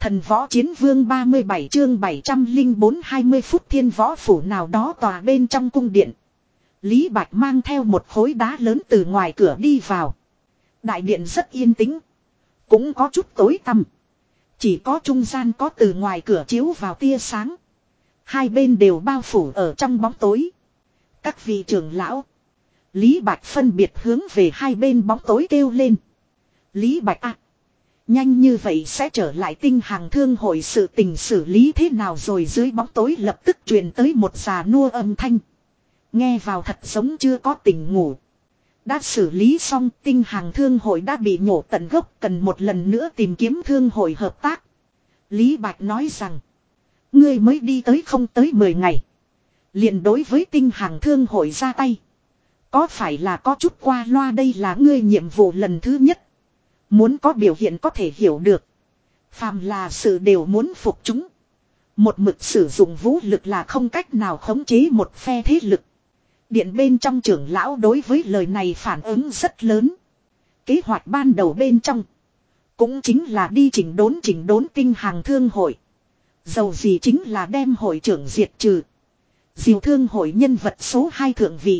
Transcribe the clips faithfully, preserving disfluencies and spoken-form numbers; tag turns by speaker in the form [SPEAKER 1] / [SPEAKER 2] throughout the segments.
[SPEAKER 1] Thần võ chiến vương ba mươi bảy chương bảy trăm linh bốn hai mươi phút thiên võ phủ nào đó tòa bên trong cung điện. Lý Bạch mang theo một khối đá lớn từ ngoài cửa đi vào. Đại điện rất yên tĩnh. Cũng có chút tối tăm. Chỉ có trung gian có từ ngoài cửa chiếu vào tia sáng. Hai bên đều bao phủ ở trong bóng tối. Các vị trưởng lão. Lý Bạch phân biệt hướng về hai bên bóng tối kêu lên. Lý Bạch à. Nhanh như vậy sẽ trở lại tinh hàng thương hội sự tình xử lý thế nào rồi dưới bóng tối lập tức truyền tới một già nua âm thanh. Nghe vào thật giống chưa có tỉnh ngủ. Đã xử lý xong tinh hàng thương hội đã bị nhổ tận gốc cần một lần nữa tìm kiếm thương hội hợp tác. Lý Bạch nói rằng. Ngươi mới đi tới không tới mười ngày. Liền đối với tinh hàng thương hội ra tay. Có phải là có chút qua loa đây là ngươi nhiệm vụ lần thứ nhất. Muốn có biểu hiện có thể hiểu được. Phàm là sự đều muốn phục chúng. Một mực sử dụng vũ lực là không cách nào khống chế một phe thế lực. Điện bên trong trưởng lão đối với lời này phản ứng rất lớn. Kế hoạch ban đầu bên trong. Cũng chính là đi chỉnh đốn chỉnh đốn tinh hàng thương hội. Dầu gì chính là đem hội trưởng diệt trừ. Diều thương hội nhân vật số hai thượng vị.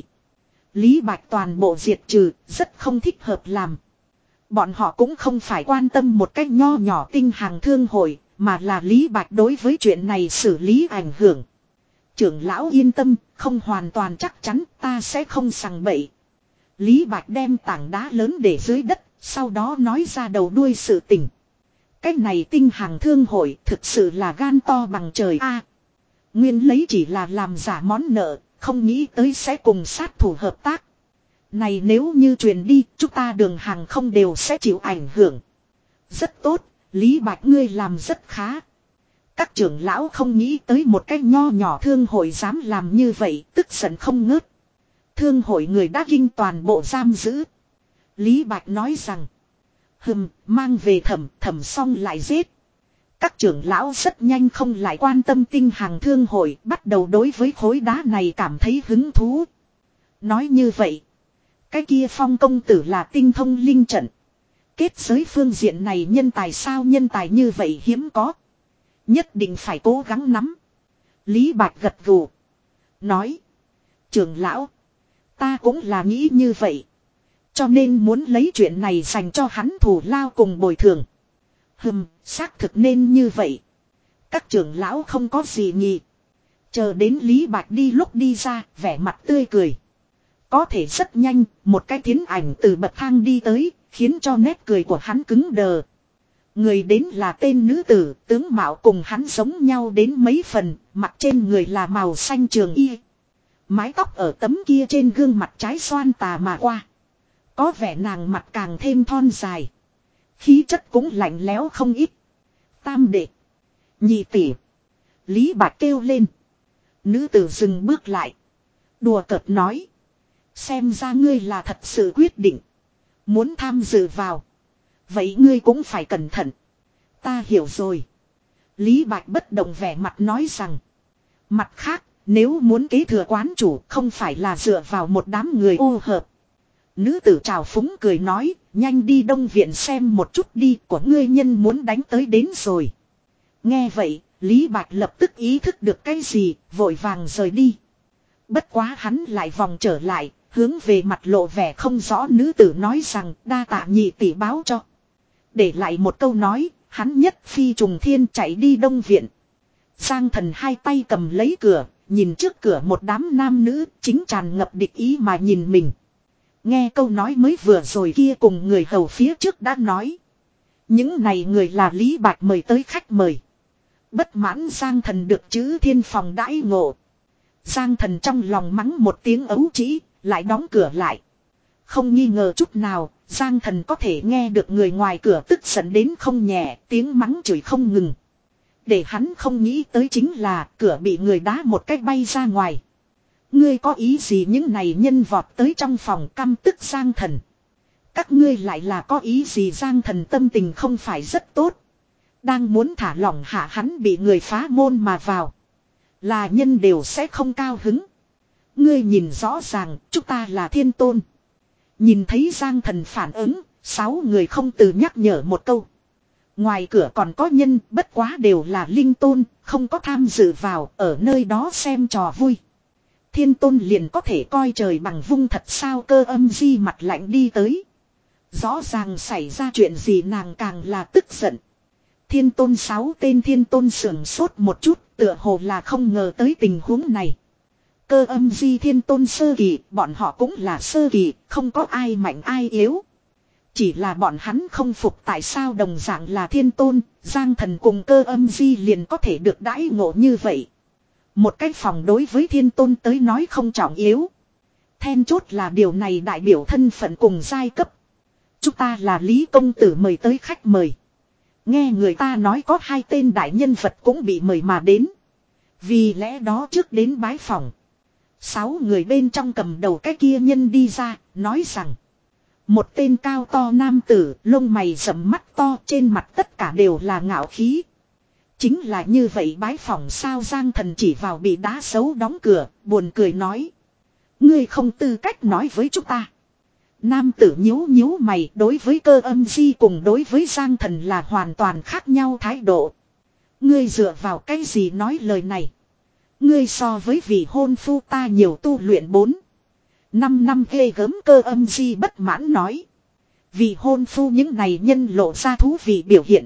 [SPEAKER 1] Lý Bạch toàn bộ diệt trừ rất không thích hợp làm. Bọn họ cũng không phải quan tâm một cách nho nhỏ tinh hàng thương hội, mà là Lý Bạch đối với chuyện này xử lý ảnh hưởng. Trưởng lão yên tâm, không hoàn toàn chắc chắn ta sẽ không sằng bậy. Lý Bạch đem tảng đá lớn để dưới đất, sau đó nói ra đầu đuôi sự tình. Cái này tinh hàng thương hội thực sự là gan to bằng trời a. Nguyên lấy chỉ là làm giả món nợ, không nghĩ tới sẽ cùng sát thủ hợp tác. Này nếu như truyền đi, chúng ta đường hàng không đều sẽ chịu ảnh hưởng. Rất tốt, Lý Bạch ngươi làm rất khá. Các trưởng lão không nghĩ tới một cách nho nhỏ thương hội dám làm như vậy, tức giận không ngớt. Thương hội người đã kinh toàn bộ giam giữ. Lý Bạch nói rằng, hừm, mang về thẩm, thẩm xong lại giết. Các trưởng lão rất nhanh không lại quan tâm tinh hàng thương hội, bắt đầu đối với khối đá này cảm thấy hứng thú. Nói như vậy, cái kia Phong công tử là tinh thông linh trận. Kết giới phương diện này nhân tài sao nhân tài như vậy hiếm có. Nhất định phải cố gắng nắm. Lý Bạch gật gù. Nói. Trưởng lão. Ta cũng là nghĩ như vậy. Cho nên muốn lấy chuyện này dành cho hắn thù lao cùng bồi thường. Hừm, xác thực nên như vậy. Các trưởng lão không có gì nhỉ. Chờ đến Lý Bạch đi lúc đi ra, vẻ mặt tươi cười. Có thể rất nhanh, một cái thiến ảnh từ bậc thang đi tới, khiến cho nét cười của hắn cứng đờ. Người đến là tên nữ tử, tướng mạo cùng hắn giống nhau đến mấy phần, mặt trên người là màu xanh trường y. Mái tóc ở tấm kia trên gương mặt trái xoan tà mà qua. Có vẻ nàng mặt càng thêm thon dài. Khí chất cũng lạnh lẽo không ít. Tam đệ. Nhị tỷ. Lý Bạch kêu lên. Nữ tử dừng bước lại. Đùa cợt nói. Xem ra ngươi là thật sự quyết định. Muốn tham dự vào. Vậy ngươi cũng phải cẩn thận. Ta hiểu rồi. Lý Bạch bất động vẻ mặt nói rằng. Mặt khác, nếu muốn kế thừa quán chủ không phải là dựa vào một đám người ô hợp. Nữ tử trào phúng cười nói, nhanh đi Đông Viện xem một chút đi của ngươi nhân muốn đánh tới đến rồi. Nghe vậy, Lý Bạch lập tức ý thức được cái gì, vội vàng rời đi. Bất quá hắn lại vòng trở lại, hướng về mặt lộ vẻ không rõ nữ tử nói rằng đa tạ nhị tỷ báo cho. Để lại một câu nói, hắn nhất phi trùng thiên chạy đi Đông Viện. Giang Thần hai tay cầm lấy cửa, nhìn trước cửa một đám nam nữ, chính tràn ngập địch ý mà nhìn mình. Nghe câu nói mới vừa rồi kia cùng người hầu phía trước đã nói. Những này người là Lý Bạch mời tới khách mời. Bất mãn Giang Thần được chữ thiên phòng đãi ngộ. Giang Thần trong lòng mắng một tiếng ấu trĩ, lại đóng cửa lại. Không nghi ngờ chút nào, Giang Thần có thể nghe được người ngoài cửa tức giận đến không nhẹ, tiếng mắng chửi không ngừng. Để hắn không nghĩ tới chính là cửa bị người đá một cách bay ra ngoài. Ngươi có ý gì những này nhân vọt tới trong phòng căm tức Giang Thần. Các ngươi lại là có ý gì Giang Thần tâm tình không phải rất tốt. Đang muốn thả lỏng hạ hắn bị người phá môn mà vào. Là nhân đều sẽ không cao hứng. Ngươi nhìn rõ ràng chúng ta là thiên tôn. Nhìn thấy Giang Thần phản ứng, sáu người không từ nhắc nhở một câu. Ngoài cửa còn có nhân, bất quá đều là linh tôn, không có tham dự vào, ở nơi đó xem trò vui. Thiên tôn liền có thể coi trời bằng vung thật sao? Cơ âm di mặt lạnh đi tới. Rõ ràng xảy ra chuyện gì nàng càng là tức giận. Thiên tôn sáu tên thiên tôn sưởng sốt một chút, tựa hồ là không ngờ tới tình huống này. Cơ âm di thiên tôn sơ kỳ, bọn họ cũng là sơ kỳ, không có ai mạnh ai yếu. Chỉ là bọn hắn không phục tại sao đồng dạng là thiên tôn, Giang Thần cùng cơ âm di liền có thể được đãi ngộ như vậy. Một cái phòng đối với thiên tôn tới nói không trọng yếu. Then chốt là điều này đại biểu thân phận cùng giai cấp. Chúng ta là Lý công tử mời tới khách mời. Nghe người ta nói có hai tên đại nhân vật cũng bị mời mà đến. Vì lẽ đó trước đến bái phòng. Sáu người bên trong cầm đầu cái kia nhân đi ra, nói rằng. Một tên cao to nam tử, lông mày rậm mắt to, trên mặt tất cả đều là ngạo khí. Chính là như vậy bái phòng sao? Giang Thần chỉ vào bị đá xấu đóng cửa, buồn cười nói. Ngươi không tư cách nói với chúng ta. Nam tử nhíu nhíu mày, đối với cơ âm di cùng đối với Giang Thần là hoàn toàn khác nhau thái độ. Ngươi dựa vào cái gì nói lời này? Ngươi so với vị hôn phu ta nhiều tu luyện bốn. Năm năm ghê gớm, cơ âm di bất mãn nói. Vị hôn phu những này nhân lộ ra thú vị biểu hiện.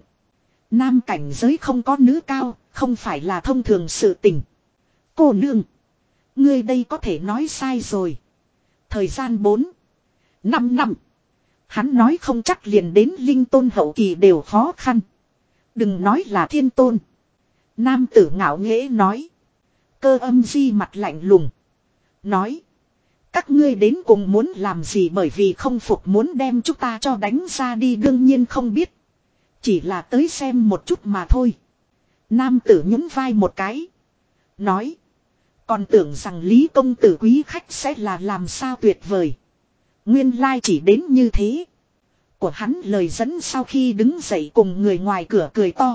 [SPEAKER 1] Nam cảnh giới không có nữ cao, không phải là thông thường sự tình. Cô nương, ngươi đây có thể nói sai rồi. Thời gian bốn, năm năm. Hắn nói không chắc liền đến linh tôn hậu kỳ đều khó khăn. Đừng nói là thiên tôn. Nam tử ngạo nghễ nói. Cơ âm di mặt lạnh lùng. Nói. Các ngươi đến cùng muốn làm gì, bởi vì không phục muốn đem chúng ta cho đánh ra đi? Đương nhiên không biết. Chỉ là tới xem một chút mà thôi. Nam tử nhún vai một cái. Nói. Còn tưởng rằng Lý công tử quý khách sẽ là làm sao tuyệt vời. Nguyên lai chỉ đến như thế. Của hắn lời dẫn sau khi đứng dậy cùng người ngoài cửa cười to.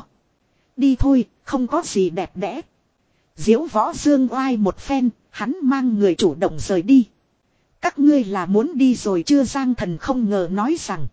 [SPEAKER 1] Đi thôi, không có gì đẹp đẽ. Diễu võ dương oai một phen, hắn mang người chủ động rời đi. Các ngươi là muốn đi rồi chưa? Giang Thần không ngờ nói rằng.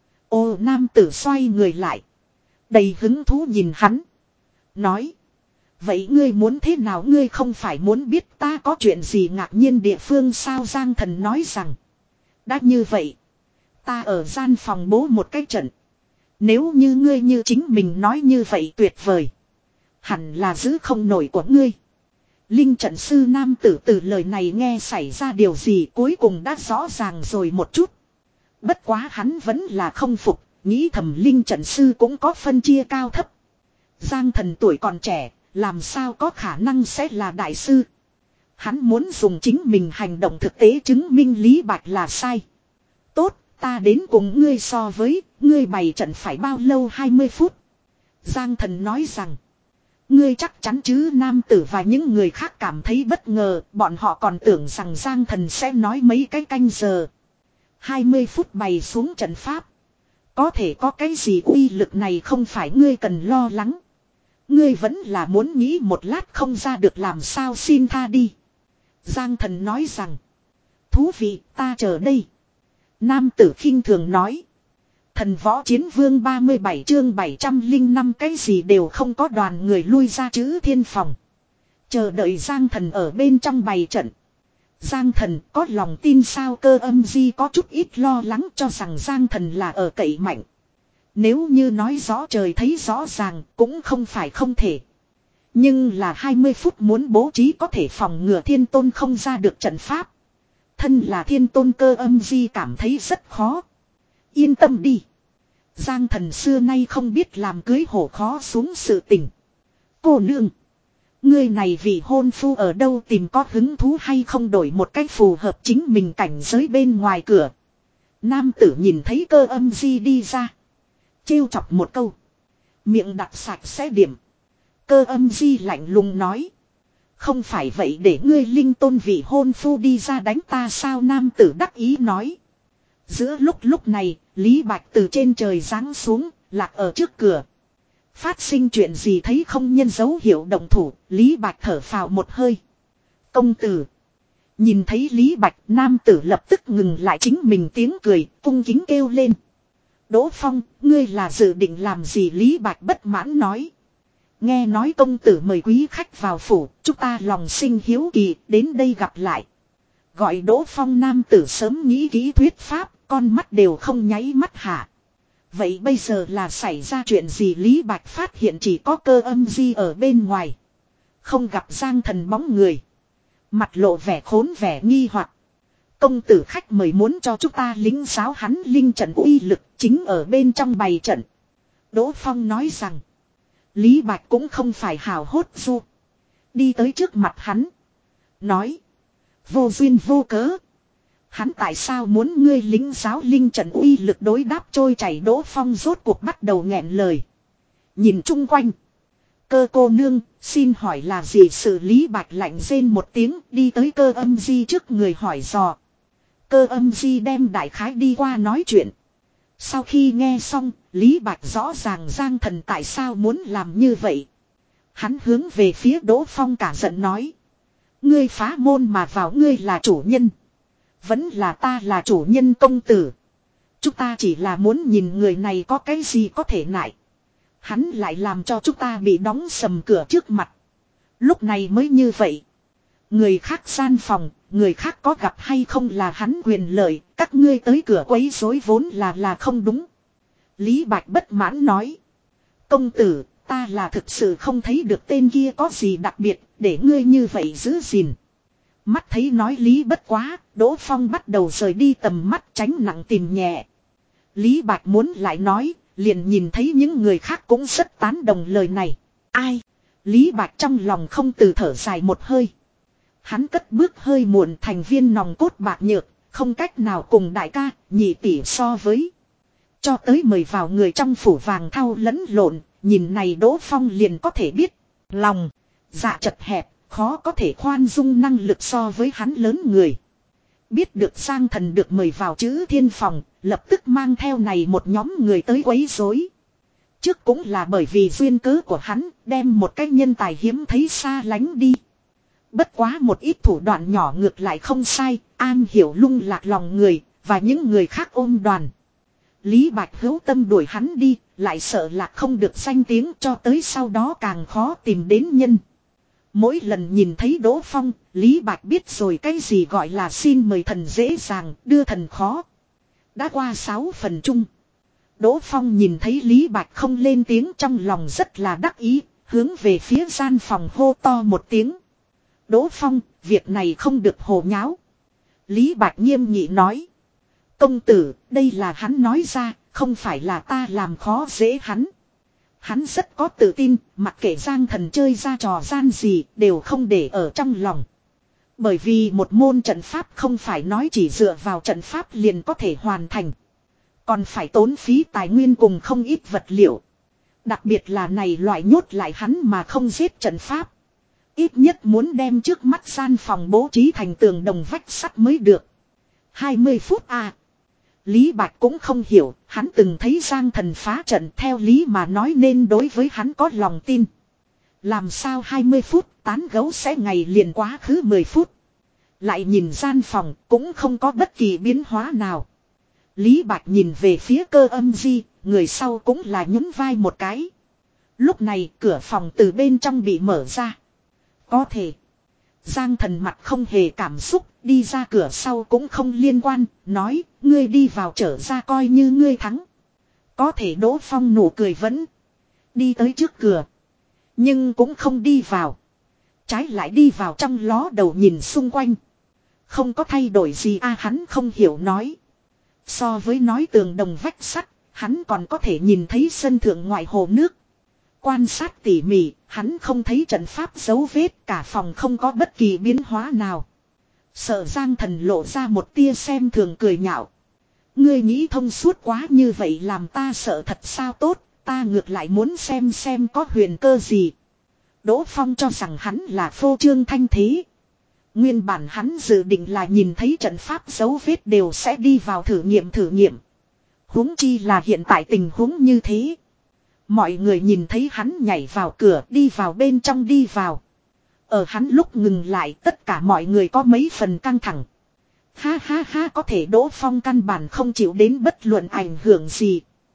[SPEAKER 1] Ô, nam tử xoay người lại. Đầy hứng thú nhìn hắn. Nói. Vậy ngươi muốn thế nào? Ngươi không phải muốn biết ta có chuyện gì ngạc nhiên địa phương sao? Giang Thần nói rằng. Đã như vậy. Ta ở gian phòng bố một cái trận. Nếu như ngươi như chính mình nói như vậy tuyệt vời. Hẳn là giữ không nổi của ngươi. Linh trận sư nam tử từ lời này nghe xảy ra điều gì cuối cùng đã rõ ràng rồi một chút. Bất quá hắn vẫn là không phục, nghĩ thầm linh trận sư cũng có phân chia cao thấp. Giang Thần tuổi còn trẻ, làm sao có khả năng sẽ là đại sư. Hắn muốn dùng chính mình hành động thực tế chứng minh Lý Bạch là sai. Tốt, ta đến cùng ngươi so với, ngươi bày trận phải bao lâu? hai mươi phút. Giang Thần nói rằng. Ngươi chắc chắn chứ? Nam tử và những người khác cảm thấy bất ngờ, bọn họ còn tưởng rằng Giang Thần sẽ nói mấy cái canh giờ. hai mươi phút bày xuống trận pháp. Có thể có cái gì uy lực này không phải ngươi cần lo lắng. Ngươi vẫn là muốn nghĩ một lát không ra được làm sao? Xin tha đi. Giang Thần nói rằng. Thú vị, ta chờ đây. Nam tử khinh thường nói. Thần võ chiến vương ba mươi bảy chương bảy trăm lẻ năm cái gì đều không có, đoàn người lui ra chữ thiên phòng. Chờ đợi Giang Thần ở bên trong bày trận. Giang Thần có lòng tin sao? Cơ âm di có chút ít lo lắng cho rằng Giang Thần là ở cậy mạnh. Nếu như nói rõ trời thấy rõ ràng cũng không phải không thể. Nhưng là hai mươi phút muốn bố trí có thể phòng ngừa thiên tôn không ra được trận pháp. Thân là thiên tôn cơ âm di cảm thấy rất khó. Yên tâm đi. Giang Thần xưa nay không biết làm cưới hổ khó xuống sự tình. Cô nương. Ngươi này vị hôn phu ở đâu tìm, có hứng thú hay không đổi một cách phù hợp chính mình cảnh giới bên ngoài cửa. Nam tử nhìn thấy cơ âm di đi ra. Trêu chọc một câu. Miệng đặt sạch sẽ điểm. Cơ âm di lạnh lùng nói. Không phải vậy để ngươi linh tôn vị hôn phu đi ra đánh ta sao? Nam tử đắc ý nói. Giữa lúc lúc này, Lý Bạch từ trên trời giáng xuống, lạc ở trước cửa. Phát sinh chuyện gì thấy không nhân dấu hiệu động thủ, Lý Bạch thở phào một hơi. Công tử. Nhìn thấy Lý Bạch, nam tử lập tức ngừng lại chính mình tiếng cười, cung kính kêu lên. Đỗ Phong, ngươi là dự định làm gì? Lý Bạch bất mãn nói. Nghe nói công tử mời quý khách vào phủ, chúng ta lòng sinh hiếu kỳ, đến đây gặp lại. Gọi Đỗ Phong nam tử sớm nghĩ kỹ thuyết pháp, con mắt đều không nháy mắt hạ. Vậy bây giờ là xảy ra chuyện gì? Lý Bạch phát hiện chỉ có Cơ Âm Di ở bên ngoài. Không gặp Giang Thần bóng người. Mặt lộ vẻ khốn vẻ nghi hoặc. Công tử khách mời muốn cho chúng ta lính giáo hắn linh trận uy lực, chính ở bên trong bày trận. Đỗ Phong nói rằng. Lý Bạch cũng không phải hào hốt du. Đi tới trước mặt hắn. Nói. Vô duyên vô cớ. Hắn tại sao muốn ngươi lính giáo linh trận uy lực? Đối đáp trôi chảy Đỗ Phong rốt cuộc bắt đầu nghẹn lời. Nhìn chung quanh. Cơ cô nương, xin hỏi là gì? Sự Lý Bạch lạnh rên một tiếng, đi tới Cơ Âm Di trước người hỏi dò. Cơ Âm Di đem đại khái đi qua nói chuyện. Sau khi nghe xong, Lý Bạch rõ ràng Giang Thần tại sao muốn làm như vậy. Hắn hướng về phía Đỗ Phong cả giận nói. Ngươi phá môn mà vào, ngươi là chủ nhân. Vẫn là ta là chủ nhân? Công tử. Chúng ta chỉ là muốn nhìn người này có cái gì có thể nại. Hắn lại làm cho chúng ta bị đóng sầm cửa trước mặt. Lúc này mới như vậy. Người khác gian phòng, người khác có gặp hay không là hắn quyền lợi, các ngươi tới cửa quấy rối vốn là là không đúng. Lý Bạch bất mãn nói. Công tử, ta là thực sự không thấy được tên kia có gì đặc biệt, để ngươi như vậy giữ gìn. Mắt thấy nói lý bất quá, Đỗ Phong bắt đầu rời đi tầm mắt, tránh nặng tìm nhẹ. Lý Bạch muốn lại nói, liền nhìn thấy những người khác cũng rất tán đồng lời này. Ai? Lý Bạch trong lòng không từ thở dài một hơi. Hắn cất bước hơi muộn, thành viên nòng cốt bạc nhược, không cách nào cùng đại ca, nhị tỷ so với. Cho tới mời vào người trong phủ vàng thau lẫn lộn, nhìn này Đỗ Phong liền có thể biết. Lòng, dạ chật hẹp, khó có thể khoan dung năng lực so với hắn lớn người. Biết được Giang Thần được mời vào chữ thiên phòng, lập tức mang theo này một nhóm người tới quấy rối. Trước cũng là bởi vì duyên cớ của hắn, đem một cái nhân tài hiếm thấy xa lánh đi. Bất quá một ít thủ đoạn nhỏ ngược lại không sai, an hiểu lung lạc lòng người, và những người khác ôm đoàn. Lý Bạch hữu tâm đuổi hắn đi, lại sợ lạc không được danh tiếng, cho tới sau đó càng khó tìm đến nhân. Mỗi lần nhìn thấy Đỗ Phong, Lý Bạch biết rồi cái gì gọi là xin mời thần dễ dàng, đưa thần khó. Đã qua sáu phần chung. Đỗ Phong nhìn thấy Lý Bạch không lên tiếng, trong lòng rất là đắc ý, hướng về phía gian phòng hô to một tiếng. Đỗ Phong, việc này không được hồ nháo. Lý Bạch nghiêm nghị nói. Công tử, đây là hắn nói ra, không phải là ta làm khó dễ hắn. Hắn rất có tự tin, mặc kệ Giang Thần chơi ra trò gian gì, đều không để ở trong lòng. Bởi vì một môn trận pháp không phải nói chỉ dựa vào trận pháp liền có thể hoàn thành. Còn phải tốn phí tài nguyên cùng không ít vật liệu. Đặc biệt là này loại nhốt lại hắn mà không giết trận pháp. Ít nhất muốn đem trước mắt gian phòng bố trí thành tường đồng vách sắt mới được. hai mươi phút à. Lý Bạch cũng không hiểu, hắn từng thấy Giang Thần phá trận, theo lý mà nói nên đối với hắn có lòng tin. Làm sao hai mươi phút tán gấu sẽ ngày liền quá khứ mười phút. Lại nhìn gian phòng cũng không có bất kỳ biến hóa nào. Lý Bạch nhìn về phía Cơ Âm Di, người sau cũng là nhún vai một cái. Lúc này cửa phòng từ bên trong bị mở ra. Có thể. Giang Thần mặt không hề cảm xúc, đi ra cửa sau cũng không liên quan, nói, ngươi đi vào trở ra coi như ngươi thắng. Có thể Đỗ Phong nụ cười vẫn đi tới trước cửa. Nhưng cũng không đi vào. Trái lại đi vào trong ló đầu nhìn xung quanh. Không có thay đổi gì a hắn không hiểu nói. So với nói tường đồng vách sắt, hắn còn có thể nhìn thấy sân thượng ngoại hồ nước. Quan sát tỉ mỉ, hắn không thấy trận pháp dấu vết, cả phòng không có bất kỳ biến hóa nào. Sợ Giang Thần lộ ra một tia xem thường cười nhạo. Ngươi nghĩ thông suốt quá như vậy làm ta sợ thật sao? Tốt, ta ngược lại muốn xem xem có huyền cơ gì. Đỗ Phong cho rằng hắn là phô trương thanh thế. Nguyên bản hắn dự định là nhìn thấy trận pháp dấu vết đều sẽ đi vào thử nghiệm thử nghiệm. Huống chi là hiện tại tình huống như thế. Mọi người nhìn thấy hắn nhảy vào cửa, đi vào bên trong đi vào. Ở hắn lúc ngừng lại, tất cả mọi người có mấy phần căng thẳng. Ha ha ha, có thể Đỗ Phong căn bản không chịu đến bất luận ảnh hưởng gì.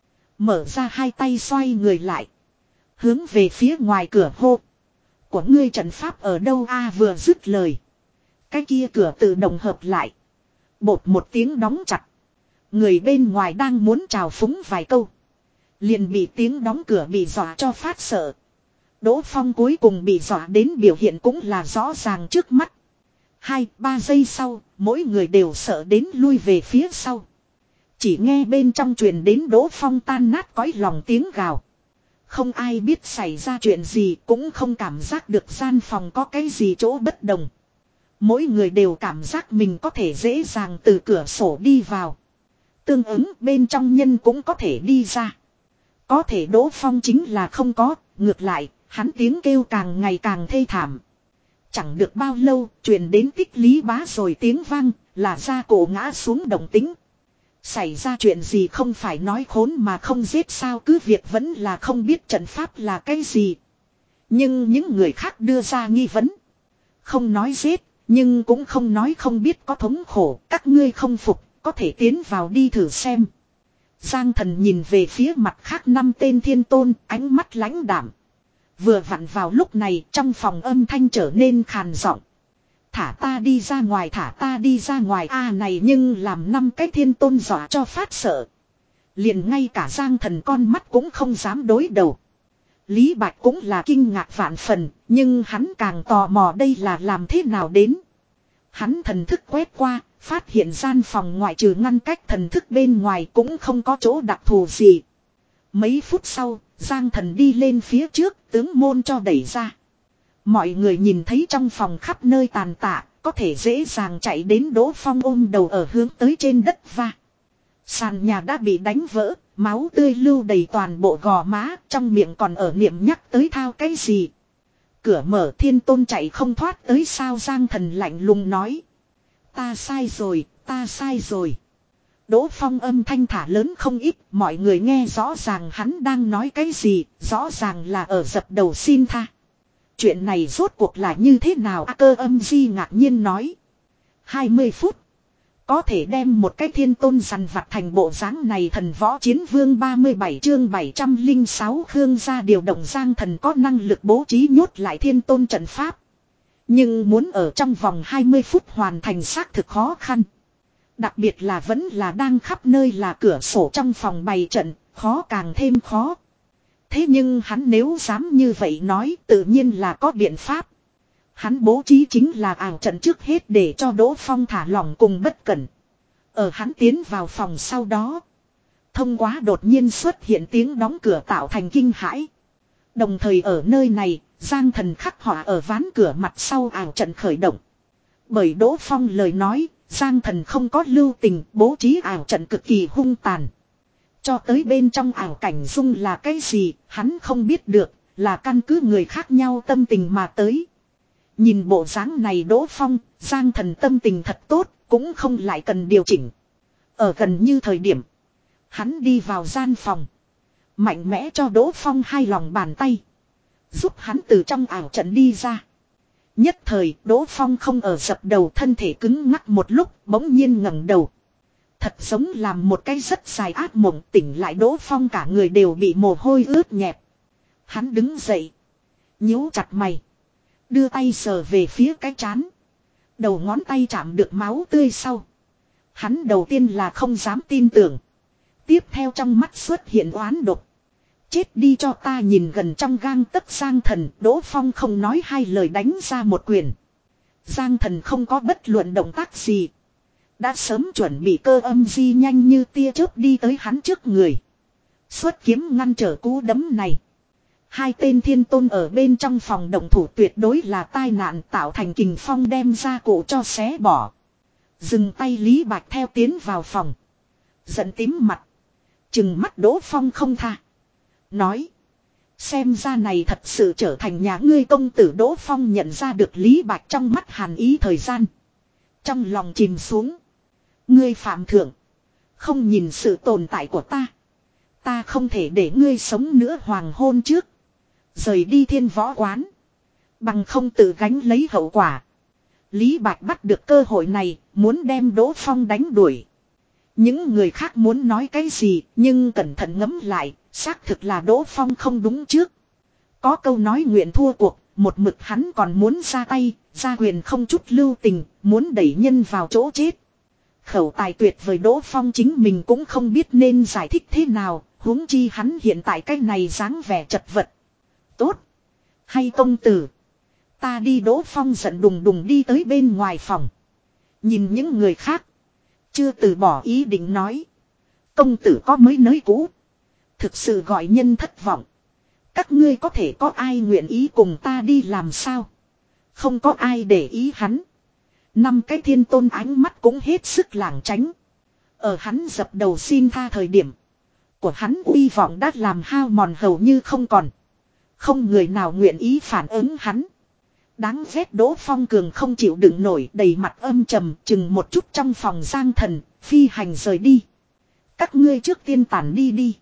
[SPEAKER 1] Mở ra hai tay xoay người lại. Hướng về phía ngoài cửa hô. Của ngươi trận pháp ở đâu a vừa dứt lời. Cái kia cửa tự động hợp lại. Bột một tiếng đóng chặt. Người bên ngoài đang muốn chào phúng vài câu. Liền bị tiếng đóng cửa bị dọa cho phát sợ. Đỗ Phong cuối cùng bị dọa đến biểu hiện cũng là rõ ràng trước mắt. Hai, ba giây sau, mỗi người đều sợ đến lui về phía sau. Chỉ nghe bên trong truyền đến Đỗ Phong tan nát cõi lòng tiếng gào. Không ai biết xảy ra chuyện gì, cũng không cảm giác được gian phòng có cái gì chỗ bất đồng. Mỗi người đều cảm giác mình có thể dễ dàng từ cửa sổ đi vào. Tương ứng bên trong nhân cũng có thể đi ra. Có thể Đỗ Phong chính là không có, ngược lại, hắn tiếng kêu càng ngày càng thê thảm. Chẳng được bao lâu, truyền đến Tích Lý Bá rồi tiếng vang, là ra cổ ngã xuống động tĩnh. Xảy ra chuyện gì không phải nói khốn mà không giết sao, cứ việc vẫn là không biết trận pháp là cái gì. Nhưng những người khác đưa ra nghi vấn. Không nói giết, nhưng cũng không nói không biết có thống khổ, các ngươi không phục, có thể tiến vào đi thử xem. Giang Thần nhìn về phía mặt khác năm tên thiên tôn, ánh mắt lãnh đạm. Vừa vặn vào lúc này trong phòng âm thanh trở nên khàn giọng. Thả ta đi ra ngoài, thả ta đi ra ngoài a à này nhưng làm năm cái thiên tôn dọa cho phát sợ. Liền ngay cả Giang Thần con mắt cũng không dám đối đầu. Lý Bạch cũng là kinh ngạc vạn phần, nhưng hắn càng tò mò đây là làm thế nào đến. Hắn thần thức quét qua, phát hiện gian phòng ngoại trừ ngăn cách thần thức bên ngoài cũng không có chỗ đặc thù gì. Mấy phút sau, Giang Thần đi lên phía trước, tướng môn cho đẩy ra. Mọi người nhìn thấy trong phòng khắp nơi tàn tạ, có thể dễ dàng chạy đến Đỗ Phong ôm đầu ở hướng tới trên đất va. Sàn nhà đã bị đánh vỡ, máu tươi lưu đầy toàn bộ gò má, trong miệng còn ở niệm nhắc tới thao cái gì. Cửa mở thiên tôn chạy không thoát tới sao, Giang Thần lạnh lùng nói. Ta sai rồi, ta sai rồi. Đỗ Phong âm thanh thả lớn không ít, mọi người nghe rõ ràng hắn đang nói cái gì, rõ ràng là ở dập đầu xin tha. Chuyện này rốt cuộc là như thế nào? A Cơ Âm Di ngạc nhiên nói. hai mươi phút. Có thể đem một cái thiên tôn dằn vặt thành bộ dáng này. Thần Võ Chiến Vương ba mươi bảy chương bảy trăm lẻ sáu Khương gia điều động Giang Thần có năng lực bố trí nhốt lại thiên tôn trận pháp. Nhưng muốn ở trong vòng hai mươi phút hoàn thành xác thực khó khăn. Đặc biệt là vẫn là đang khắp nơi là cửa sổ trong phòng bày trận, khó càng thêm khó. Thế nhưng hắn nếu dám như vậy nói tự nhiên là có biện pháp. Hắn bố trí chính là ảo trận trước hết để cho Đỗ Phong thả lỏng cùng bất cẩn. Ở hắn tiến vào phòng sau đó. Thông qua đột nhiên xuất hiện tiếng đóng cửa tạo thành kinh hãi. Đồng thời ở nơi này, Giang Thần khắc họa ở ván cửa mặt sau ảo trận khởi động. Bởi Đỗ Phong lời nói, Giang Thần không có lưu tình, bố trí ảo trận cực kỳ hung tàn. Cho tới bên trong ảo cảnh dung là cái gì, hắn không biết được, là căn cứ người khác nhau tâm tình mà tới. Nhìn bộ dáng này Đỗ Phong, Giang Thần tâm tình thật tốt, cũng không lại cần điều chỉnh. Ở gần như thời điểm, hắn đi vào gian phòng. Mạnh mẽ cho Đỗ Phong hai lòng bàn tay. Giúp hắn từ trong ảo trận đi ra. Nhất thời Đỗ Phong không ở dập đầu, thân thể cứng ngắc một lúc, bỗng nhiên ngẩng đầu. Thật giống làm một cái rất dài ác mộng, tỉnh lại Đỗ Phong cả người đều bị mồ hôi ướt nhẹp. Hắn đứng dậy. Nhíu chặt mày. Đưa tay sờ về phía cái trán. Đầu ngón tay chạm được máu tươi sau. Hắn đầu tiên là không dám tin tưởng. Tiếp theo trong mắt xuất hiện oán độc. Chết đi cho ta, nhìn gần trong gang tấc Giang Thần, Đỗ Phong không nói hai lời đánh ra một quyền. Giang Thần không có bất luận động tác gì. Đã sớm chuẩn bị Cơ Âm Di nhanh như tia chớp đi tới hắn trước người. Xuất kiếm ngăn trở cú đấm này. Hai tên thiên tôn ở bên trong phòng động thủ tuyệt đối là tai nạn, tạo thành kình phong đem ra cổ cho xé bỏ. Dừng tay Lý Bạch theo tiến vào phòng. Giận tím mặt. Chừng mắt Đỗ Phong không tha. Nói. Xem ra này thật sự trở thành nhà ngươi công tử. Đỗ Phong nhận ra được Lý Bạch trong mắt hàn ý thời gian. Trong lòng chìm xuống. Ngươi phạm thượng. Không nhìn sự tồn tại của ta. Ta không thể để ngươi sống nữa. Hoàng hôn trước. Rời đi Thiên Võ quán. Bằng không tự gánh lấy hậu quả. Lý Bạch bắt được cơ hội này. Muốn đem Đỗ Phong đánh đuổi. Những người khác muốn nói cái gì, nhưng cẩn thận ngẫm lại, xác thực là Đỗ Phong không đúng trước. Có câu nói nguyện thua cuộc, một mực hắn còn muốn ra tay, ra quyền không chút lưu tình, muốn đẩy nhân vào chỗ chết. Khẩu tài tuyệt vời Đỗ Phong chính mình cũng không biết nên giải thích thế nào, huống chi hắn hiện tại cái này dáng vẻ chật vật. Tốt. Hay công tử. Ta đi. Đỗ Phong giận đùng đùng đi tới bên ngoài phòng. Nhìn những người khác. Chưa từ bỏ ý định nói. Công tử có mới nới cũ. Thực sự gọi nhân thất vọng. Các ngươi có thể có ai nguyện ý cùng ta đi làm sao? Không có ai để ý hắn. Năm cái thiên tôn ánh mắt cũng hết sức lảng tránh. Ở hắn dập đầu xin tha thời điểm. Của hắn uy vọng đã làm hao mòn hầu như không còn. Không người nào nguyện ý phản ứng hắn. Đáng ghét Đỗ Phong cường không chịu đựng nổi, đầy mặt âm trầm, chừng một chút trong phòng Giang Thần, phi hành rời đi. Các ngươi trước tiên tản đi đi.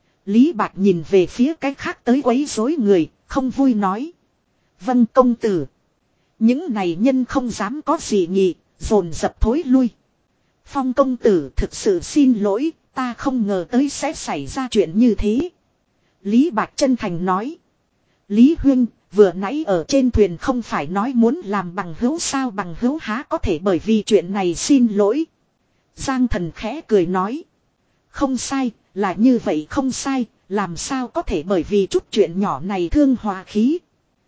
[SPEAKER 1] Lý Bạch nhìn về phía cái khác tới quấy rối người, không vui nói. Vâng công tử. Những này nhân không dám có gì nhỉ, dồn dập thối lui. Phong công tử thực sự xin lỗi, ta không ngờ tới sẽ xảy ra chuyện như thế. Lý Bạch chân thành nói. Lý Huyên, vừa nãy ở trên thuyền không phải nói muốn làm bằng hữu sao, bằng hữu há có thể bởi vì chuyện này xin lỗi. Giang Thần khẽ cười nói. Không sai, là như vậy không sai, làm sao có thể bởi vì chút chuyện nhỏ này thương hòa khí.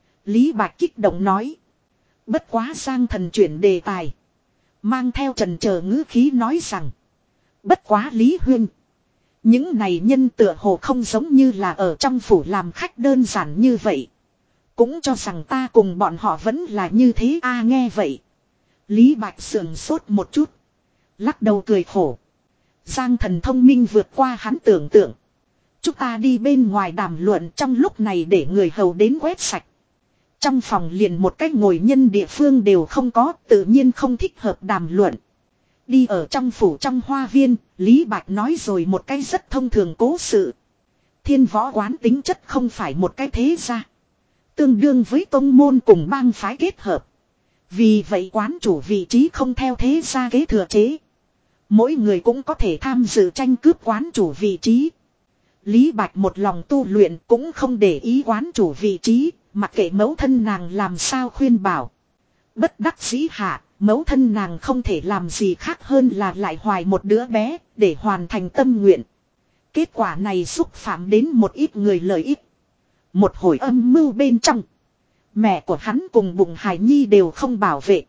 [SPEAKER 1] Lý Bạch kích động nói. Bất quá Giang Thần chuyển đề tài. Mang theo trần chờ ngữ khí nói rằng. Bất quá Lý Huyên. Những này nhân tựa hồ không giống như là ở trong phủ làm khách đơn giản như vậy. Cũng cho rằng ta cùng bọn họ vẫn là như thế a. Nghe vậy. Lý Bạch sườn sốt một chút. Lắc đầu cười khổ. Giang Thần thông minh vượt qua hắn tưởng tượng. Chúng ta đi bên ngoài đàm luận trong lúc này để người hầu đến quét sạch. Trong phòng liền một cách ngồi nhân địa phương đều không có, tự nhiên không thích hợp đàm luận. Đi ở trong phủ trong hoa viên, Lý Bạch nói rồi một cái rất thông thường cố sự. Thiên võ quán tính chất không phải một cái thế gia. Tương đương với tông môn cùng bang phái kết hợp. Vì vậy quán chủ vị trí không theo thế gia kế thừa chế. Mỗi người cũng có thể tham dự tranh cướp quán chủ vị trí. Lý Bạch một lòng tu luyện cũng không để ý quán chủ vị trí, mặc kệ mẫu thân nàng làm sao khuyên bảo. Bất đắc dĩ hạ, mẫu thân nàng không thể làm gì khác hơn là lại hoài một đứa bé, để hoàn thành tâm nguyện. Kết quả này xúc phạm đến một ít người lợi ích. Một hồi âm mưu bên trong. Mẹ của hắn cùng bụng Hải Nhi đều không bảo vệ.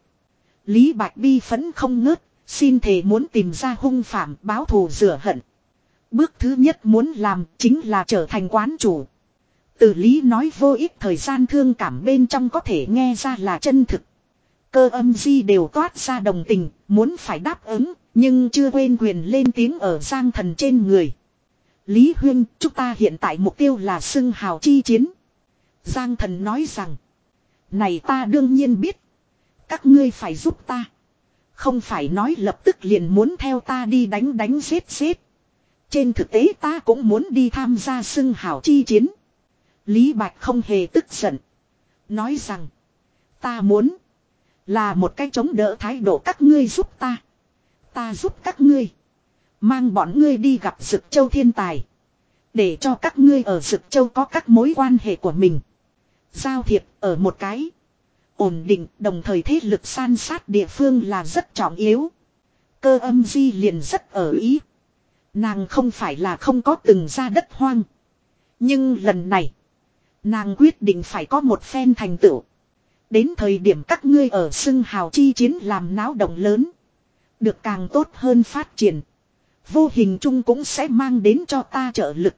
[SPEAKER 1] Lý Bạch bi phẫn không ngớt, xin thề muốn tìm ra hung phạm báo thù rửa hận. Bước thứ nhất muốn làm chính là trở thành quán chủ. Từ Lý nói vô ích thời gian thương cảm bên trong có thể nghe ra là chân thực. Cơ âm di đều toát ra đồng tình, muốn phải đáp ứng, nhưng chưa quên quyền lên tiếng ở Giang Thần trên người. Lý Huyên, chúng ta hiện tại mục tiêu là xưng hào chi chiến. Giang Thần nói rằng, này ta đương nhiên biết. Các ngươi phải giúp ta. Không phải nói lập tức liền muốn theo ta đi đánh đánh giết giết. Trên thực tế ta cũng muốn đi tham gia xưng hào chi chiến. Lý Bạch không hề tức giận. Nói rằng, ta muốn là một cái chống đỡ thái độ các ngươi giúp ta. Ta giúp các ngươi. Mang bọn ngươi đi gặp Dực Châu thiên tài. Để cho các ngươi ở Dực Châu có các mối quan hệ của mình. Giao thiệp ở một cái ổn định đồng thời thế lực san sát địa phương là rất trọng yếu. Cơ âm di liền rất ở ý. Nàng không phải là không có từng ra đất hoang. Nhưng lần này, nàng quyết định phải có một phen thành tựu. Đến thời điểm các ngươi ở xưng hào chi chiến làm náo động lớn. Được càng tốt hơn phát triển. Vô hình chung cũng sẽ mang đến cho ta trợ lực.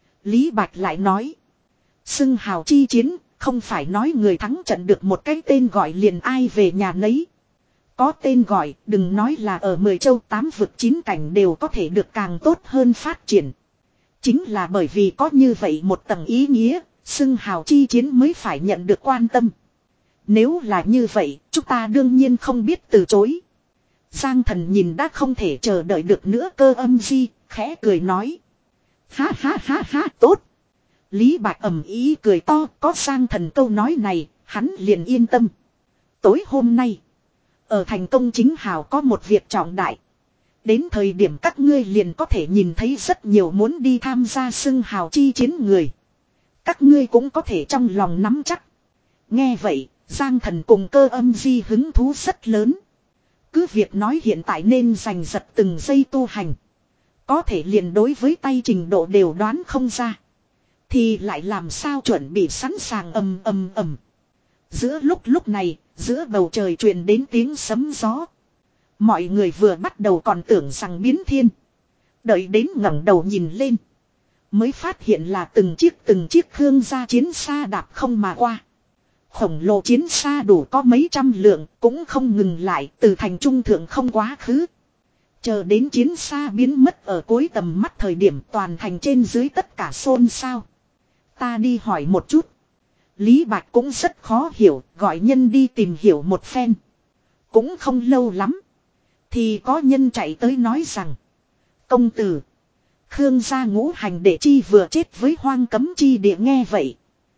[SPEAKER 1] Lý Bạch lại nói. Xưng hào chi chiến, không phải nói người thắng trận được một cái tên gọi liền ai về nhà nấy. Có tên gọi, đừng nói là ở mười châu tám vực chín cảnh đều có thể được càng tốt hơn phát triển. Chính là bởi vì có như vậy một tầng ý nghĩa, xưng hào chi chiến mới phải nhận được quan tâm. Nếu là như vậy, chúng ta đương nhiên không biết từ chối. Giang Thần nhìn đã không thể chờ đợi được nữa cơ âm di, khẽ cười nói. Ha ha ha ha, tốt. Lý Bạch ầm ý cười to, có Giang Thần câu nói này, hắn liền yên tâm. Tối hôm nay, ở thành công chính hào có một việc trọng đại. Đến thời điểm các ngươi liền có thể nhìn thấy rất nhiều muốn đi tham gia xưng hào chi chiến người. Các ngươi cũng có thể trong lòng nắm chắc. Nghe vậy, Giang Thần cùng Cơ Âm Di hứng thú rất lớn. Cứ việc nói hiện tại nên giành giật từng giây tu hành. Có thể liền đối với tay trình độ đều đoán không ra. Thì lại làm sao chuẩn bị sẵn sàng ầm ầm ầm. Giữa lúc lúc này, giữa bầu trời truyền đến tiếng sấm gió. Mọi người vừa bắt đầu còn tưởng rằng biến thiên. Đợi đến ngẩng đầu nhìn lên. Mới phát hiện là từng chiếc từng chiếc Khương gia chiến xa đạp không mà qua. Khổng lồ chiến xa đủ có mấy trăm lượng cũng không ngừng lại từ thành trung thượng không quá khứ. Chờ đến chiến xa biến mất ở cuối tầm mắt thời điểm toàn thành trên dưới tất cả xôn xao. Ta đi hỏi một chút. Lý Bạch cũng rất khó hiểu, gọi nhân đi tìm hiểu một phen. Cũng không lâu lắm. Thì có nhân chạy tới nói rằng. Công tử. Khương gia ngũ hành đệ chi vừa chết với hoang cấm chi địa nghe vậy.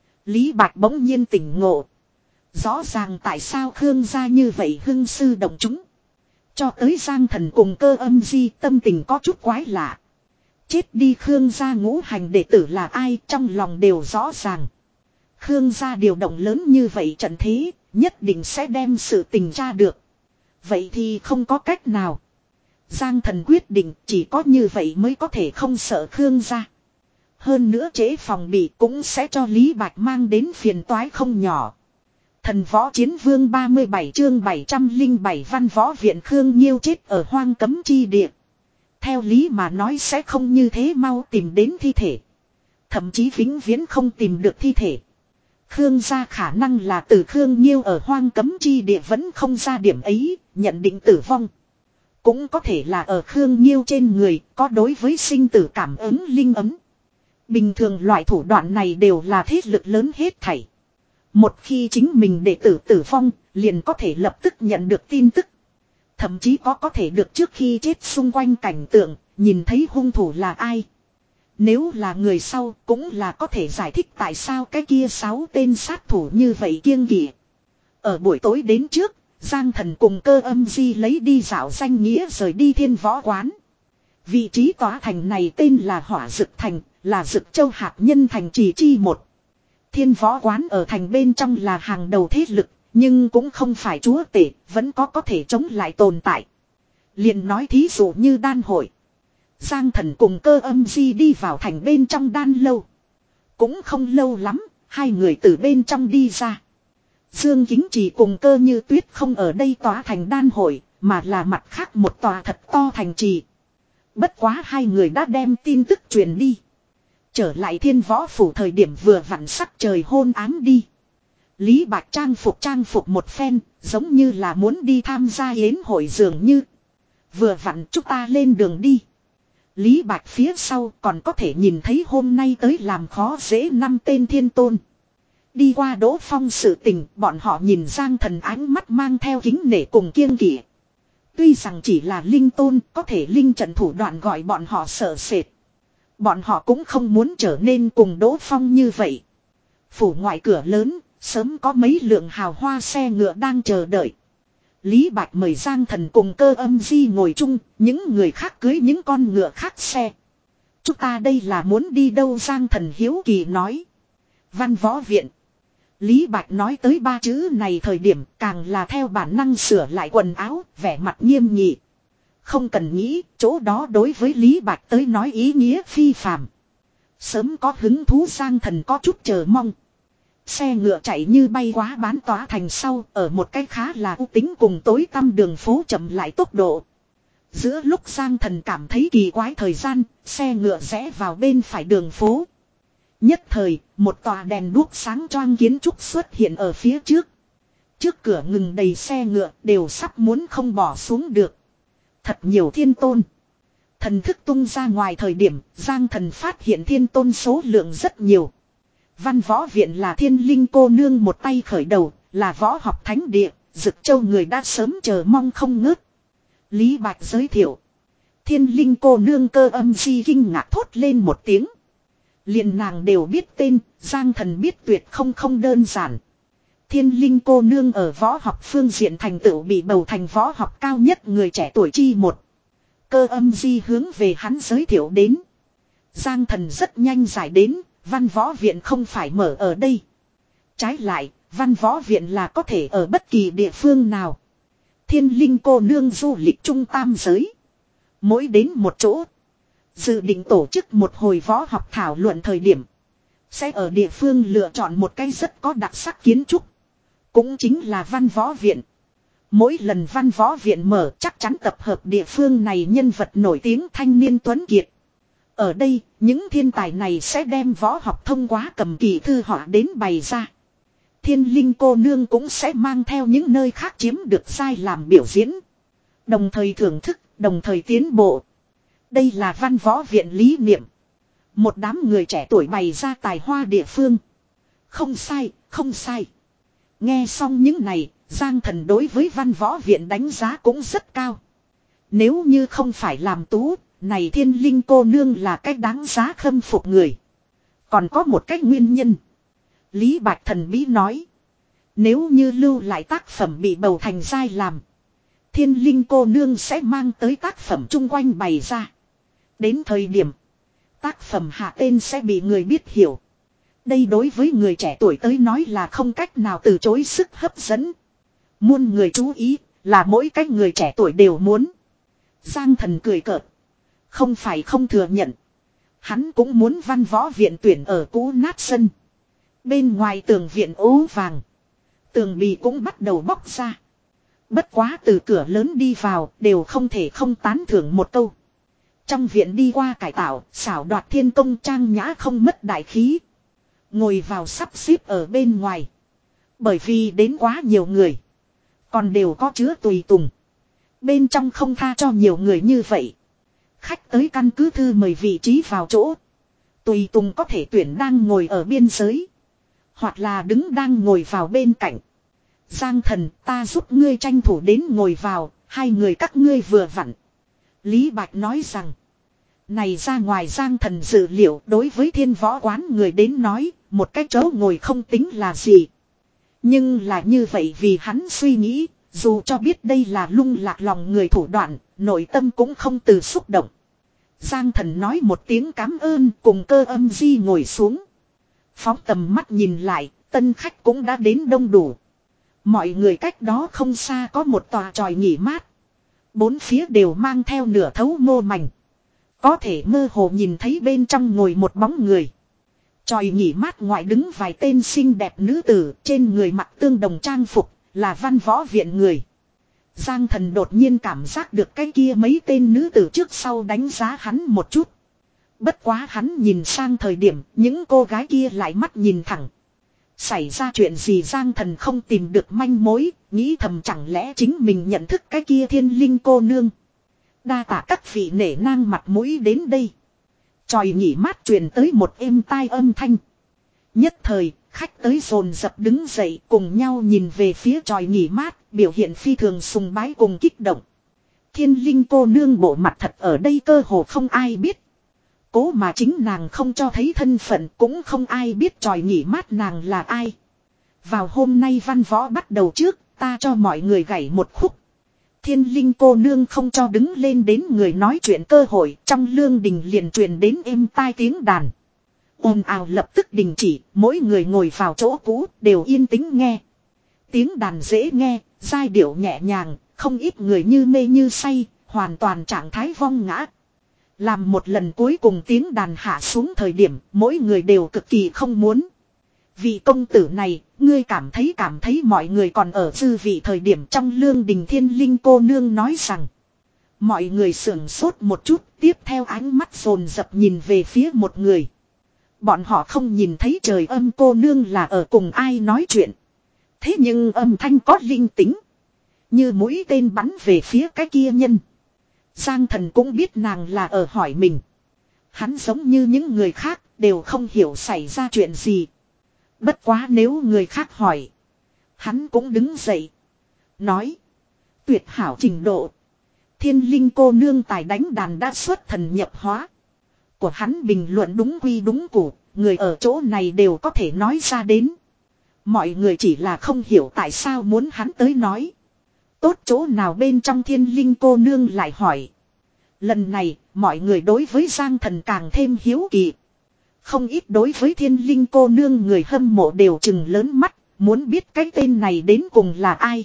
[SPEAKER 1] Lý Bạch bỗng nhiên tỉnh ngộ. Rõ ràng tại sao Khương gia như vậy hưng sư động chúng. Cho tới Giang Thần cùng Cơ Âm Di tâm tình có chút quái lạ. Chết đi Khương gia ngũ hành đệ tử là ai trong lòng đều rõ ràng. Khương gia điều động lớn như vậy trận thế, nhất định sẽ đem sự tình tra được. Vậy thì không có cách nào. Giang Thần quyết định chỉ có như vậy mới có thể không sợ Khương gia. Hơn nữa trễ phòng bị cũng sẽ cho Lý Bạch mang đến phiền toái không nhỏ. Thần võ chiến vương ba mươi bảy chương bảy trăm lẻ bảy văn võ viện Khương Nhiêu chết ở hoang cấm chi địa. Theo lý mà nói sẽ không như thế mau tìm đến thi thể. Thậm chí vĩnh viễn không tìm được thi thể. Khương gia khả năng là từ Khương Nhiêu ở hoang cấm chi địa vẫn không ra điểm ấy, nhận định tử vong. Cũng có thể là ở Khương Nhiêu trên người có đối với sinh tử cảm ứng linh ấm. Bình thường loại thủ đoạn này đều là thế lực lớn hết thảy. Một khi chính mình đệ tử tử vong, liền có thể lập tức nhận được tin tức. Thậm chí có có thể được trước khi chết xung quanh cảnh tượng, nhìn thấy hung thủ là ai. Nếu là người sau, cũng là có thể giải thích tại sao cái kia sáu tên sát thủ như vậy kiêng kỵ. Ở buổi tối đến trước, Giang Thần cùng Cơ Âm Di lấy đi dạo danh nghĩa rời đi Thiên Võ Quán. Vị trí tòa thành này tên là Hỏa Dực Thành, là Dực Châu hạt nhân thành trì chi một. Thiên Võ Quán ở thành bên trong là hàng đầu thế lực, nhưng cũng không phải chúa tể, vẫn có có thể chống lại tồn tại. Liền nói thí dụ như đan hội. Giang Thần cùng Cơ Âm Di đi vào thành bên trong đan lâu. Cũng không lâu lắm, hai người từ bên trong đi ra. Dương Kính Trì cùng Cơ Như Tuyết không ở đây tòa thành đan hội, mà là mặt khác một tòa thật to thành trì. Bất quá hai người đã đem tin tức truyền đi. Trở lại Thiên Võ Phủ thời điểm vừa vặn sắc trời hôn ám đi. Lý Bạch trang phục trang phục một phen, giống như là muốn đi tham gia yến hội dường như. Vừa vặn chúng ta lên đường đi. Lý Bạch phía sau còn có thể nhìn thấy hôm nay tới làm khó dễ năm tên thiên tôn. Đi qua Đỗ Phong sự tình, bọn họ nhìn Giang Thần ánh mắt mang theo kính nể cùng kiêng kỵ. Tuy rằng chỉ là linh tôn, có thể linh trận thủ đoạn gọi bọn họ sợ sệt. Bọn họ cũng không muốn trở nên cùng Đỗ Phong như vậy. Phủ ngoại cửa lớn, sớm có mấy lượng hào hoa xe ngựa đang chờ đợi. Lý Bạch mời Giang Thần cùng Cơ Âm Di ngồi chung, những người khác cưới những con ngựa khác xe. Chúng ta đây là muốn đi đâu? Giang Thần hiếu kỳ nói. Văn võ viện. Lý Bạch nói tới ba chữ này thời điểm càng là theo bản năng sửa lại quần áo, vẻ mặt nghiêm nghị. Không cần nghĩ, chỗ đó đối với Lý Bạch tới nói ý nghĩa phi phàm. Sớm có hứng thú Giang Thần có chút chờ mong. Xe ngựa chạy như bay quá bán tỏa thành sau, ở một cách khá là u tính cùng tối tăm đường phố chậm lại tốc độ. Giữa lúc Giang Thần cảm thấy kỳ quái thời gian, xe ngựa rẽ vào bên phải đường phố. Nhất thời, một tòa đèn đuốc sáng choang kiến trúc xuất hiện ở phía trước. Trước cửa ngừng đầy xe ngựa đều sắp muốn không bỏ xuống được. Thật nhiều thiên tôn. Thần thức tung ra ngoài thời điểm, Giang Thần phát hiện thiên tôn số lượng rất nhiều. Văn võ viện là thiên linh cô nương một tay khởi đầu, là võ học thánh địa, Dực Châu người đã sớm chờ mong không ngớt. Lý Bạch giới thiệu. Thiên linh cô nương Cơ Âm Di kinh ngạc thốt lên một tiếng. Liền nàng đều biết tên, Giang Thần biết tuyệt không không đơn giản. Thiên linh cô nương ở võ học phương diện thành tựu bị bầu thành võ học cao nhất người trẻ tuổi chi một. Cơ âm di hướng về hắn giới thiệu đến. Giang Thần rất nhanh giải đến, văn võ viện không phải mở ở đây. Trái lại, văn võ viện là có thể ở bất kỳ địa phương nào. Thiên linh cô nương du lịch trung tam giới. Mỗi đến một chỗ, dự định tổ chức một hồi võ học thảo luận thời điểm. Sẽ ở địa phương lựa chọn một cái rất có đặc sắc kiến trúc. Cũng chính là văn võ viện. Mỗi lần văn võ viện mở chắc chắn tập hợp địa phương này nhân vật nổi tiếng thanh niên tuấn kiệt. Ở đây, những thiên tài này sẽ đem võ học thông qua cầm kỳ thư họa đến bày ra. Thiên linh cô nương cũng sẽ mang theo những nơi khác chiếm được sai làm biểu diễn. Đồng thời thưởng thức, đồng thời tiến bộ. Đây là văn võ viện lý niệm. Một đám người trẻ tuổi bày ra tài hoa địa phương. Không sai, không sai. Nghe xong những này, Giang Thần đối với văn võ viện đánh giá cũng rất cao. Nếu như không phải làm tú, này thiên linh cô nương là cách đáng giá khâm phục người. Còn có một cách nguyên nhân. Lý Bạch thần bí nói. Nếu như lưu lại tác phẩm bị bầu thành giai làm. Thiên linh cô nương sẽ mang tới tác phẩm chung quanh bày ra. Đến thời điểm. Tác phẩm hạ tên sẽ bị người biết hiểu. Đây đối với người trẻ tuổi tới nói là không cách nào từ chối sức hấp dẫn. Muôn người chú ý là mỗi cách người trẻ tuổi đều muốn. Giang Thần cười cợt. Không phải không thừa nhận. Hắn cũng muốn văn võ viện tuyển ở cũ nát sân. Bên ngoài tường viện ố vàng. Tường bì cũng bắt đầu bóc ra. Bất quá từ cửa lớn đi vào đều không thể không tán thưởng một câu. Trong viện đi qua cải tạo, xảo đoạt thiên công trang nhã không mất đại khí. Ngồi vào sắp xếp ở bên ngoài. Bởi vì đến quá nhiều người. Còn đều có chứa tùy tùng. Bên trong không tha cho nhiều người như vậy. Khách tới căn cứ thư mời vị trí vào chỗ. Tùy tùng có thể tuyển đang ngồi ở biên giới. Hoặc là đứng đang ngồi vào bên cạnh. Giang Thần, ta giúp ngươi tranh thủ đến ngồi vào. Hai người các ngươi vừa vặn. Lý Bạch nói rằng. Này ra ngoài Giang Thần dự liệu đối với thiên võ quán người đến nói. Một cái chỗ ngồi không tính là gì. Nhưng là như vậy vì hắn suy nghĩ. Dù cho biết đây là lung lạc lòng người thủ đoạn. Nội tâm cũng không từ xúc động. Giang Thần nói một tiếng cảm ơn cùng Cơ âm di ngồi xuống. Phóng tầm mắt nhìn lại, tân khách cũng đã đến đông đủ. Mọi người cách đó không xa có một tòa tròi nghỉ mát. Bốn phía đều mang theo nửa thấu mô mảnh. Có thể mơ hồ nhìn thấy bên trong ngồi một bóng người. Tròi nghỉ mát ngoại đứng vài tên xinh đẹp nữ tử trên người mặc tương đồng trang phục là văn võ viện người. Giang Thần đột nhiên cảm giác được cái kia mấy tên nữ tử trước sau đánh giá hắn một chút. Bất quá hắn nhìn sang thời điểm những cô gái kia lại mắt nhìn thẳng. Xảy ra chuyện gì Giang Thần không tìm được manh mối, nghĩ thầm chẳng lẽ chính mình nhận thức cái kia thiên linh cô nương. Đa tạ các vị nể nang mặt mũi đến đây. Tròi nghỉ mát truyền tới một êm tai âm thanh. Nhất thời, khách tới dồn dập đứng dậy cùng nhau nhìn về phía tròi nghỉ mát, biểu hiện phi thường sùng bái cùng kích động. Thiên linh cô nương bộ mặt thật ở đây cơ hồ không ai biết. Cố mà chính nàng không cho thấy thân phận cũng không ai biết tròi nghỉ mát nàng là ai. Vào hôm nay văn võ bắt đầu trước, ta cho mọi người gảy một khúc. Thiên linh cô nương không cho đứng lên đến người nói chuyện cơ hội, trong lương đình liền truyền đến êm tai tiếng đàn. Ồn ào lập tức đình chỉ, mỗi người ngồi vào chỗ cũ đều yên tĩnh nghe. Tiếng đàn dễ nghe, giai điệu nhẹ nhàng, không ít người như mê như say, hoàn toàn trạng thái vong ngã. Làm một lần cuối cùng tiếng đàn hạ xuống thời điểm, mỗi người đều cực kỳ không muốn. Vị công tử này, ngươi cảm thấy cảm thấy mọi người còn ở dư vị thời điểm trong lương đình thiên linh cô nương nói rằng. Mọi người sưởng sốt một chút, tiếp theo ánh mắt dồn dập nhìn về phía một người. Bọn họ không nhìn thấy trời âm cô nương là ở cùng ai nói chuyện. Thế nhưng âm thanh có linh tính. Như mũi tên bắn về phía cái kia nhân. Giang Thần cũng biết nàng là ở hỏi mình. Hắn giống như những người khác đều không hiểu xảy ra chuyện gì. Bất quá nếu người khác hỏi. Hắn cũng đứng dậy. Nói. Tuyệt hảo trình độ. Thiên linh cô nương tài đánh đàn đã xuất thần nhập hóa. Của hắn bình luận đúng quy đúng củ. Người ở chỗ này đều có thể nói ra đến. Mọi người chỉ là không hiểu tại sao muốn hắn tới nói. Tốt chỗ nào bên trong thiên linh cô nương lại hỏi. Lần này, mọi người đối với Giang Thần càng thêm hiếu kỳ. Không ít đối với Thiên Linh cô nương người hâm mộ đều trừng lớn mắt, muốn biết cái tên này đến cùng là ai.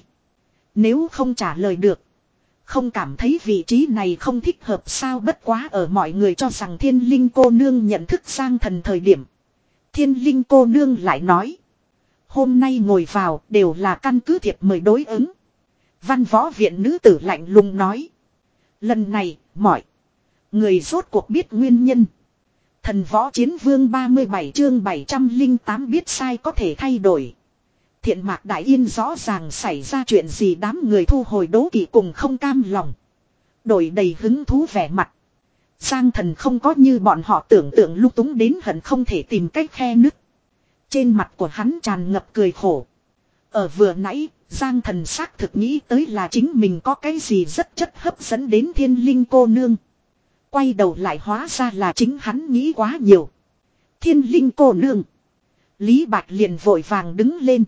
[SPEAKER 1] Nếu không trả lời được, không cảm thấy vị trí này không thích hợp sao. Bất quá ở mọi người cho rằng Thiên Linh cô nương nhận thức Giang Thần thời điểm, Thiên Linh cô nương lại nói, hôm nay ngồi vào đều là căn cứ thiệp mời đối ứng. Văn võ viện nữ tử lạnh lùng nói, lần này mọi người rốt cuộc biết nguyên nhân. Thần võ chiến vương ba mươi bảy chương bảy trăm lẻ tám biết sai có thể thay đổi. Thiện Mạc Đại Yên rõ ràng xảy ra chuyện gì, đám người thu hồi đố kỵ cùng không cam lòng, đổi đầy hứng thú vẻ mặt. Giang Thần không có như bọn họ tưởng tượng lung túng đến hận không thể tìm cách khe nứt. Trên mặt của hắn tràn ngập cười khổ. Ở vừa nãy, Giang Thần xác thực nghĩ tới là chính mình có cái gì rất chất hấp dẫn đến Thiên Linh cô nương. Quay đầu lại hóa ra là chính hắn nghĩ quá nhiều. Thiên Linh cô nương. Lý Bạch liền vội vàng đứng lên.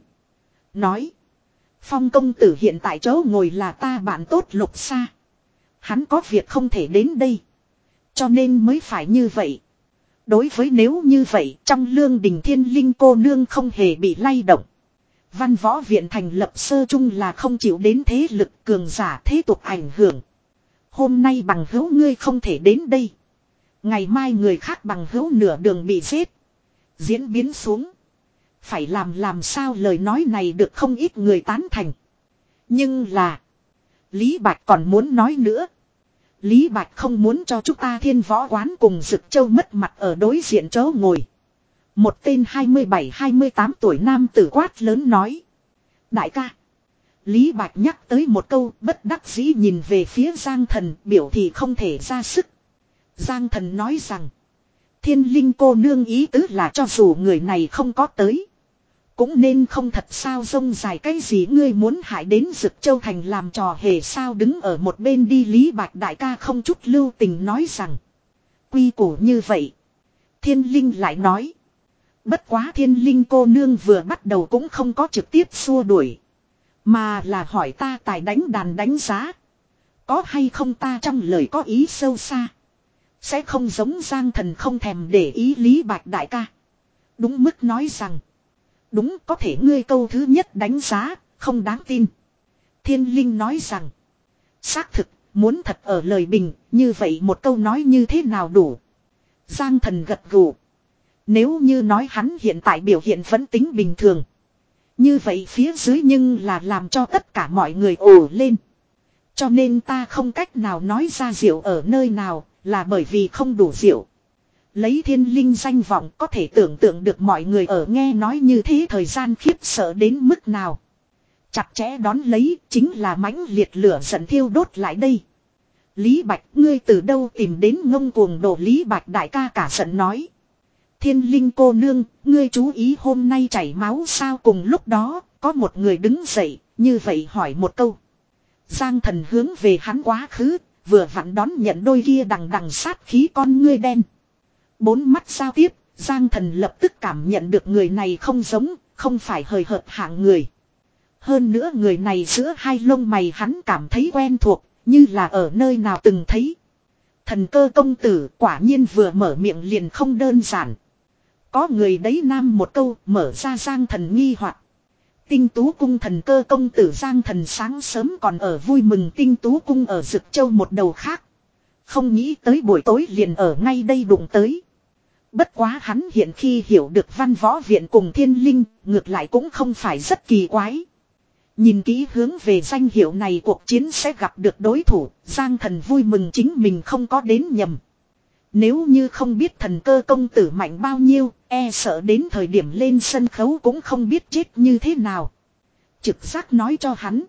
[SPEAKER 1] Nói. Phong công tử hiện tại chỗ ngồi là ta bạn tốt Lục Sa. Hắn có việc không thể đến đây, cho nên mới phải như vậy. Đối với nếu như vậy, trong lương đình Thiên Linh cô nương không hề bị lay động. Văn võ viện thành lập sơ chung là không chịu đến thế lực cường giả thế tục ảnh hưởng. Hôm nay bằng hữu ngươi không thể đến đây, ngày mai người khác bằng hữu nửa đường bị giết, diễn biến xuống phải làm làm sao. Lời nói này được không ít người tán thành. Nhưng là Lý Bạch còn muốn nói nữa. Lý Bạch không muốn cho chúng ta Thiên Võ Quán cùng Dực Châu mất mặt ở đối diện chỗ ngồi. Một tên hai mươi bảy hai mươi tám tuổi nam tử quát lớn nói. Đại ca. Lý Bạch nhắc tới một câu, bất đắc dĩ nhìn về phía Giang Thần, biểu thị không thể ra sức. Giang Thần nói rằng, Thiên Linh cô nương ý tứ là cho dù người này không có tới, cũng nên không thật sao rông dài cái gì, ngươi muốn hại đến Dực Châu thành làm trò hề sao. Đứng ở một bên đi Lý Bạch đại ca không chút lưu tình nói rằng, quy củ như vậy. Thiên Linh lại nói, bất quá Thiên Linh cô nương vừa bắt đầu cũng không có trực tiếp xua đuổi, mà là hỏi ta tài đánh đàn đánh giá có hay không, ta trong lời có ý sâu xa, sẽ không giống Giang Thần không thèm để ý Lý Bạch đại ca. Đúng mức nói rằng, đúng, có thể ngươi câu thứ nhất đánh giá không đáng tin. Thiên Linh nói rằng, xác thực, muốn thật ở lời bình, như vậy một câu nói như thế nào đủ. Giang Thần gật gù. Nếu như nói hắn hiện tại biểu hiện vẫn tính bình thường, như vậy phía dưới nhưng là làm cho tất cả mọi người ồ lên. Cho nên ta không cách nào nói ra rượu ở nơi nào, là bởi vì không đủ rượu. Lấy Thiên Linh danh vọng có thể tưởng tượng được mọi người ở nghe nói như thế thời gian khiếp sợ đến mức nào. Chặt chẽ đón lấy chính là mãnh liệt lửa giận thiêu đốt lại đây. Lý Bạch, ngươi từ đâu tìm đến ngông cuồng đồ. Lý Bạch đại ca cả giận nói. Thiên Linh cô nương, ngươi chú ý hôm nay chảy máu sao. Cùng lúc đó, có một người đứng dậy, như vậy hỏi một câu. Giang Thần hướng về hắn quá khứ, vừa vặn đón nhận đôi kia đằng đằng sát khí con ngươi đen. Bốn mắt giao tiếp, Giang Thần lập tức cảm nhận được người này không giống, không phải hời hợt hạng người. Hơn nữa người này giữa hai lông mày hắn cảm thấy quen thuộc, như là ở nơi nào từng thấy. Thần Cơ công tử quả nhiên vừa mở miệng liền không đơn giản. Có người đấy nam một câu mở ra Giang Thần nghi hoặc. Tinh Tú cung Thần Cơ công tử. Giang Thần sáng sớm còn ở vui mừng Tinh Tú cung ở Dực Châu một đầu khác. Không nghĩ tới buổi tối liền ở ngay đây đụng tới. Bất quá hắn hiện khi hiểu được Văn Võ Viện cùng Thiên Linh, ngược lại cũng không phải rất kỳ quái. Nhìn kỹ hướng về danh hiệu này cuộc chiến sẽ gặp được đối thủ, Giang Thần vui mừng chính mình không có đến nhầm. Nếu như không biết Thần Cơ công tử mạnh bao nhiêu, e sợ đến thời điểm lên sân khấu cũng không biết chết như thế nào. Trực giác nói cho hắn,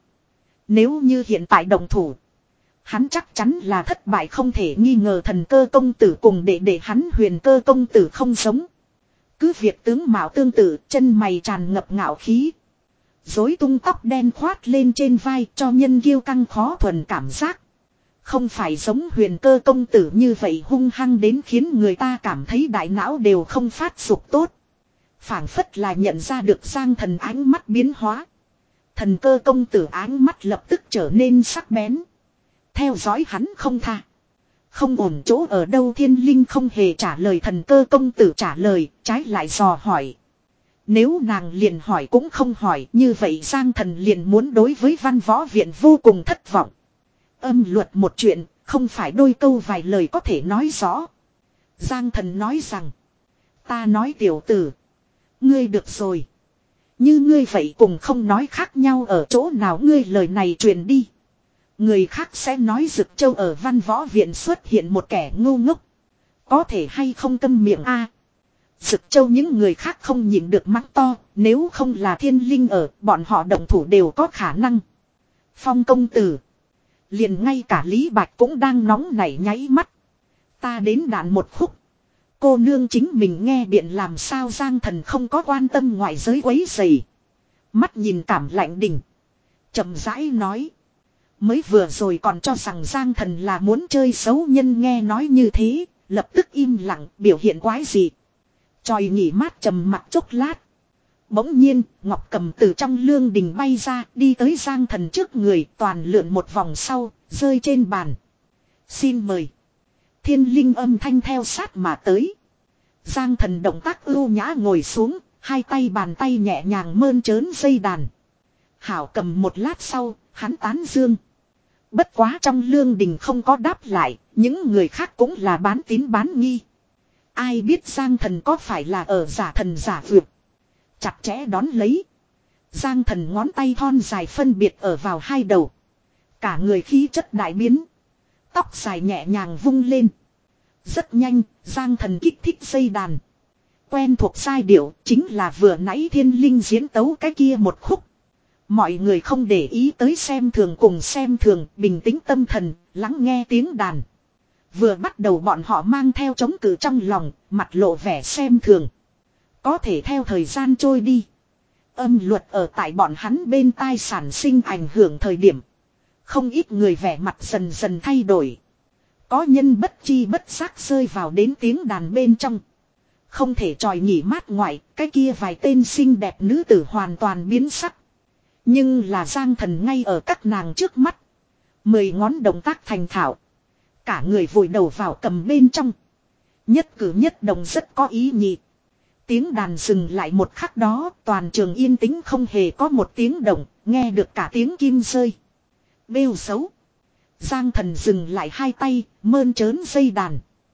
[SPEAKER 1] nếu như hiện tại đồng thủ, hắn chắc chắn là thất bại không thể nghi ngờ. Thần Cơ công tử cùng đệ đệ hắn Huyền Cơ công tử không giống. Cứ việc tướng mạo tương tự, chân mày tràn ngập ngạo khí. Rối tung tóc đen khoát lên trên vai cho nhân kiêu căng khó thuần cảm giác. Không phải giống Huyền Cơ công tử như vậy hung hăng đến khiến người ta cảm thấy đại não đều không phát dục tốt. Phảng phất là nhận ra được Giang Thần ánh mắt biến hóa. Thần Cơ công tử ánh mắt lập tức trở nên sắc bén, theo dõi hắn không tha. Không ổn chỗ ở đâu thiên linh không hề trả lời thần cơ công tử trả lời, trái lại dò hỏi. Nếu nàng liền hỏi cũng không hỏi, như vậy Giang Thần liền muốn đối với văn võ viện vô cùng thất vọng. Âm luật một chuyện, không phải đôi câu vài lời có thể nói rõ. Giang Thần nói rằng, ta nói tiểu tử, ngươi được rồi. Như ngươi vậy cùng không nói khác nhau ở chỗ nào ngươi lời này truyền đi. Người khác sẽ nói Dực Châu ở văn võ viện xuất hiện một kẻ ngu ngốc. Có thể hay không câm miệng a? Dực Châu những người khác không nhịn được mắng to, nếu không là thiên linh ở, bọn họ động thủ đều có khả năng. Phong công tử. Liền ngay cả Lý Bạch cũng đang nóng nảy nháy mắt. Ta đến đạn một khúc. Cô nương chính mình nghe biện làm sao Giang Thần không có quan tâm ngoại giới quấy rầy. Mắt nhìn cảm lạnh đỉnh. Chậm rãi nói. Mới vừa rồi còn cho rằng Giang Thần là muốn chơi xấu nhân nghe nói như thế, lập tức im lặng biểu hiện quái gì. Chòi nghỉ mát trầm mặt chốc lát. Bỗng nhiên, Ngọc Cầm từ trong lương đình bay ra, đi tới Giang Thần trước người, toàn lượn một vòng sau, rơi trên bàn. Xin mời. Thiên linh âm thanh theo sát mà tới. Giang Thần động tác ưu nhã ngồi xuống, hai tay bàn tay nhẹ nhàng mơn trớn dây đàn. Hảo cầm một lát sau, hắn tán dương. Bất quá trong lương đình không có đáp lại, những người khác cũng là bán tín bán nghi. Ai biết Giang Thần có phải là ở giả thần giả vượt. Chặt chẽ đón lấy. Giang Thần ngón tay thon dài phân biệt ở vào hai đầu. Cả người khí chất đại biến. Tóc dài nhẹ nhàng vung lên. Rất nhanh, Giang Thần kích thích dây đàn. Quen thuộc giai điệu chính là vừa nãy thiên linh diễn tấu cái kia một khúc. Mọi người không để ý tới xem thường cùng xem thường, bình tĩnh tâm thần, lắng nghe tiếng đàn. Vừa bắt đầu bọn họ mang theo chống cự trong lòng, mặt lộ vẻ xem thường. Có thể theo thời gian trôi đi. Âm luật ở tại bọn hắn bên tai sản sinh ảnh hưởng thời điểm. Không ít người vẻ mặt dần dần thay đổi. Có nhân bất chi bất giác rơi vào đến tiếng đàn bên trong. Không thể tròi nghỉ mát ngoại, cái kia vài tên xinh đẹp nữ tử hoàn toàn biến sắc. Nhưng là Giang Thần ngay ở các nàng trước mắt. Mười ngón động tác thành thạo. Cả người vùi đầu vào cầm bên trong. Nhất cử nhất động rất có ý nhị. Tiếng đàn dừng lại một khắc đó, toàn trường yên tĩnh không hề có một tiếng động, nghe được cả tiếng kim rơi. Bêu xấu. Giang Thần dừng lại hai tay, mơn trớn dây đàn.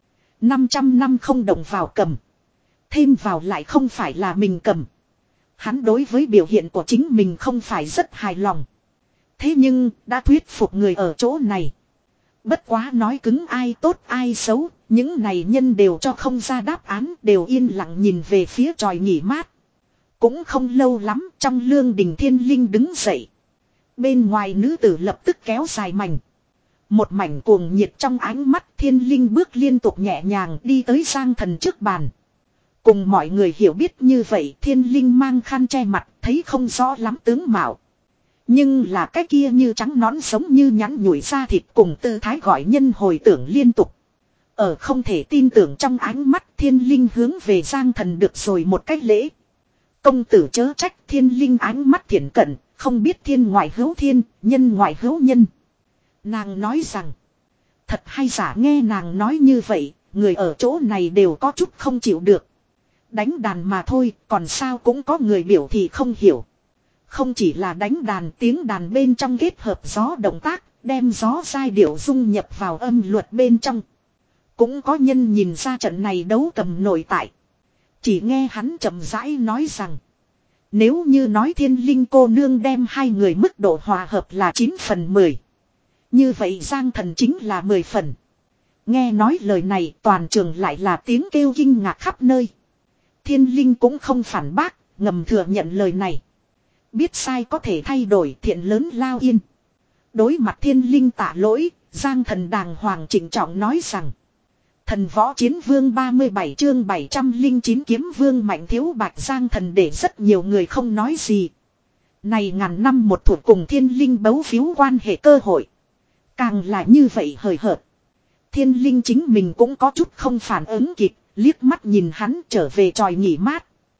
[SPEAKER 1] năm trăm năm không động vào cầm. Thêm vào lại không phải là mình cầm. Hắn đối với biểu hiện của chính mình không phải rất hài lòng. Thế nhưng, đã thuyết phục người ở chỗ này. Bất quá nói cứng ai tốt ai xấu, những này nhân đều cho không ra đáp án, đều yên lặng nhìn về phía tròi nghỉ mát. Cũng không lâu lắm, trong lương đình thiên linh đứng dậy. Bên ngoài nữ tử lập tức kéo dài mảnh. Một mảnh cuồng nhiệt trong ánh mắt thiên linh bước liên tục nhẹ nhàng đi tới Giang Thần trước bàn. Cùng mọi người hiểu biết như vậy thiên linh mang khăn che mặt thấy không rõ lắm tướng mạo. Nhưng là cái kia như trắng nón sống như nhắn nhủi da thịt cùng tư thái gọi nhân hồi tưởng liên tục. Ở không thể tin tưởng trong ánh mắt thiên linh hướng về Giang Thần được rồi một cách lễ. Công tử chớ trách thiên linh ánh mắt thiện cận, không biết thiên ngoại hữu thiên, nhân ngoại hữu nhân. Nàng nói rằng, thật hay giả nghe nàng nói như vậy, người ở chỗ này đều có chút không chịu được. Đánh đàn mà thôi, còn sao cũng có người biểu thị không hiểu. Không chỉ là đánh đàn tiếng đàn bên trong kết hợp gió động tác, đem gió giai điệu dung nhập vào âm luật bên trong. Cũng có nhân nhìn ra trận này đấu cầm nội tại. Chỉ nghe hắn chậm rãi nói rằng, nếu như nói thiên linh cô nương đem hai người mức độ hòa hợp là chín phần mười. Như vậy Giang Thần chính là mười phần. Nghe nói lời này toàn trường lại là tiếng kêu kinh ngạc khắp nơi. Thiên linh cũng không phản bác, ngầm thừa nhận lời này. Biết sai có thể thay đổi thiện lớn lao yên. Đối mặt thiên linh tạ lỗi, Giang Thần đàng hoàng trịnh trọng nói rằng. Thần võ chiến vương ba mươi bảy chương bảy trăm lẻ chín kiếm vương mạnh thiếu bạch Giang Thần để rất nhiều người không nói gì. Này ngàn năm một thuộc cùng thiên linh bấu phiếu quan hệ cơ hội. Càng là như vậy hời hợt. Thiên linh chính mình cũng có chút không phản ứng kịp, liếc mắt nhìn hắn trở về tròi nghỉ mát.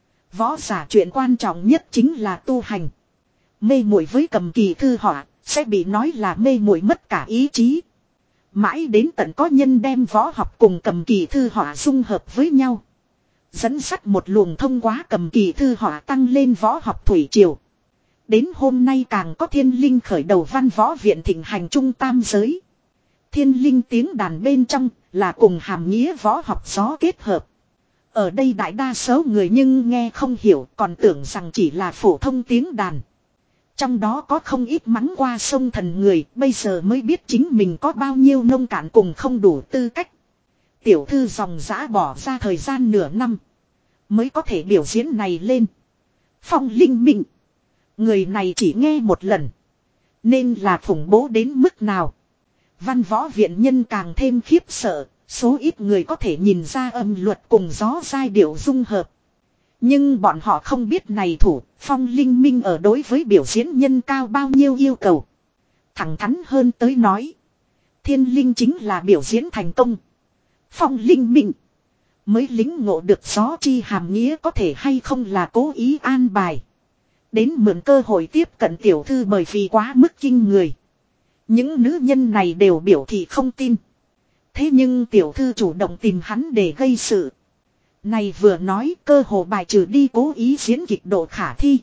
[SPEAKER 1] Võ giả chuyện quan trọng nhất chính là tu hành. Mê muội với cầm kỳ thư họa, sẽ bị nói là mê muội mất cả ý chí. Mãi đến tận có nhân đem võ học cùng cầm kỳ thư họa dung hợp với nhau. Dẫn sắt một luồng thông qua cầm kỳ thư họa tăng lên võ học thủy triều. Đến hôm nay càng có thiên linh khởi đầu văn võ viện thịnh hành trung tam giới. Thiên linh tiếng đàn bên trong là cùng hàm nghĩa võ học gió kết hợp. Ở đây đại đa số người nhưng nghe không hiểu còn tưởng rằng chỉ là phổ thông tiếng đàn. Trong đó có không ít mắng qua sông thần người bây giờ mới biết chính mình có bao nhiêu nông cạn cùng không đủ tư cách. Tiểu thư dòng dã bỏ ra thời gian nửa năm mới có thể biểu diễn này lên. Phong linh mịnh. Người này chỉ nghe một lần. Nên là khủng bố đến mức nào. Văn võ viện nhân càng thêm khiếp sợ. Số ít người có thể nhìn ra âm luật cùng gió giai điệu dung hợp. Nhưng bọn họ không biết này thủ Phong linh minh ở đối với biểu diễn nhân cao bao nhiêu yêu cầu. Thẳng thắn hơn tới nói. Thiên linh chính là biểu diễn thành công. Phong linh minh mới lính ngộ được gió chi hàm nghĩa có thể hay không là cố ý an bài. Đến mượn cơ hội tiếp cận tiểu thư bởi vì quá mức kinh người. Những nữ nhân này đều biểu thị không tin. Thế nhưng tiểu thư chủ động tìm hắn để gây sự. Này vừa nói cơ hồ bài trừ đi cố ý diễn kịch độ khả thi.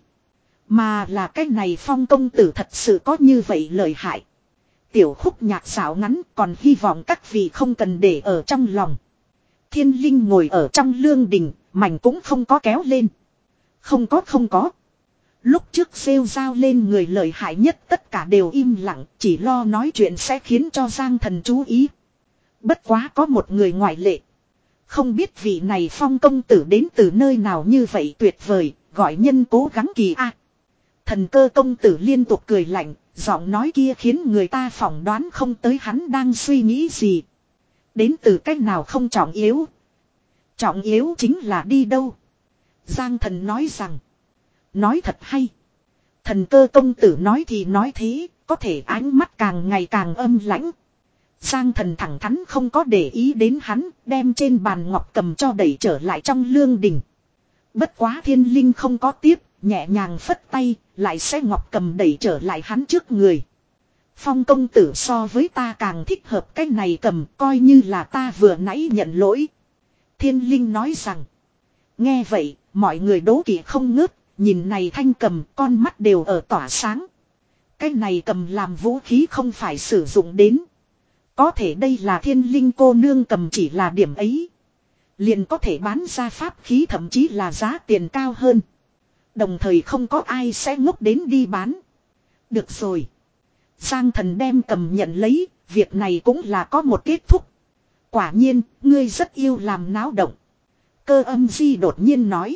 [SPEAKER 1] Mà là cái này Phong công tử thật sự có như vậy lợi hại. Tiểu khúc nhạc xảo ngắn còn hy vọng các vị không cần để ở trong lòng. Thiên linh ngồi ở trong lương đình, mảnh cũng không có kéo lên. Không có không có. Lúc trước rêu rao lên người lợi hại nhất tất cả đều im lặng, chỉ lo nói chuyện sẽ khiến cho Giang Thần chú ý. Bất quá có một người ngoại lệ. Không biết vị này Phong công tử đến từ nơi nào như vậy tuyệt vời, gọi nhân cố gắng kỳ a. Thần Cơ công tử liên tục cười lạnh, giọng nói kia khiến người ta phỏng đoán không tới hắn đang suy nghĩ gì. Đến từ cách nào không trọng yếu. Trọng yếu chính là đi đâu. Giang Thần nói rằng. Nói thật hay. Thần Cơ công tử nói thì nói thế, có thể ánh mắt càng ngày càng âm lãnh. Giang Thần thẳng thắn không có để ý đến hắn, đem trên bàn ngọc cầm cho đẩy trở lại trong lương đình. Bất quá thiên linh không có tiếp, nhẹ nhàng phất tay, lại sẽ ngọc cầm đẩy trở lại hắn trước người. Phong công tử so với ta càng thích hợp cái này cầm, coi như là ta vừa nãy nhận lỗi. Thiên linh nói rằng. Nghe vậy, mọi người đố kỵ không ngớt, nhìn này thanh cầm, con mắt đều ở tỏa sáng. Cái này cầm làm vũ khí không phải sử dụng đến. Có thể đây là thiên linh cô nương cầm chỉ là điểm ấy. Liền có thể bán ra pháp khí thậm chí là giá tiền cao hơn. Đồng thời không có ai sẽ ngốc đến đi bán. Được rồi. Giang Thần đem cầm nhận lấy, việc này cũng là có một kết thúc. Quả nhiên, ngươi rất yêu làm náo động. Cơ âm di đột nhiên nói.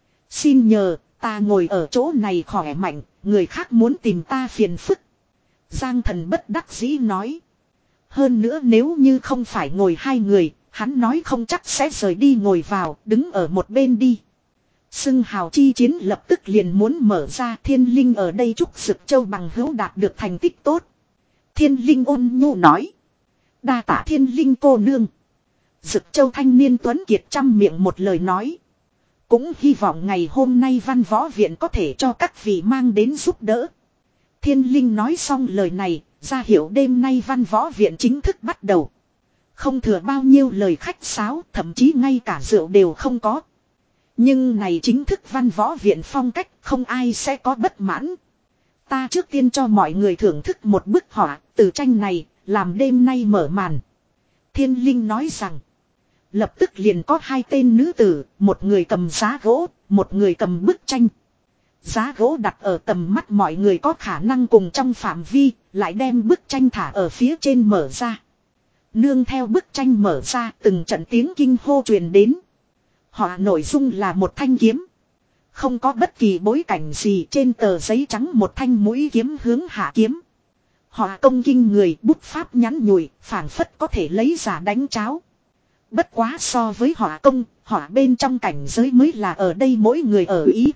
[SPEAKER 1] Xin nhờ, ta ngồi ở chỗ này khỏe mạnh, người khác muốn tìm ta phiền phức. Giang Thần bất đắc dĩ nói. Hơn nữa nếu như không phải ngồi hai người, hắn nói không chắc sẽ rời đi ngồi vào, đứng ở một bên đi. Xưng hào chi chiến lập tức liền muốn mở ra, thiên linh ở đây chúc Dực Châu bằng hữu đạt được thành tích tốt. Thiên linh ôn nhu nói. Đa tạ thiên linh cô nương. Dực Châu thanh niên tuấn kiệt trăm miệng một lời nói. Cũng hy vọng ngày hôm nay văn võ viện có thể cho các vị mang đến giúp đỡ. Thiên linh nói xong lời này, ra hiệu đêm nay văn võ viện chính thức bắt đầu. Không thừa bao nhiêu lời khách sáo, thậm chí ngay cả rượu đều không có. Nhưng này chính thức văn võ viện phong cách, không ai sẽ có bất mãn. Ta trước tiên cho mọi người thưởng thức một bức họa, từ tranh này, làm đêm nay mở màn. Thiên linh nói rằng, lập tức liền có hai tên nữ tử, một người cầm giá gỗ, một người cầm bức tranh. Giá gỗ đặt ở tầm mắt mọi người có khả năng cùng trong phạm vi, lại đem bức tranh thả ở phía trên mở ra. Nương theo bức tranh mở ra, từng trận tiếng kinh hô truyền đến. Họa nội dung là một thanh kiếm. Không có bất kỳ bối cảnh gì, trên tờ giấy trắng một thanh mũi kiếm hướng hạ kiếm. Họa công kinh người, bút pháp nhắn nhủi, phảng phất có thể lấy giả đánh cháo. Bất quá so với họa công, họa bên trong cảnh giới mới là ở đây mỗi người ở ý.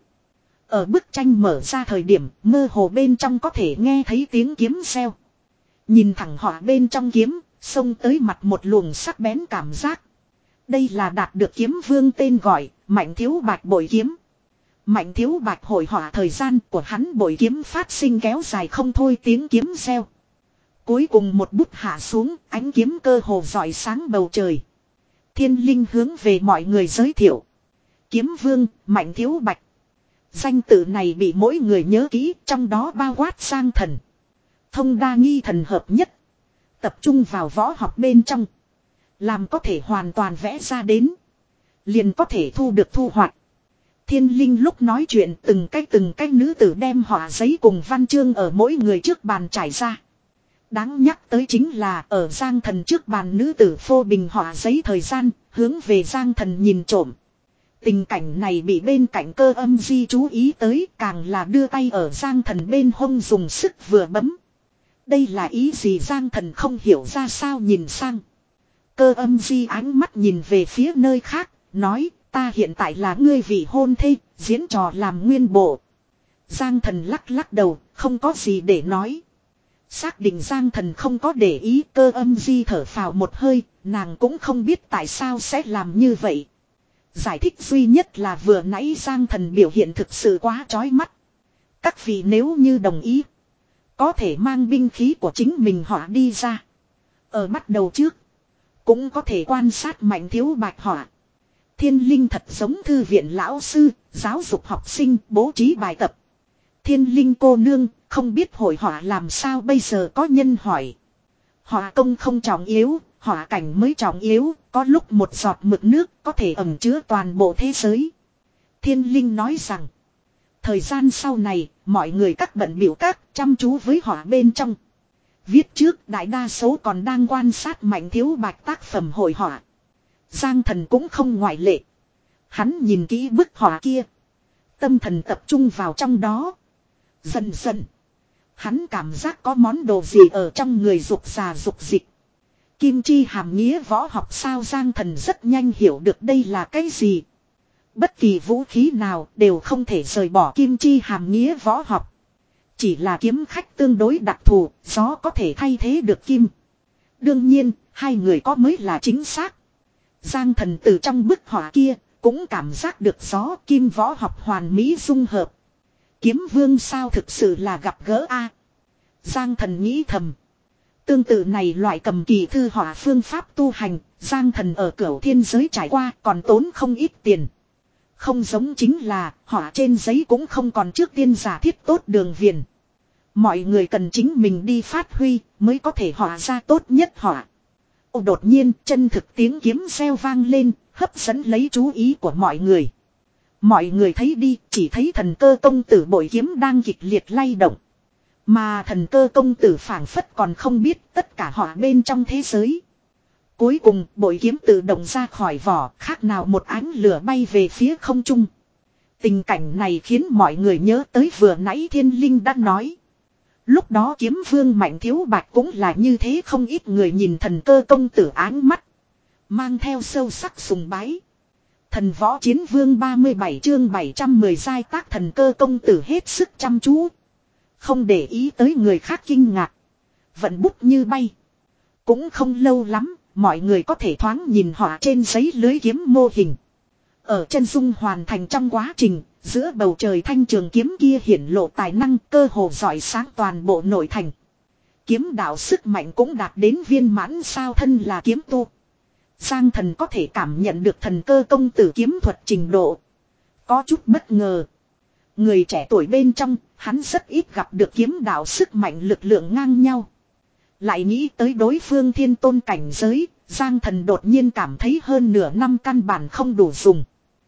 [SPEAKER 1] Ở bức tranh mở ra thời điểm, mơ hồ bên trong có thể nghe thấy tiếng kiếm reo. Nhìn thẳng họa bên trong kiếm, xông tới mặt một luồng sắc bén cảm giác. Đây là đạt được kiếm vương tên gọi, Mạnh Thiếu Bạch bội kiếm. Mạnh Thiếu Bạch hồi họa thời gian của hắn bội kiếm phát sinh kéo dài không thôi tiếng kiếm reo. Cuối cùng một bút hạ xuống, ánh kiếm cơ hồ rọi sáng bầu trời. Thiên Linh hướng về mọi người giới thiệu. Kiếm vương, Mạnh Thiếu Bạch. Danh tự này bị mỗi người nhớ kỹ, trong đó bao quát Giang Thần. Thông đa nghi thần hợp nhất. Tập trung vào võ học bên trong. Làm có thể hoàn toàn vẽ ra đến. Liền có thể thu được thu hoạch. Thiên Linh lúc nói chuyện từng cái từng cái nữ tử đem họa giấy cùng văn chương ở mỗi người trước bàn trải ra. Đáng nhắc tới chính là ở Giang Thần trước bàn nữ tử phô bình họa giấy thời gian, hướng về Giang Thần nhìn trộm. Tình cảnh này bị bên cạnh Cơ Âm Di chú ý tới, càng là đưa tay ở Giang Thần bên hông dùng sức vừa bấm. Đây là ý gì Giang Thần không hiểu ra sao nhìn sang. Cơ Âm Di ánh mắt nhìn về phía nơi khác, nói ta hiện tại là ngươi vị hôn thê, diễn trò làm nguyên bộ. Giang Thần lắc lắc đầu, không có gì để nói. Xác định Giang Thần không có để ý, Cơ Âm Di thở phào một hơi, nàng cũng không biết tại sao sẽ làm như vậy. Giải thích duy nhất là vừa nãy Giang Thần biểu hiện thực sự quá chói mắt. Các vị nếu như đồng ý, có thể mang binh khí của chính mình họa đi ra. Ở bắt đầu trước, cũng có thể quan sát Mạnh Thiếu Bạch họa. Thiên Linh thật giống thư viện lão sư, giáo dục học sinh, bố trí bài tập. Thiên Linh cô nương, không biết hội họa làm sao bây giờ có nhân hỏi. Họa công không trọng yếu, họa cảnh mới trọng yếu, có lúc một giọt mực nước có thể ẩn chứa toàn bộ thế giới. Thiên Linh nói rằng, thời gian sau này, mọi người các bận biểu các chăm chú với họa bên trong. Viết trước đại đa số còn đang quan sát Mạnh Thiếu Bạch tác phẩm hội họa. Giang Thần cũng không ngoại lệ. Hắn nhìn kỹ bức họa kia. Tâm thần tập trung vào trong đó. Dần dần. Hắn cảm giác có món đồ gì ở trong người rục rà rục dịch. Kim chi hàm nghĩa võ học sao Giang Thần rất nhanh hiểu được đây là cái gì. Bất kỳ vũ khí nào đều không thể rời bỏ kim chi hàm nghĩa võ học. Chỉ là kiếm khách tương đối đặc thù, gió có thể thay thế được kim. Đương nhiên, hai người có mới là chính xác. Giang Thần từ trong bức họa kia, cũng cảm giác được gió kim võ học hoàn mỹ dung hợp. Kiếm vương sao thực sự là gặp gỡ a. Giang Thần nghĩ thầm. Tương tự này loại cầm kỳ thư họa phương pháp tu hành, Giang Thần ở cửu thiên giới trải qua còn tốn không ít tiền. Không giống chính là, họa trên giấy cũng không còn trước tiên giả thiết tốt đường viền. Mọi người cần chính mình đi phát huy, mới có thể họa ra tốt nhất họa. Ồ đột nhiên, chân thực tiếng kiếm reo vang lên, hấp dẫn lấy chú ý của mọi người. Mọi người thấy đi, chỉ thấy Thần Cơ công tử bội kiếm đang kịch liệt lay động. Mà Thần Cơ công tử phảng phất còn không biết tất cả họa bên trong thế giới. Cuối cùng, bội kiếm tự động ra khỏi vỏ, khác nào một ánh lửa bay về phía không trung. Tình cảnh này khiến mọi người nhớ tới vừa nãy Thiên Linh đã nói. Lúc đó kiếm vương Mạnh Thiếu Bạch cũng là như thế, không ít người nhìn Thần Cơ công tử áng mắt. Mang theo sâu sắc sùng bái. Thần võ chiến vương ba mươi bảy chương bảy trăm mười giai tác Thần Cơ công tử hết sức chăm chú. Không để ý tới người khác kinh ngạc. Vận bút như bay. Cũng không lâu lắm, mọi người có thể thoáng nhìn họa trên giấy lưới kiếm mô hình. Ở chân dung hoàn thành trong quá trình, giữa bầu trời thanh trường kiếm kia hiển lộ tài năng cơ hồ rọi sáng toàn bộ nội thành. Kiếm đạo sức mạnh cũng đạt đến viên mãn sao thân là kiếm tu. Giang Thần có thể cảm nhận được Thần Cơ công tử kiếm thuật trình độ. Có chút bất ngờ. Người trẻ tuổi bên trong, hắn rất ít gặp được kiếm đạo sức mạnh lực lượng ngang nhau. Lại nghĩ tới đối phương thiên tôn cảnh giới, Giang Thần đột nhiên cảm thấy hơn nửa năm căn bản không đủ dùng.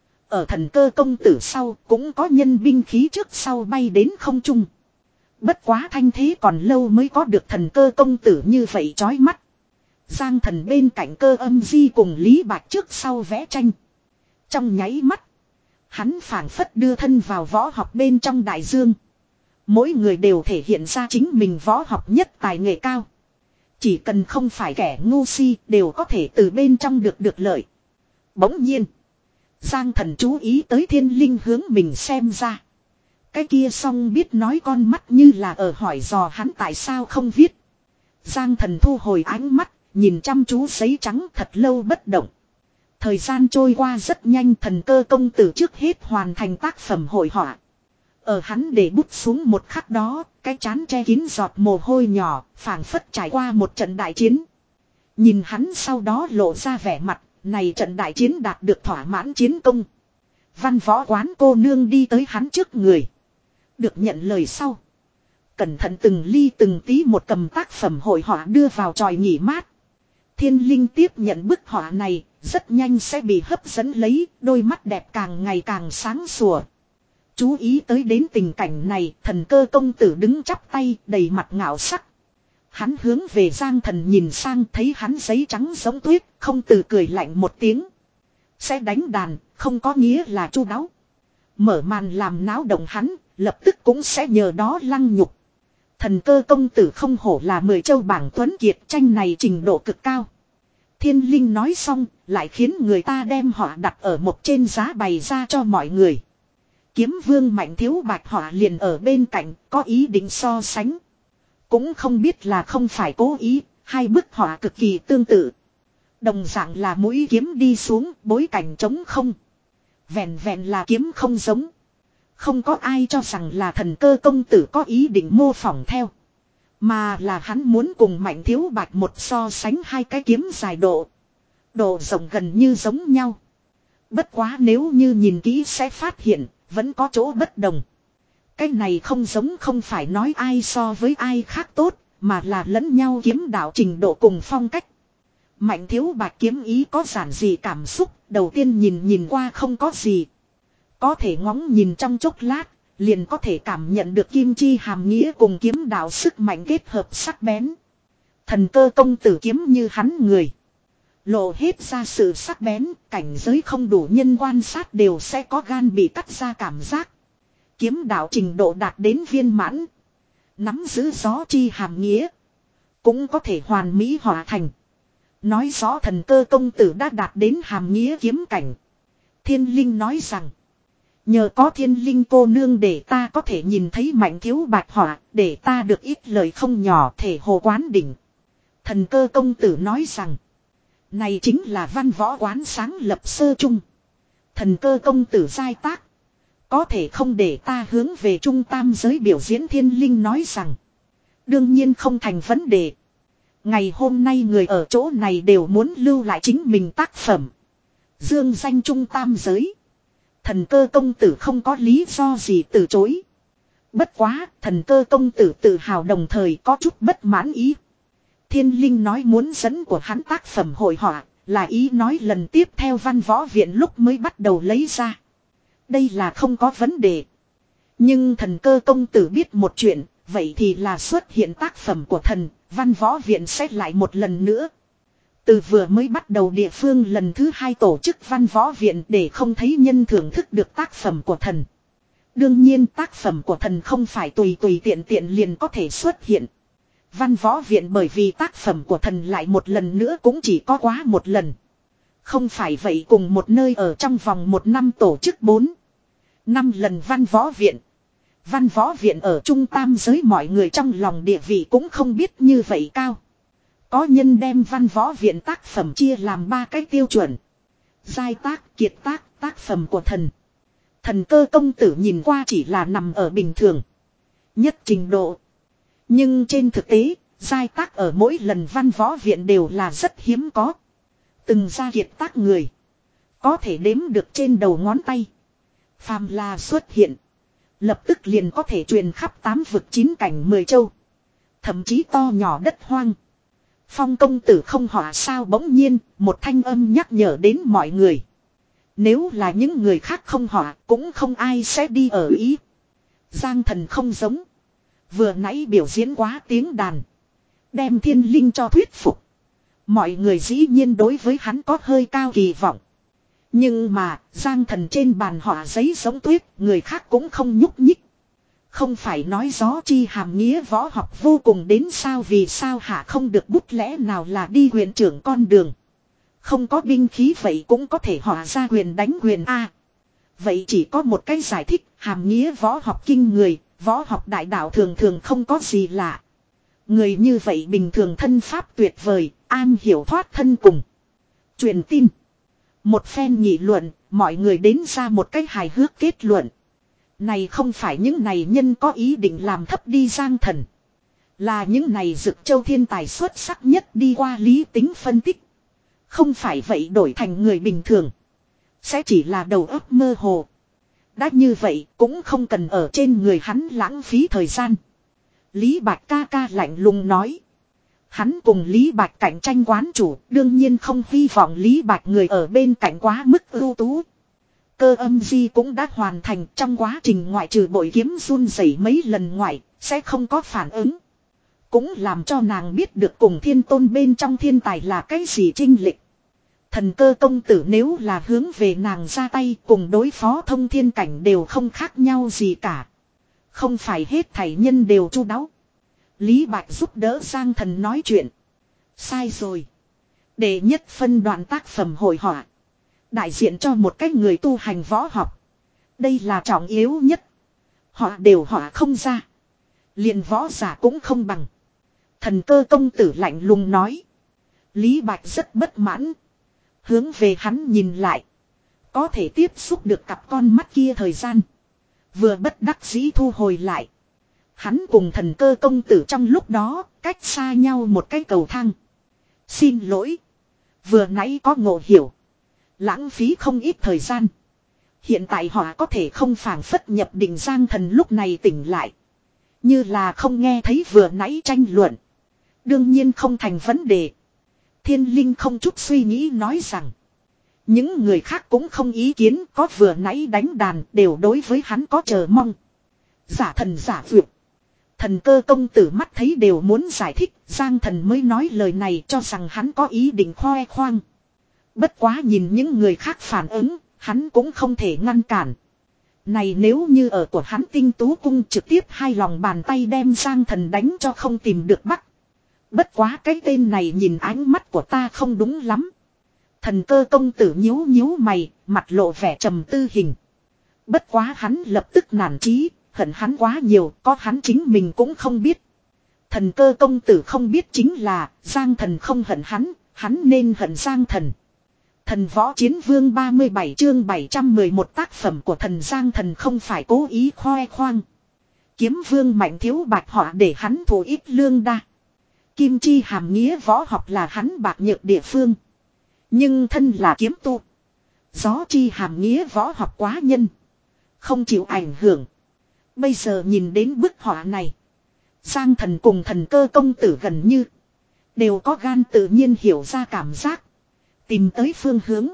[SPEAKER 1] Ở Thần Cơ công tử sau cũng có nhân binh khí trước sau bay đến không trung. Bất quá thanh thế còn lâu mới có được Thần Cơ công tử như vậy chói mắt. Giang Thần bên cạnh Cơ Âm Di cùng Lý Bạch trước sau vẽ tranh. Trong nháy mắt, hắn phảng phất đưa thân vào võ học bên trong đại dương. Mỗi người đều thể hiện ra chính mình võ học nhất tài nghệ cao. Chỉ cần không phải kẻ ngu si đều có thể từ bên trong được được lợi. Bỗng nhiên, Giang Thần chú ý tới Thiên Linh hướng mình xem ra. Cái kia song biết nói con mắt như là ở hỏi dò hắn tại sao không viết. Giang Thần thu hồi ánh mắt, nhìn chăm chú giấy trắng thật lâu bất động. Thời gian trôi qua rất nhanh, Thần Cơ công tử trước hết hoàn thành tác phẩm hội họa. Ở hắn để bút xuống một khắc đó, cái trán che kín giọt mồ hôi nhỏ, phảng phất trải qua một trận đại chiến. Nhìn hắn sau đó lộ ra vẻ mặt, này trận đại chiến đạt được thỏa mãn chiến công. Văn võ quán cô nương đi tới hắn trước người. Được nhận lời sau. Cẩn thận từng ly từng tí một cầm tác phẩm hội họa đưa vào tròi nghỉ mát. Thiên Linh tiếp nhận bức họa này, rất nhanh sẽ bị hấp dẫn lấy, đôi mắt đẹp càng ngày càng sáng sủa. Chú ý tới đến tình cảnh này, Thần Cơ công tử đứng chắp tay, đầy mặt ngạo sắc. Hắn hướng về Giang Thần nhìn sang, thấy hắn giấy trắng giống tuyết, không từ cười lạnh một tiếng. Sẽ đánh đàn, không có nghĩa là chu đáo. Mở màn làm náo động hắn, lập tức cũng sẽ nhờ đó lăng nhục. Thần Cơ công tử không hổ là mười châu bảng tuấn kiệt, tranh này trình độ cực cao. Thiên Linh nói xong, lại khiến người ta đem họ đặt ở một trên giá bày ra cho mọi người. Kiếm vương Mạnh Thiếu Bạch họ liền ở bên cạnh, có ý định so sánh. Cũng không biết là không phải cố ý, hai bức họa cực kỳ tương tự. Đồng dạng là mũi kiếm đi xuống, bối cảnh trống không. Vẹn vẹn là kiếm không giống. Không có ai cho rằng là Thần Cơ công tử có ý định mô phỏng theo. Mà là hắn muốn cùng Mạnh Thiếu Bạch một so sánh hai cái kiếm dài độ. Độ rộng gần như giống nhau. Bất quá nếu như nhìn kỹ sẽ phát hiện, vẫn có chỗ bất đồng. Cái này không giống không phải nói ai so với ai khác tốt, mà là lẫn nhau kiếm đạo trình độ cùng phong cách. Mạnh Thiếu Bạch kiếm ý có giản dị cảm xúc, đầu tiên nhìn nhìn qua không có gì. Có thể ngóng nhìn trong chốc lát, liền có thể cảm nhận được kim chi hàm nghĩa cùng kiếm đạo sức mạnh kết hợp sắc bén. Thần Cơ công tử kiếm như hắn người. Lộ hết ra sự sắc bén, cảnh giới không đủ nhân quan sát đều sẽ có gan bị cắt ra cảm giác. Kiếm đạo trình độ đạt đến viên mãn. Nắm giữ gió chi hàm nghĩa. Cũng có thể hoàn mỹ hòa thành. Nói rõ Thần Cơ công tử đã đạt đến hàm nghĩa kiếm cảnh. Thiên Linh nói rằng. Nhờ có Thiên Linh cô nương để ta có thể nhìn thấy Mạnh Thiếu Bạch họa, để ta được ít lời không nhỏ thể hồ quán đỉnh. Thần Cơ công tử nói rằng. Này chính là văn võ quán sáng lập sơ chung. Thần Cơ công tử giai tác. Có thể không để ta hướng về trung tam giới biểu diễn. Thiên Linh nói rằng. Đương nhiên không thành vấn đề. Ngày hôm nay người ở chỗ này đều muốn lưu lại chính mình tác phẩm. Dương danh trung tam giới. Thần Cơ công tử không có lý do gì từ chối. Bất quá, Thần Cơ công tử tự hào đồng thời có chút bất mãn ý. Thiên Linh nói muốn dẫn của hắn tác phẩm hội họa, là ý nói lần tiếp theo văn võ viện lúc mới bắt đầu lấy ra. Đây là không có vấn đề. Nhưng Thần Cơ công tử biết một chuyện, vậy thì là xuất hiện tác phẩm của thần, văn võ viện xét lại một lần nữa. Từ vừa mới bắt đầu địa phương lần thứ hai tổ chức văn võ viện để không thấy nhân thưởng thức được tác phẩm của thần. Đương nhiên tác phẩm của thần không phải tùy tùy tiện tiện liền có thể xuất hiện. Văn võ viện bởi vì tác phẩm của thần lại một lần nữa cũng chỉ có quá một lần. Không phải vậy cùng một nơi ở trong vòng một năm tổ chức bốn, năm lần văn võ viện. Văn võ viện ở trung tam giới mọi người trong lòng địa vị cũng không biết như vậy cao. Có nhân đem văn võ viện tác phẩm chia làm ba cái tiêu chuẩn. Giai tác, kiệt tác, tác phẩm của thần. Thần Cơ công tử nhìn qua chỉ là nằm ở bình thường nhất trình độ. Nhưng trên thực tế, giai tác ở mỗi lần văn võ viện đều là rất hiếm có. Từng gia kiệt tác người. Có thể đếm được trên đầu ngón tay. Phàm là xuất hiện. Lập tức liền có thể truyền khắp tám vực chín cảnh mười châu. Thậm chí to nhỏ đất hoang. Phong công tử không họa sao bỗng nhiên, một thanh âm nhắc nhở đến mọi người. Nếu là những người khác không họa, cũng không ai sẽ đi ở ý. Giang Thần không giống. Vừa nãy biểu diễn quá tiếng đàn. Đem Thiên Linh cho thuyết phục. Mọi người dĩ nhiên đối với hắn có hơi cao kỳ vọng. Nhưng mà, Giang Thần trên bàn họa giấy giống tuyết, người khác cũng không nhúc nhích. Không phải nói gió chi hàm nghĩa võ học vô cùng đến sao, vì sao hạ không được bút, lẽ nào là đi huyền trưởng con đường. Không có binh khí vậy cũng có thể họa ra quyền đánh quyền A. Vậy chỉ có một cái giải thích, hàm nghĩa võ học kinh người, võ học đại đạo thường thường không có gì lạ. Người như vậy bình thường thân pháp tuyệt vời, an hiểu thoát thân cùng. Truyền tin. Một phen nghị luận, mọi người đến ra một cái hài hước kết luận. Này không phải những này nhân có ý định làm thấp đi Giang Thần. Là những này Dực Châu thiên tài xuất sắc nhất đi qua lý tính phân tích. Không phải vậy đổi thành người bình thường. Sẽ chỉ là đầu óc mơ hồ. Đã như vậy cũng không cần ở trên người hắn lãng phí thời gian. Lý Bạch ca ca lạnh lùng nói. Hắn cùng Lý Bạch cạnh tranh quán chủ, đương nhiên không hy vọng Lý Bạch người ở bên cạnh quá mức ưu tú. Cơ âm di cũng đã hoàn thành, trong quá trình ngoại trừ bội kiếm run rẩy mấy lần ngoại, sẽ không có phản ứng. Cũng làm cho nàng biết được cùng thiên tôn bên trong thiên tài là cái gì chênh lệch. Thần cơ công tử nếu là hướng về nàng ra tay cùng đối phó thông thiên cảnh đều không khác nhau gì cả. Không phải hết thảy nhân đều chu đáo. Lý Bạch giúp đỡ Giang Thần nói chuyện. Sai rồi. Đệ nhất phân đoạn tác phẩm hội họa. Đại diện cho một cách người tu hành võ học. Đây là trọng yếu nhất. Họ đều họa không ra. Liền võ giả cũng không bằng. Thần cơ công tử lạnh lùng nói. Lý Bạch rất bất mãn. Hướng về hắn nhìn lại. Có thể tiếp xúc được cặp con mắt kia thời gian. Vừa bất đắc dĩ thu hồi lại. Hắn cùng thần cơ công tử trong lúc đó cách xa nhau một cái cầu thang. Xin lỗi. Vừa nãy có ngộ hiểu. Lãng phí không ít thời gian. Hiện tại họ có thể không phảng phất nhập định Giang Thần lúc này tỉnh lại. Như là không nghe thấy vừa nãy tranh luận. Đương nhiên không thành vấn đề. Thiên Linh không chút suy nghĩ nói rằng. Những người khác cũng không ý kiến, có vừa nãy đánh đàn đều đối với hắn có chờ mong. Giả thần giả vượt. Thần cơ công tử mắt thấy đều muốn giải thích, Giang Thần mới nói lời này cho rằng hắn có ý định khoe khoang. Bất quá nhìn những người khác phản ứng, hắn cũng không thể ngăn cản. Này nếu như ở của hắn Tinh Tú Cung trực tiếp hai lòng bàn tay đem Giang Thần đánh cho không tìm được bắt. Bất quá cái tên này nhìn ánh mắt của ta không đúng lắm. Thần cơ công tử nhíu nhíu mày, mặt lộ vẻ trầm tư hình. Bất quá hắn lập tức nản chí, hận hắn quá nhiều, có hắn chính mình cũng không biết. Thần cơ công tử không biết chính là, Giang Thần không hận hắn, hắn nên hận Giang Thần. Thần võ chiến vương ba mươi bảy chương bảy trăm mười một tác phẩm của thần Giang Thần không phải cố ý khoe khoang. Kiếm vương mạnh thiếu bạch họa để hắn thủ ít lương đa. Kim chi hàm nghĩa võ học là hắn bạc nhược địa phương. Nhưng thân là kiếm tu. Gió chi hàm nghĩa võ học quá nhân. Không chịu ảnh hưởng. Bây giờ nhìn đến bức họa này. Giang Thần cùng thần cơ công tử gần như. Đều có gan tự nhiên hiểu ra cảm giác. Tìm tới phương hướng.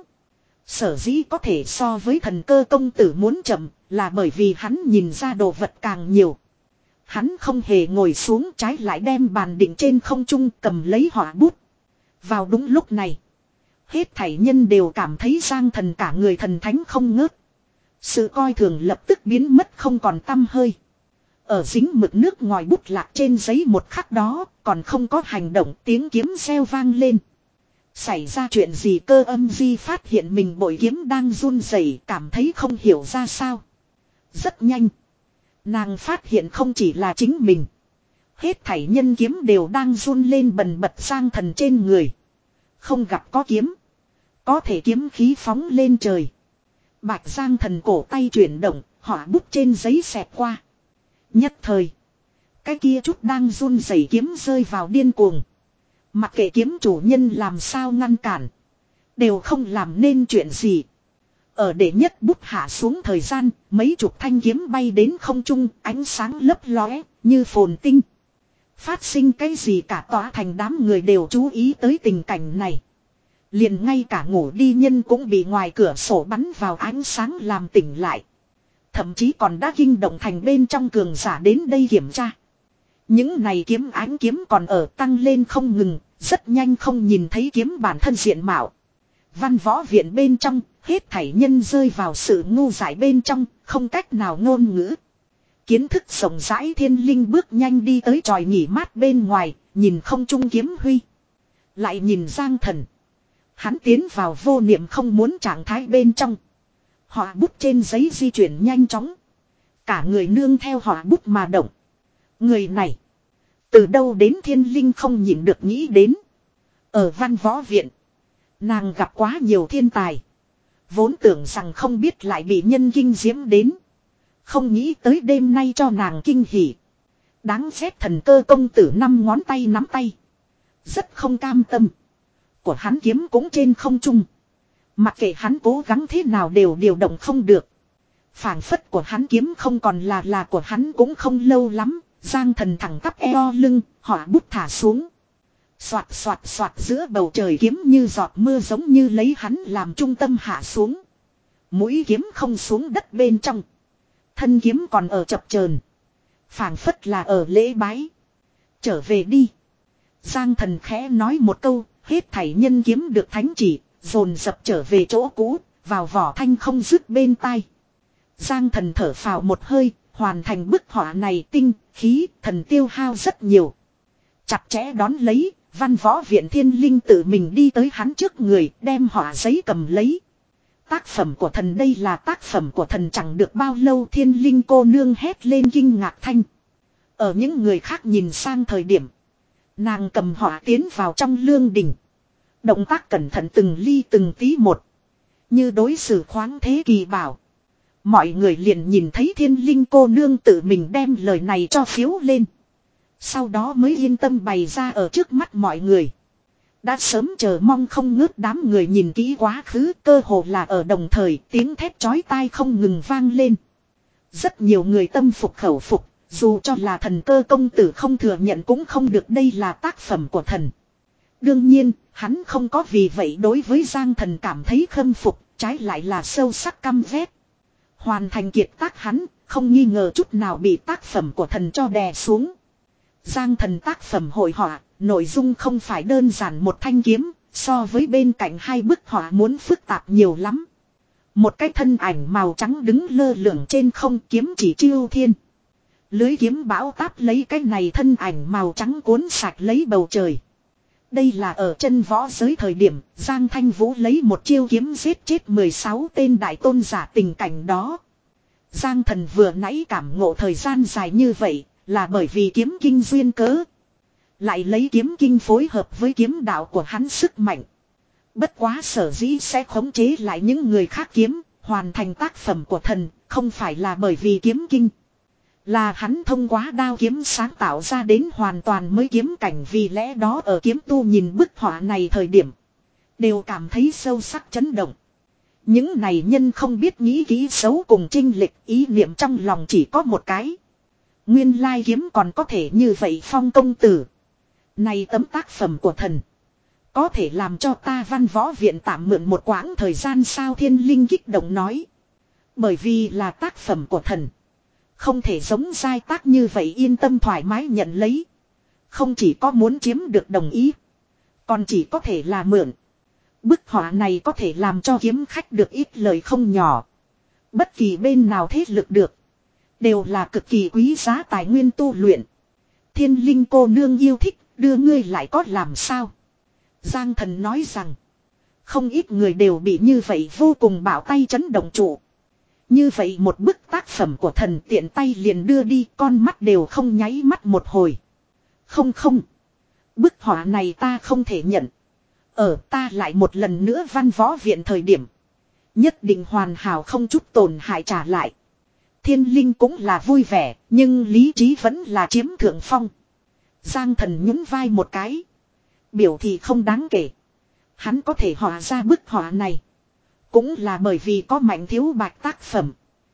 [SPEAKER 1] Sở dĩ có thể so với thần cơ công tử muốn chậm. Là bởi vì hắn nhìn ra đồ vật càng nhiều. Hắn không hề ngồi xuống trái lại đem bàn định trên không trung cầm lấy họa bút. Vào đúng lúc này. Hết thảy nhân đều cảm thấy Giang Thần cả người thần thánh không ngớt. Sự coi thường lập tức biến mất không còn tăm hơi. Ở dính mực nước ngòi bút lạc trên giấy một khắc đó còn không có hành động tiếng kiếm reo vang lên. Xảy ra chuyện gì cơ âm di phát hiện mình bội kiếm đang run rẩy cảm thấy không hiểu ra sao. Rất nhanh. Nàng phát hiện không chỉ là chính mình. Hết thảy nhân kiếm đều đang run lên bần bật Giang Thần trên người. Không gặp có kiếm. Có thể kiếm khí phóng lên trời. Bạch Giang Thần cổ tay chuyển động, họa bút trên giấy xẹt qua. Nhất thời. Cái kia chút đang run rẩy kiếm rơi vào điên cuồng. Mặc kệ kiếm chủ nhân làm sao ngăn cản. Đều không làm nên chuyện gì. Ở đệ nhất bút hạ xuống thời gian, mấy chục thanh kiếm bay đến không trung, ánh sáng lấp lóe, như phồn tinh. Phát sinh cái gì cả tỏa thành đám người đều chú ý tới tình cảnh này. Liền ngay cả ngủ đi nhân cũng bị ngoài cửa sổ bắn vào ánh sáng làm tỉnh lại. Thậm chí còn đã kinh động thành bên trong cường giả đến đây kiểm tra. Những này kiếm ánh kiếm còn ở tăng lên không ngừng, rất nhanh không nhìn thấy kiếm bản thân diện mạo. Văn võ viện bên trong, hết thảy nhân rơi vào sự ngu dại bên trong, không cách nào ngôn ngữ. Kiến thức rộng rãi Thiên Linh bước nhanh đi tới tròi nghỉ mát bên ngoài, nhìn không trung kiếm huy. Lại nhìn Giang Thần. Hắn tiến vào vô niệm không muốn trạng thái bên trong. Họa bút trên giấy di chuyển nhanh chóng. Cả người nương theo họa bút mà động. Người này. Từ đâu đến Thiên Linh không nhịn được nghĩ đến. Ở văn võ viện. Nàng gặp quá nhiều thiên tài. Vốn tưởng rằng không biết lại bị nhân kinh diễm đến. Không nghĩ tới đêm nay cho nàng kinh hỉ. Đáng ghét thần cơ công tử năm ngón tay nắm tay. Rất không cam tâm. Của hắn kiếm cũng trên không trung. Mặc kệ hắn cố gắng thế nào đều điều động không được. Phảng phất của hắn kiếm không còn là là của hắn cũng không lâu lắm. Giang thần thẳng tắp eo lưng, họa bút thả xuống. Xoạt xoạt xoạt giữa bầu trời kiếm như giọt mưa giống như lấy hắn làm trung tâm hạ xuống. Mũi kiếm không xuống đất bên trong. Thân kiếm còn ở chập chờn, phảng phất là ở lễ bái. Trở về đi. Giang thần khẽ nói một câu, hết thảy nhân kiếm được thánh chỉ, dồn dập trở về chỗ cũ, vào vỏ thanh không dứt bên tai. Giang thần thở phào một hơi, hoàn thành bức họa này tinh, khí, thần tiêu hao rất nhiều. Chặt chẽ đón lấy, văn võ viện thiên linh tự mình đi tới hắn trước người, đem họa giấy cầm lấy. Tác phẩm của thần đây là tác phẩm của thần chẳng được bao lâu thiên linh cô nương hét lên kinh ngạc thanh. Ở những người khác nhìn sang thời điểm. Nàng cầm họa tiến vào trong lương đình. Động tác cẩn thận từng ly từng tí một. Như đối xử khoáng thế kỳ bảo. Mọi người liền nhìn thấy thiên linh cô nương tự mình đem lời này cho phiếu lên. Sau đó mới yên tâm bày ra ở trước mắt mọi người. Đã sớm chờ mong không ngớt đám người nhìn kỹ quá khứ cơ hồ là ở đồng thời tiếng thét chói tai không ngừng vang lên. Rất nhiều người tâm phục khẩu phục, dù cho là thần cơ công tử không thừa nhận cũng không được đây là tác phẩm của thần. Đương nhiên, hắn không có vì vậy đối với Giang thần cảm thấy khâm phục, trái lại là sâu sắc căm ghét. Hoàn thành kiệt tác hắn, không nghi ngờ chút nào bị tác phẩm của thần cho đè xuống. Giang thần tác phẩm hội họa, nội dung không phải đơn giản một thanh kiếm, so với bên cạnh hai bức họa muốn phức tạp nhiều lắm. Một cái thân ảnh màu trắng đứng lơ lửng trên không kiếm chỉ chiêu thiên. Lưới kiếm bão táp lấy cái này thân ảnh màu trắng cuốn sạch lấy bầu trời. Đây là ở chân võ giới thời điểm, Giang Thanh Vũ lấy một chiêu kiếm giết chết mười sáu tên đại tôn giả tình cảnh đó. Giang thần vừa nãy cảm ngộ thời gian dài như vậy, là bởi vì kiếm kinh duyên cớ. Lại lấy kiếm kinh phối hợp với kiếm đạo của hắn sức mạnh. Bất quá sở dĩ sẽ khống chế lại những người khác kiếm, hoàn thành tác phẩm của thần, không phải là bởi vì kiếm kinh. Là hắn thông qua đao kiếm sáng tạo ra đến hoàn toàn mới kiếm cảnh vì lẽ đó ở kiếm tu nhìn bức họa này thời điểm. Đều cảm thấy sâu sắc chấn động. Những này nhân không biết nghĩ kỹ xấu cùng chinh lịch ý niệm trong lòng chỉ có một cái. Nguyên lai kiếm còn có thể như vậy Phong công tử. Này tấm tác phẩm của thần. Có thể làm cho ta văn võ viện tạm mượn một quãng thời gian sao thiên linh kích động nói. Bởi vì là tác phẩm của thần. Không thể giống giai tác như vậy yên tâm thoải mái nhận lấy. Không chỉ có muốn chiếm được đồng ý. Còn chỉ có thể là mượn. Bức họa này có thể làm cho kiếm khách được ít lời không nhỏ. Bất kỳ bên nào thế lực được. Đều là cực kỳ quý giá tài nguyên tu luyện. Thiên linh cô nương yêu thích, đưa ngươi lại có làm sao? Giang thần nói rằng. Không ít người đều bị như vậy vô cùng bảo tay chấn động trụ. Như vậy một bức tác phẩm của thần tiện tay liền đưa đi, con mắt đều không nháy mắt một hồi. Không không. Bức họa này ta không thể nhận. Ở ta lại một lần nữa văn võ viện thời điểm. Nhất định hoàn hảo không chút tổn hại trả lại. Thiên linh cũng là vui vẻ, nhưng lý trí vẫn là chiếm thượng phong. Giang thần nhún vai một cái. Biểu thì không đáng kể. Hắn có thể họa ra bức họa này. Cũng là bởi vì có Mạnh Thiếu Bạch tác phẩm.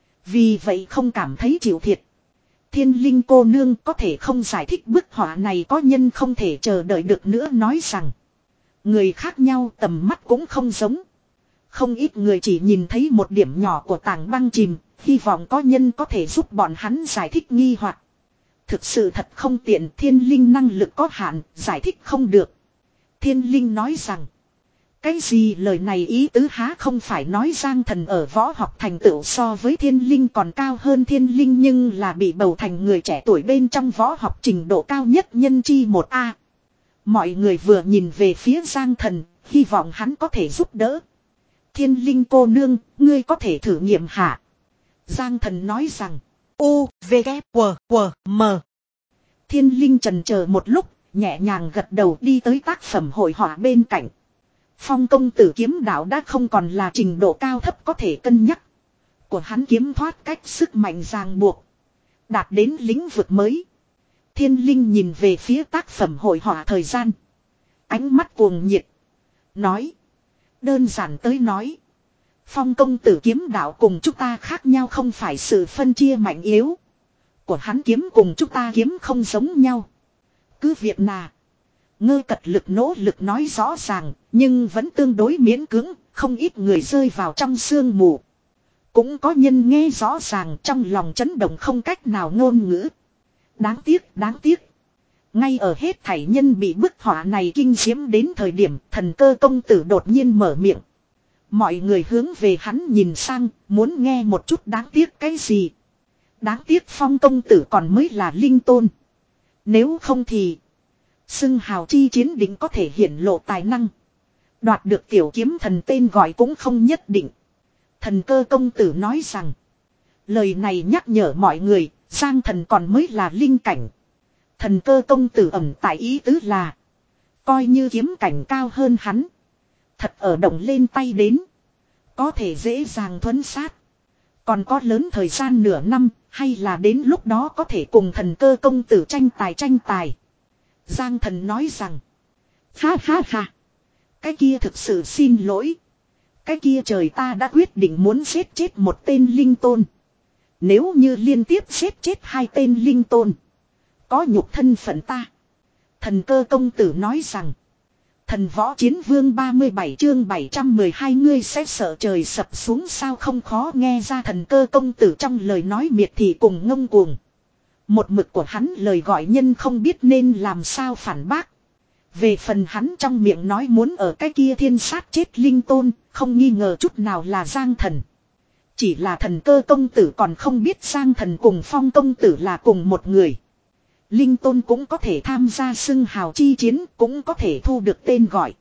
[SPEAKER 1] Vì vậy không cảm thấy chịu thiệt. Thiên linh cô nương có thể không giải thích bức họa này có nhân không thể chờ đợi được nữa nói rằng. Người khác nhau tầm mắt cũng không giống. Không ít người chỉ nhìn thấy một điểm nhỏ của tảng băng chìm. Hy vọng có nhân có thể giúp bọn hắn giải thích nghi hoặc. Thực sự thật không tiện thiên linh năng lực có hạn, giải thích không được. Thiên linh nói rằng. Cái gì lời này ý tứ há không phải nói Giang thần ở võ học thành tựu so với thiên linh còn cao hơn thiên linh nhưng là bị bầu thành người trẻ tuổi bên trong võ học trình độ cao nhất nhân chi một A. Mọi người vừa nhìn về phía Giang thần, hy vọng hắn có thể giúp đỡ. Thiên linh cô nương, ngươi có thể thử nghiệm hả? Giang thần nói rằng, U, V, K, W, W, M. Thiên linh trần chờ một lúc, nhẹ nhàng gật đầu đi tới tác phẩm hội họa bên cạnh. Phong công tử kiếm đạo đã không còn là trình độ cao thấp có thể cân nhắc. của hắn kiếm thoát cách sức mạnh ràng buộc. Đạt đến lĩnh vực mới. Thiên linh nhìn về phía tác phẩm hội họa thời gian. Ánh mắt cuồng nhiệt. Nói. Đơn giản tới nói. Phong công tử kiếm đạo cùng chúng ta khác nhau không phải sự phân chia mạnh yếu. Của hắn kiếm cùng chúng ta kiếm không giống nhau. Cứ việc nà. Ngơ cật lực nỗ lực nói rõ ràng. Nhưng vẫn tương đối miễn cưỡng. Không ít người rơi vào trong sương mù. Cũng có nhân nghe rõ ràng trong lòng chấn động không cách nào ngôn ngữ. Đáng tiếc, đáng tiếc. Ngay ở hết thảy nhân bị bức họa này kinh diễm đến thời điểm thần cơ công tử đột nhiên mở miệng. Mọi người hướng về hắn nhìn sang, muốn nghe một chút đáng tiếc cái gì. Đáng tiếc Phong công tử còn mới là linh tôn. Nếu không thì xưng hào chi chiến định có thể hiển lộ tài năng. Đoạt được tiểu kiếm thần tên gọi cũng không nhất định. Thần cơ công tử nói rằng. Lời này nhắc nhở mọi người, Giang thần còn mới là linh cảnh. Thần cơ công tử ẩn tại ý tứ là. Coi như kiếm cảnh cao hơn hắn. Thật ở động lên tay đến. Có thể dễ dàng thuấn sát. Còn có lớn thời gian nửa năm, hay là đến lúc đó có thể cùng thần cơ công tử tranh tài tranh tài. Giang thần nói rằng. Ha ha ha. Cái kia thực sự xin lỗi. Cái kia trời ta đã quyết định muốn giết chết một tên linh tôn. Nếu như liên tiếp giết chết hai tên linh tôn. Có nhục thân phận ta. Thần cơ công tử nói rằng. Thần võ chiến vương ba mươi bảy chương bảy trăm mười hai ngươi sẽ sợ trời sập xuống sao không khó nghe ra thần cơ công tử trong lời nói miệt thị cùng ngông cuồng. Một mực của hắn lời gọi nhân không biết nên làm sao phản bác. Về phần hắn trong miệng nói muốn ở cái kia thiên sát chết linh tôn, không nghi ngờ chút nào là Giang thần. Chỉ là thần cơ công tử còn không biết Giang thần cùng Phong công tử là cùng một người. Linh tôn cũng có thể tham gia xưng hào chi chiến, cũng có thể thu được tên gọi.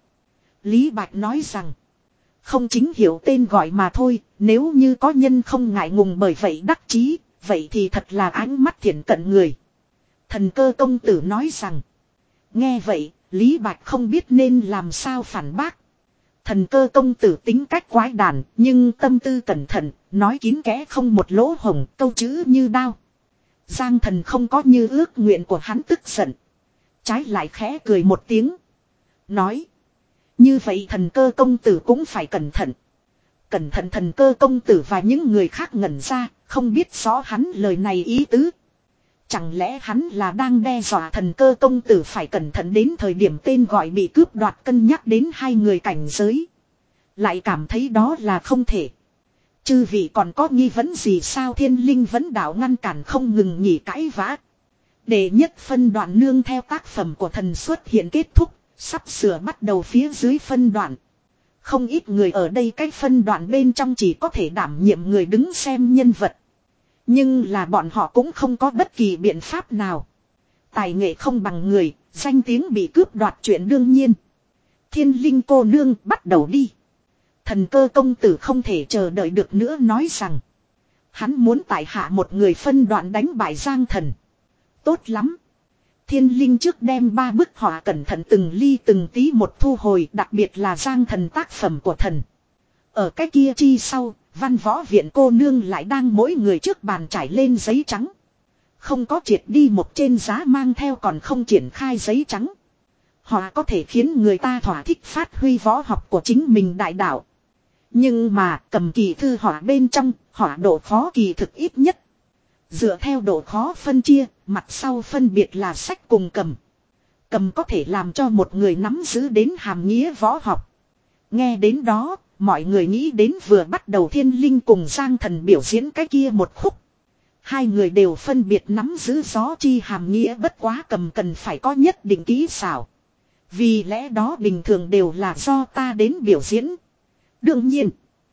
[SPEAKER 1] Lý Bạch nói rằng, không chính hiểu tên gọi mà thôi, nếu như có nhân không ngại ngùng bởi vậy đắc chí, vậy thì thật là ánh mắt thiện cận người. Thần cơ công tử nói rằng, nghe vậy, Lý Bạch không biết nên làm sao phản bác. Thần cơ công tử tính cách quái đản, nhưng tâm tư cẩn thận, nói kín kẽ không một lỗ hổng, câu chữ như đao. Giang thần không có như ước nguyện của hắn tức giận. Trái lại khẽ cười một tiếng. Nói. Như vậy thần cơ công tử cũng phải cẩn thận. Cẩn thận thần cơ công tử và những người khác ngẩn ra, không biết rõ hắn lời này ý tứ. Chẳng lẽ hắn là đang đe dọa thần cơ công tử phải cẩn thận đến thời điểm tên gọi bị cướp đoạt cân nhắc đến hai người cảnh giới. Lại cảm thấy đó là không thể. Chư vị còn có nghi vấn gì sao thiên linh vấn đạo ngăn cản không ngừng nghỉ cãi vã. Đệ nhất phân đoạn nương theo tác phẩm của thần xuất hiện kết thúc, sắp sửa bắt đầu phía dưới phân đoạn. Không ít người ở đây cái phân đoạn bên trong chỉ có thể đảm nhiệm người đứng xem nhân vật. Nhưng là bọn họ cũng không có bất kỳ biện pháp nào. Tài nghệ không bằng người, danh tiếng bị cướp đoạt chuyện đương nhiên. Thiên linh cô nương bắt đầu đi. Thần cơ công tử không thể chờ đợi được nữa nói rằng. Hắn muốn tại hạ một người phân đoạn đánh bại Giang thần. Tốt lắm. Thiên linh trước đem ba bức họa cẩn thận từng ly từng tí một thu hồi, đặc biệt là Giang thần tác phẩm của thần. Ở cái kia chi sau, văn võ viện cô nương lại đang mỗi người trước bàn trải lên giấy trắng. Không có triệt đi một trên giá mang theo còn không triển khai giấy trắng. Họa có thể khiến người ta thỏa thích phát huy võ học của chính mình đại đạo. Nhưng mà cầm kỳ thư họa bên trong, họa độ khó kỳ thực ít nhất. Dựa theo độ khó phân chia, mặt sau phân biệt là sách cùng cầm. Cầm có thể làm cho một người nắm giữ đến hàm nghĩa võ học. Nghe đến đó, mọi người nghĩ đến vừa bắt đầu thiên linh cùng Giang thần biểu diễn cái kia một khúc. Hai người đều phân biệt nắm giữ gió chi hàm nghĩa, bất quá cầm cần phải có nhất định kỹ xảo. Vì lẽ đó bình thường đều là do ta đến biểu diễn. Đương nhiên,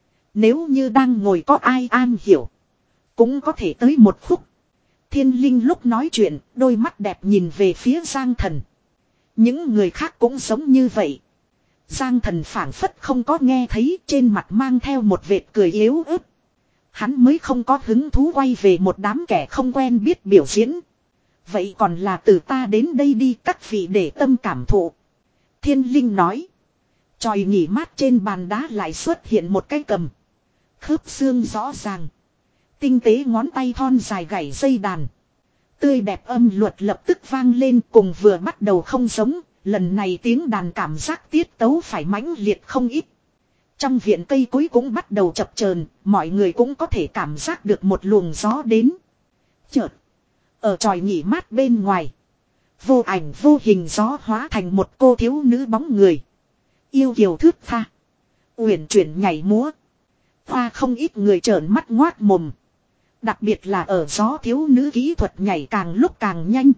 [SPEAKER 1] nếu như đang ngồi có ai an hiểu, cũng có thể tới một khúc. Thiên linh lúc nói chuyện, đôi mắt đẹp nhìn về phía Giang thần. Những người khác cũng giống như vậy. Giang thần phảng phất không có nghe thấy, trên mặt mang theo một vệt cười yếu ớt. Hắn mới không có hứng thú quay về một đám kẻ không quen biết biểu diễn. Vậy còn là từ ta đến đây đi các vị để tâm cảm thụ. Thiên linh nói. Chòi nghỉ mát trên bàn đá lại xuất hiện một cái cầm. Khớp xương rõ ràng. Tinh tế ngón tay thon dài gảy dây đàn. Tươi đẹp âm luật lập tức vang lên cùng vừa bắt đầu không giống. Lần này tiếng đàn cảm giác tiết tấu phải mãnh liệt không ít. Trong viện cây cối cũng bắt đầu chập chờn, mọi người cũng có thể cảm giác được một luồng gió đến. Chợt, ở tròi nghỉ mát bên ngoài, vô ảnh vô hình gió hóa thành một cô thiếu nữ bóng người. Yêu kiều thướt tha, uyển chuyển nhảy múa. Hoa không ít người trợn mắt ngoác mồm. Đặc biệt là ở gió thiếu nữ kỹ thuật nhảy càng lúc càng nhanh,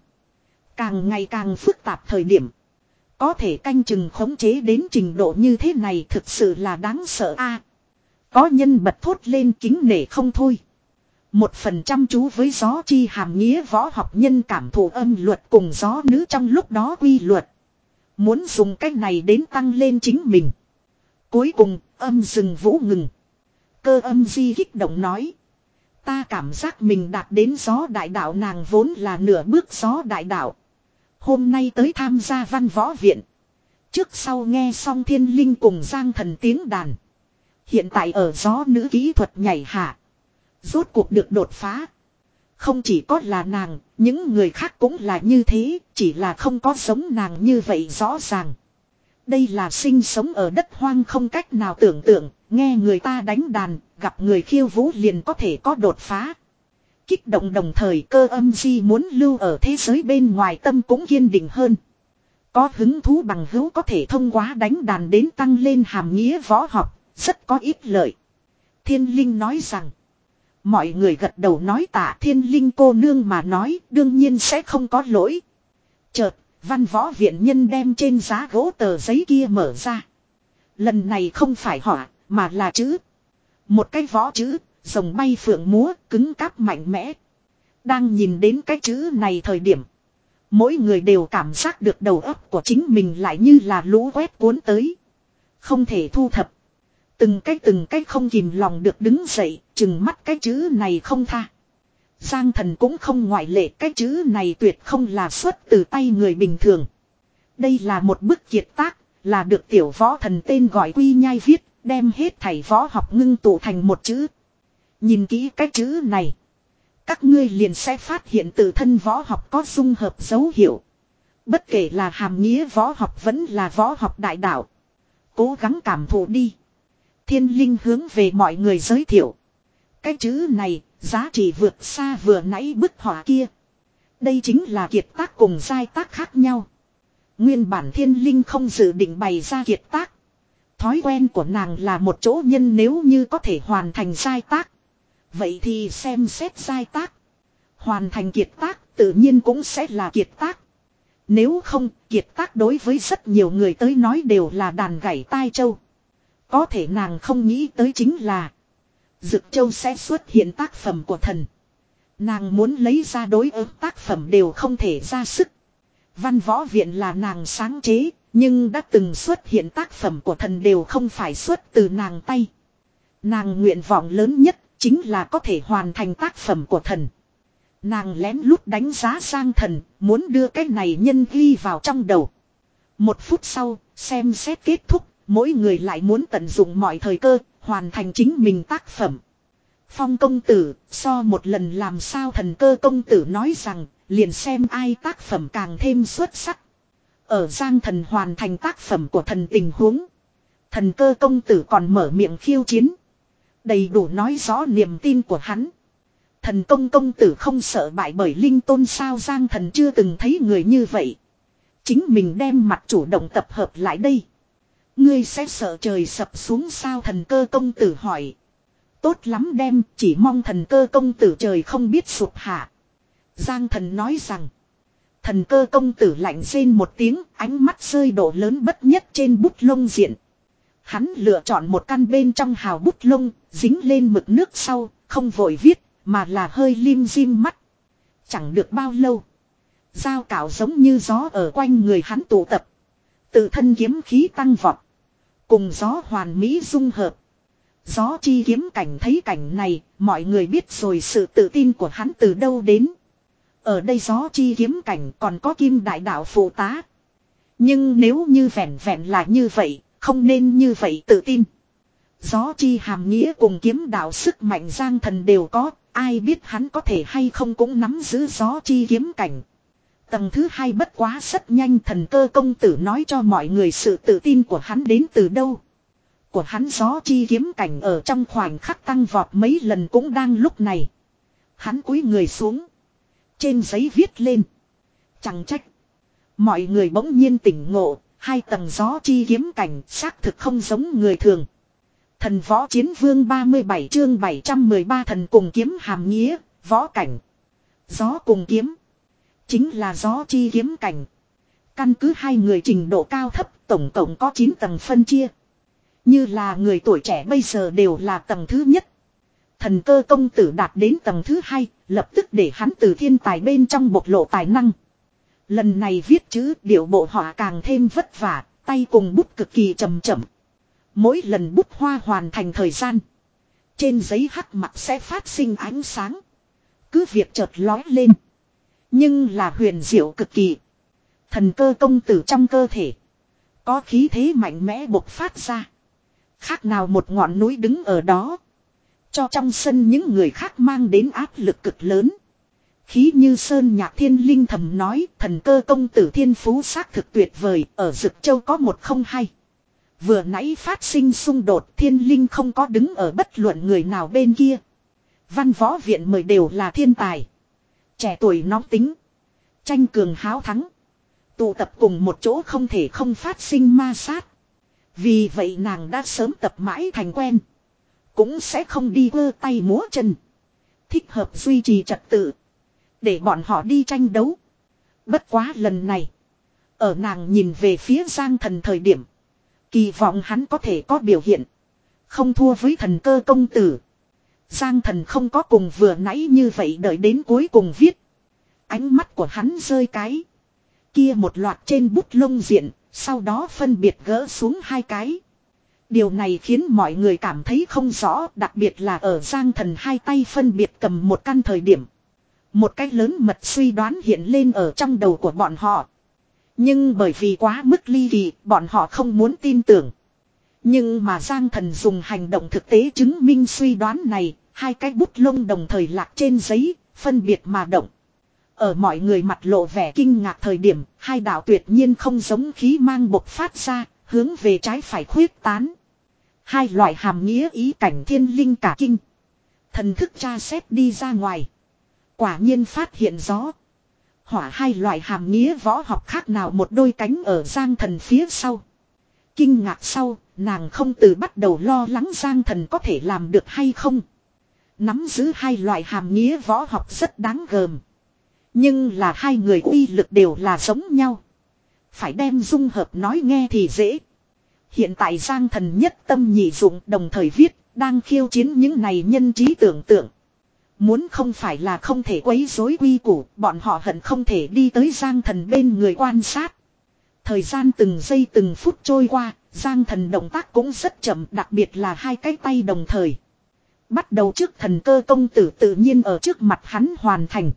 [SPEAKER 1] càng ngày càng phức tạp thời điểm. Có thể canh chừng khống chế đến trình độ như thế này thực sự là đáng sợ a. Có nhân bật thốt lên kính nể không thôi. Một phần chăm chú với gió chi hàm nghĩa võ học nhân cảm thụ âm luật cùng gió nữ trong lúc đó quy luật. Muốn dùng cách này đến tăng lên chính mình. Cuối cùng âm dừng vũ ngừng. Cơ âm di kích động nói. Ta cảm giác mình đạt đến gió đại đạo, nàng vốn là nửa bước gió đại đạo. Hôm nay tới tham gia văn võ viện. Trước sau nghe xong thiên linh cùng giang thần tiếng đàn. Hiện tại ở gió nữ kỹ thuật nhảy hạ. Rốt cuộc được đột phá. Không chỉ có là nàng, những người khác cũng là như thế, chỉ là không có giống nàng như vậy rõ ràng. Đây là sinh sống ở đất hoang không cách nào tưởng tượng, nghe người ta đánh đàn, gặp người khiêu vũ liền có thể có đột phá. Kích động đồng thời cơ âm di muốn lưu ở thế giới bên ngoài tâm cũng kiên định hơn. Có hứng thú bằng hữu có thể thông qua đánh đàn đến tăng lên hàm nghĩa võ học, rất có ích lợi. Thiên linh nói rằng. Mọi người gật đầu nói tạ thiên linh cô nương mà nói đương nhiên sẽ không có lỗi. Chợt, văn võ viện nhân đem trên giá gỗ tờ giấy kia mở ra. Lần này không phải họa, mà là chữ. Một cái võ chữ, rồng bay phượng múa, cứng cáp mạnh mẽ. Đang nhìn đến cái chữ này thời điểm. Mỗi người đều cảm giác được đầu óc của chính mình lại như là lũ quét cuốn tới. Không thể thu thập. Từng cái từng cái không kìm lòng được đứng dậy, chừng mắt cái chữ này không tha. Giang thần cũng không ngoại lệ, cái chữ này tuyệt không là xuất từ tay người bình thường. Đây là một bức kiệt tác, là được tiểu võ thần tên gọi Quy Nhai viết, đem hết thảy võ học ngưng tụ thành một chữ. Nhìn kỹ cái chữ này, các ngươi liền sẽ phát hiện tự thân võ học có dung hợp dấu hiệu. Bất kể là hàm nghĩa võ học vẫn là võ học đại đạo. Cố gắng cảm thụ đi. Thiên linh hướng về mọi người giới thiệu. Cái chữ này, giá trị vượt xa vừa nãy bức họa kia. Đây chính là kiệt tác cùng giai tác khác nhau. Nguyên bản thiên linh không dự định bày ra kiệt tác. Thói quen của nàng là một chỗ nhân nếu như có thể hoàn thành giai tác. Vậy thì xem xét giai tác. Hoàn thành kiệt tác tự nhiên cũng sẽ là kiệt tác. Nếu không, kiệt tác đối với rất nhiều người tới nói đều là đàn gảy tai châu. Có thể nàng không nghĩ tới chính là Dực Châu sẽ xuất hiện tác phẩm của thần. Nàng muốn lấy ra đối ứng tác phẩm đều không thể ra sức. Văn võ viện là nàng sáng chế, nhưng đã từng xuất hiện tác phẩm của thần đều không phải xuất từ nàng tay. Nàng nguyện vọng lớn nhất chính là có thể hoàn thành tác phẩm của thần. Nàng lén lút đánh giá Giang thần, muốn đưa cái này nhân ghi vào trong đầu. Một phút sau, xem xét kết thúc, mỗi người lại muốn tận dụng mọi thời cơ, hoàn thành chính mình tác phẩm. Phong công tử, so một lần làm sao thần cơ công tử nói rằng, liền xem ai tác phẩm càng thêm xuất sắc. Ở Giang thần hoàn thành tác phẩm của thần tình huống. Thần cơ công tử còn mở miệng khiêu chiến. Đầy đủ nói rõ niềm tin của hắn. Thần công công tử không sợ bại bởi linh tôn sao, Giang thần chưa từng thấy người như vậy. Chính mình đem mặt chủ động tập hợp lại đây. Ngươi sẽ sợ trời sập xuống sao, thần cơ công tử hỏi. Tốt lắm đem, chỉ mong thần cơ công tử trời không biết sụp hạ. Giang thần nói rằng. Thần cơ công tử lạnh rên một tiếng, ánh mắt rơi độ lớn bất nhất trên bút lông diện. Hắn lựa chọn một căn bên trong hào bút lông, dính lên mực nước sau, không vội viết, mà là hơi lim dim mắt. Chẳng được bao lâu. Dao cạo giống như gió ở quanh người hắn tụ tập. Tự thân kiếm khí tăng vọt. Cùng gió hoàn mỹ dung hợp. Gió chi kiếm cảnh thấy cảnh này, mọi người biết rồi sự tự tin của hắn từ đâu đến. Ở đây gió chi kiếm cảnh còn có kim đại đạo phụ tá. Nhưng nếu như vẹn vẹn là như vậy, không nên như vậy tự tin. Gió chi hàm nghĩa cùng kiếm đạo sức mạnh Giang thần đều có, Ai biết hắn có thể hay không cũng nắm giữ gió chi kiếm cảnh. Tầng thứ hai bất quá rất nhanh, thần cơ công tử nói cho mọi người sự tự tin của hắn đến từ đâu. Của hắn gió chi kiếm cảnh ở trong khoảnh khắc tăng vọt mấy lần cũng đang lúc này. Hắn cúi người xuống. Trên giấy viết lên. Chẳng trách. Mọi người bỗng nhiên tỉnh ngộ. Hai tầng gió chi kiếm cảnh xác thực không giống người thường. Thần võ chiến vương ba mươi bảy chương bảy trăm mười ba thần cùng kiếm hàm nghĩa, võ cảnh. Gió cùng kiếm. Chính là gió chi kiếm cảnh. Căn cứ hai người trình độ cao thấp tổng cộng có chín tầng phân chia. Như là người tuổi trẻ bây giờ đều là tầng thứ nhất. Thần cơ công tử đạt đến tầng thứ hai, lập tức để hắn từ thiên tài bên trong bộc lộ tài năng. Lần này viết chữ điệu bộ họa càng thêm vất vả, tay cùng bút cực kỳ chậm chậm. Mỗi lần bút hoa hoàn thành thời gian, trên giấy hắc mặt sẽ phát sinh ánh sáng. Cứ việc chợt lói lên, nhưng là huyền diệu cực kỳ. Thần cơ công tử trong cơ thể có khí thế mạnh mẽ bộc phát ra. Khác nào một ngọn núi đứng ở đó, cho trong sân những người khác mang đến áp lực cực lớn. Khí như sơn nhạc thiên linh thầm nói, thần cơ công tử thiên phú xác thực tuyệt vời, ở Dực Châu có một không hai. Vừa nãy phát sinh xung đột, thiên linh không có đứng ở bất luận người nào bên kia. Văn võ viện mời đều là thiên tài. Trẻ tuổi nóng tính. Tranh cường háo thắng. Tụ tập cùng một chỗ không thể không phát sinh ma sát. Vì vậy nàng đã sớm tập mãi thành quen. Cũng sẽ không đi vơ tay múa chân. Thích hợp duy trì trật tự. Để bọn họ đi tranh đấu. Bất quá lần này. Ở nàng nhìn về phía Giang Thần thời điểm. Kỳ vọng hắn có thể có biểu hiện. Không thua với thần cơ công tử. Giang Thần không có cùng vừa nãy như vậy đợi đến cuối cùng viết. Ánh mắt của hắn rơi cái. Kia một loạt trên bút lông diện. Sau đó phân biệt gỡ xuống hai cái. Điều này khiến mọi người cảm thấy không rõ. Đặc biệt là ở Giang Thần hai tay phân biệt cầm một căn thời điểm. Một cách lớn mật suy đoán hiện lên ở trong đầu của bọn họ. Nhưng bởi vì quá mức ly kỳ, bọn họ không muốn tin tưởng. Nhưng mà Giang Thần dùng hành động thực tế chứng minh suy đoán này, hai cái bút lông đồng thời lạc trên giấy, phân biệt mà động. Ở mọi người mặt lộ vẻ kinh ngạc thời điểm, hai đạo tuyệt nhiên không giống khí mang bộc phát ra, hướng về trái phải khuyết tán. Hai loại hàm nghĩa ý cảnh thiên linh cả kinh. Thần thức tra xét đi ra ngoài. Quả nhiên phát hiện gió. Hỏa hai loại hàm nghĩa võ học khác nào một đôi cánh ở Giang Thần phía sau. Kinh ngạc sau, nàng không từ bắt đầu lo lắng Giang Thần có thể làm được hay không. Nắm giữ hai loại hàm nghĩa võ học rất đáng gờm. Nhưng là hai người uy lực đều là giống nhau. Phải đem dung hợp nói nghe thì dễ. Hiện tại Giang Thần nhất tâm nhị dụng đồng thời viết, đang khiêu chiến những này nhân trí tưởng tượng. Muốn không phải là không thể quấy rối quy củ, bọn họ hận không thể đi tới Giang Thần bên người quan sát. Thời gian từng giây từng phút trôi qua, Giang Thần động tác cũng rất chậm, đặc biệt là hai cái tay đồng thời. Bắt đầu trước thần cơ công tử tự nhiên ở trước mặt hắn hoàn thành.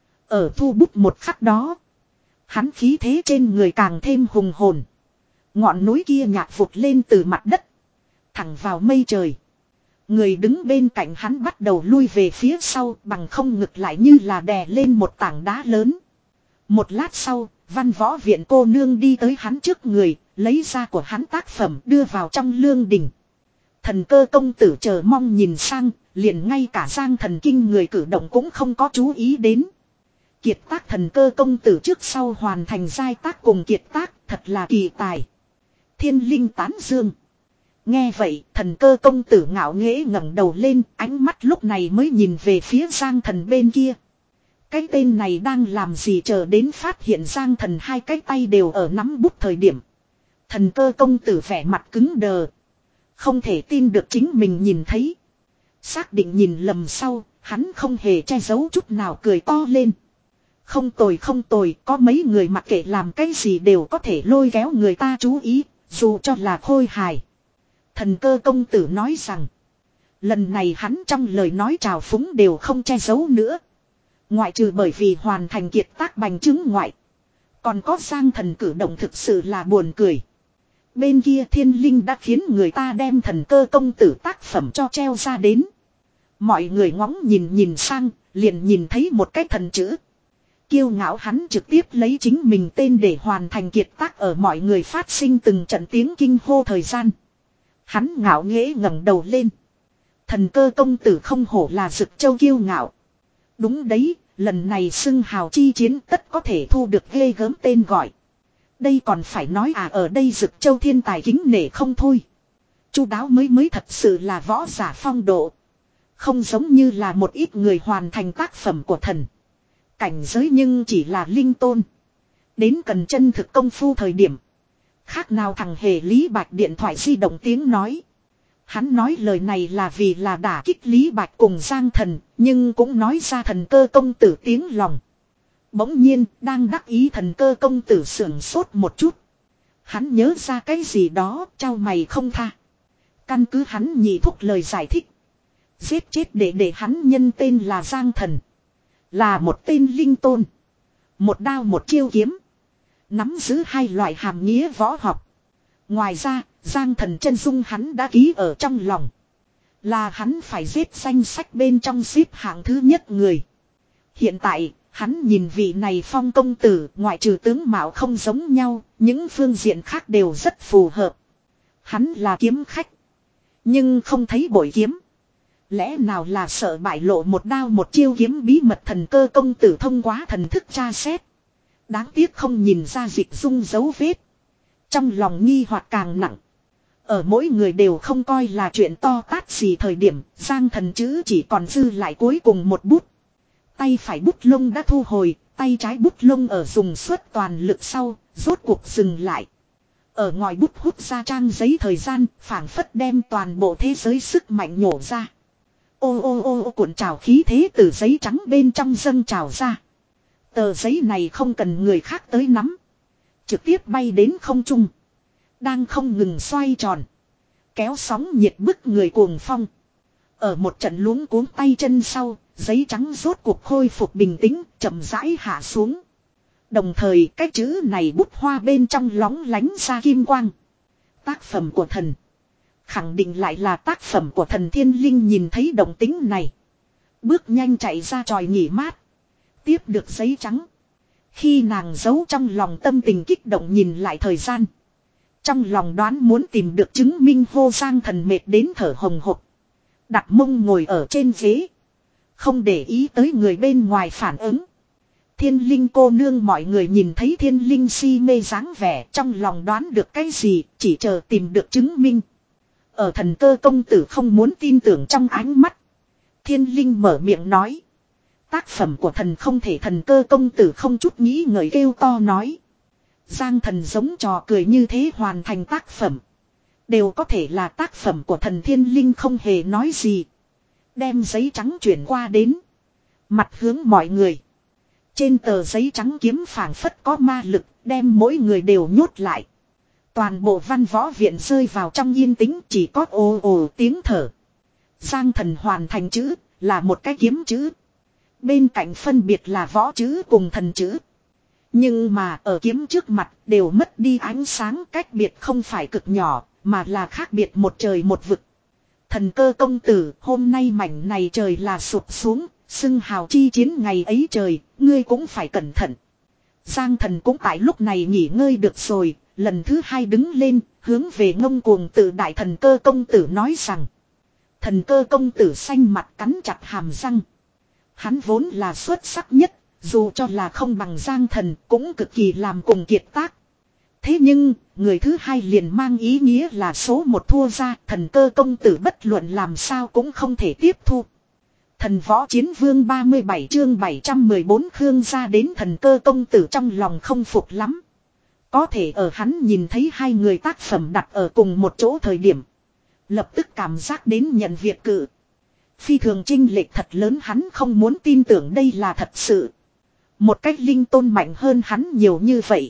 [SPEAKER 1] Ở thu bút một khắc đó, hắn khí thế trên người càng thêm hùng hồn. Ngọn núi kia nhạc vụt lên từ mặt đất, thẳng vào mây trời. Người đứng bên cạnh hắn bắt đầu lui về phía sau, bằng không ngực lại như là đè lên một tảng đá lớn. Một lát sau, văn võ viện cô nương đi tới hắn trước người, lấy ra của hắn tác phẩm đưa vào trong lương đình. Thần cơ công tử chờ mong nhìn sang, liền ngay cả Giang Thần kinh người cử động cũng không có chú ý đến. Kiệt tác thần cơ công tử trước sau hoàn thành giai tác cùng kiệt tác, thật là kỳ tài. Thiên linh tán dương. Nghe vậy, thần cơ công tử ngạo nghễ ngẩng đầu lên, ánh mắt lúc này mới nhìn về phía Giang Thần bên kia. Cái tên này đang làm gì chờ đến phát hiện Giang Thần hai cái tay đều ở nắm bút thời điểm. Thần cơ công tử vẻ mặt cứng đờ. Không thể tin được chính mình nhìn thấy. Xác định nhìn lầm sau, hắn không hề che giấu chút nào cười to lên. Không tồi không tồi, có mấy người mặc kệ làm cái gì đều có thể lôi kéo người ta chú ý, dù cho là khôi hài. Thần cơ công tử nói rằng, lần này hắn trong lời nói trào phúng đều không che giấu nữa. Ngoại trừ bởi vì hoàn thành kiệt tác bành chứng ngoại. Còn có Giang Thần cử động thực sự là buồn cười. Bên kia thiên linh đã khiến người ta đem thần cơ công tử tác phẩm cho treo ra đến. Mọi người ngóng nhìn nhìn sang, liền nhìn thấy một cái thần chữ. Kiêu ngạo hắn trực tiếp lấy chính mình tên để hoàn thành kiệt tác ở mọi người phát sinh từng trận tiếng kinh hô thời gian. Hắn ngạo nghễ ngẩng đầu lên. Thần cơ công tử không hổ là Dực Châu kiêu ngạo. Đúng đấy, lần này xưng hào chi chiến tất có thể thu được ghê gớm tên gọi. Đây còn phải nói à, ở đây Dực Châu thiên tài kính nể không thôi. Chu đáo mới mới thật sự là võ giả phong độ. Không giống như là một ít người hoàn thành tác phẩm của thần. Cảnh giới nhưng chỉ là linh tôn. Đến cần chân thực công phu thời điểm. Khác nào thằng hề Lý Bạch điện thoại di động tiếng nói. Hắn nói lời này là vì là đả kích Lý Bạch cùng Giang Thần, nhưng cũng nói ra thần cơ công tử tiếng lòng. Bỗng nhiên, đang đắc ý thần cơ công tử sưởng sốt một chút. Hắn nhớ ra cái gì đó, trao mày không tha. Căn cứ hắn nhị thúc lời giải thích. Giết chết để để hắn nhân tên là Giang Thần. Là một tên linh tôn. Một đao một chiêu kiếm. Nắm giữ hai loại hàm nghĩa võ học. Ngoài ra, Giang Thần chân dung hắn đã ký ở trong lòng. Là hắn phải giết danh sách bên trong xếp hạng thứ nhất người. Hiện tại, hắn nhìn vị này Phong công tử, ngoại trừ tướng mạo không giống nhau, những phương diện khác đều rất phù hợp. Hắn là kiếm khách. Nhưng không thấy bội kiếm. Lẽ nào là sợ bại lộ một đao một chiêu kiếm bí mật thần cơ công tử thông qua thần thức tra xét. Đáng tiếc không nhìn ra dịch dung dấu vết. Trong lòng nghi hoặc càng nặng. Ở mỗi người đều không coi là chuyện to tát gì thời điểm, Giang Thần chữ chỉ còn dư lại cuối cùng một bút. Tay phải bút lông đã thu hồi, tay trái bút lông ở dùng suốt toàn lực sau, rốt cuộc dừng lại. Ở ngoài bút hút ra trang giấy thời gian, phảng phất đem toàn bộ thế giới sức mạnh nhổ ra. Ô ô ô ô cuộn trào khí thế từ giấy trắng bên trong dâng trào ra. Tờ giấy này không cần người khác tới nắm. Trực tiếp bay đến không trung. Đang không ngừng xoay tròn. Kéo sóng nhiệt bức người cuồng phong. Ở một trận luống cuống tay chân sau, giấy trắng rốt cuộc khôi phục bình tĩnh, chậm rãi hạ xuống. Đồng thời cái chữ này bút hoa bên trong lóng lánh ra kim quang. Tác phẩm của thần. Khẳng định lại là tác phẩm của thần Thiên Linh nhìn thấy động tính này. Bước nhanh chạy ra tròi nghỉ mát. Tiếp được giấy trắng. Khi nàng giấu trong lòng tâm tình kích động nhìn lại thời gian. Trong lòng đoán muốn tìm được chứng minh hô Giang Thần mệt đến thở hồng hộc. Đặt mông ngồi ở trên ghế. Không để ý tới người bên ngoài phản ứng. Thiên Linh cô nương mọi người nhìn thấy Thiên Linh si mê dáng vẻ trong lòng đoán được cái gì chỉ chờ tìm được chứng minh. Ở thần cơ công tử không muốn tin tưởng trong ánh mắt. Thiên Linh mở miệng nói. Tác phẩm của thần không thể thần cơ công tử không chút nghĩ ngợi kêu to nói. Giang Thần giống trò cười như thế hoàn thành tác phẩm. Đều có thể là tác phẩm của thần Thiên Linh không hề nói gì. Đem giấy trắng chuyển qua đến. Mặt hướng mọi người. Trên tờ giấy trắng kiếm phảng phất có ma lực đem mỗi người đều nhốt lại. Toàn bộ văn võ viện rơi vào trong yên tĩnh chỉ có ồ ồ tiếng thở. Giang Thần hoàn thành chữ là một cái kiếm chữ. Bên cạnh phân biệt là võ chữ cùng thần chữ. Nhưng mà ở kiếm trước mặt đều mất đi ánh sáng cách biệt không phải cực nhỏ mà là khác biệt một trời một vực. Thần cơ công tử hôm nay mảnh này trời là sụp xuống, xưng hào chi chiến ngày ấy trời, ngươi cũng phải cẩn thận. Giang Thần cũng tại lúc này nghỉ ngơi được rồi, lần thứ hai đứng lên, hướng về ngông cuồng tự đại thần cơ công tử nói rằng. Thần cơ công tử xanh mặt cắn chặt hàm răng. Hắn vốn là xuất sắc nhất, dù cho là không bằng Giang Thần cũng cực kỳ làm cùng kiệt tác. Thế nhưng, người thứ hai liền mang ý nghĩa là số một thua ra, thần cơ công tử bất luận làm sao cũng không thể tiếp thu. Thần võ chiến vương ba mươi bảy chương bảy trăm mười bốn Khương gia đến thần cơ công tử trong lòng không phục lắm. Có thể ở hắn nhìn thấy hai người tác phẩm đặt ở cùng một chỗ thời điểm. Lập tức cảm giác đến nhận việc cự. Phi thường chênh lệch thật lớn hắn không muốn tin tưởng đây là thật sự. Một cách linh tôn mạnh hơn hắn nhiều như vậy.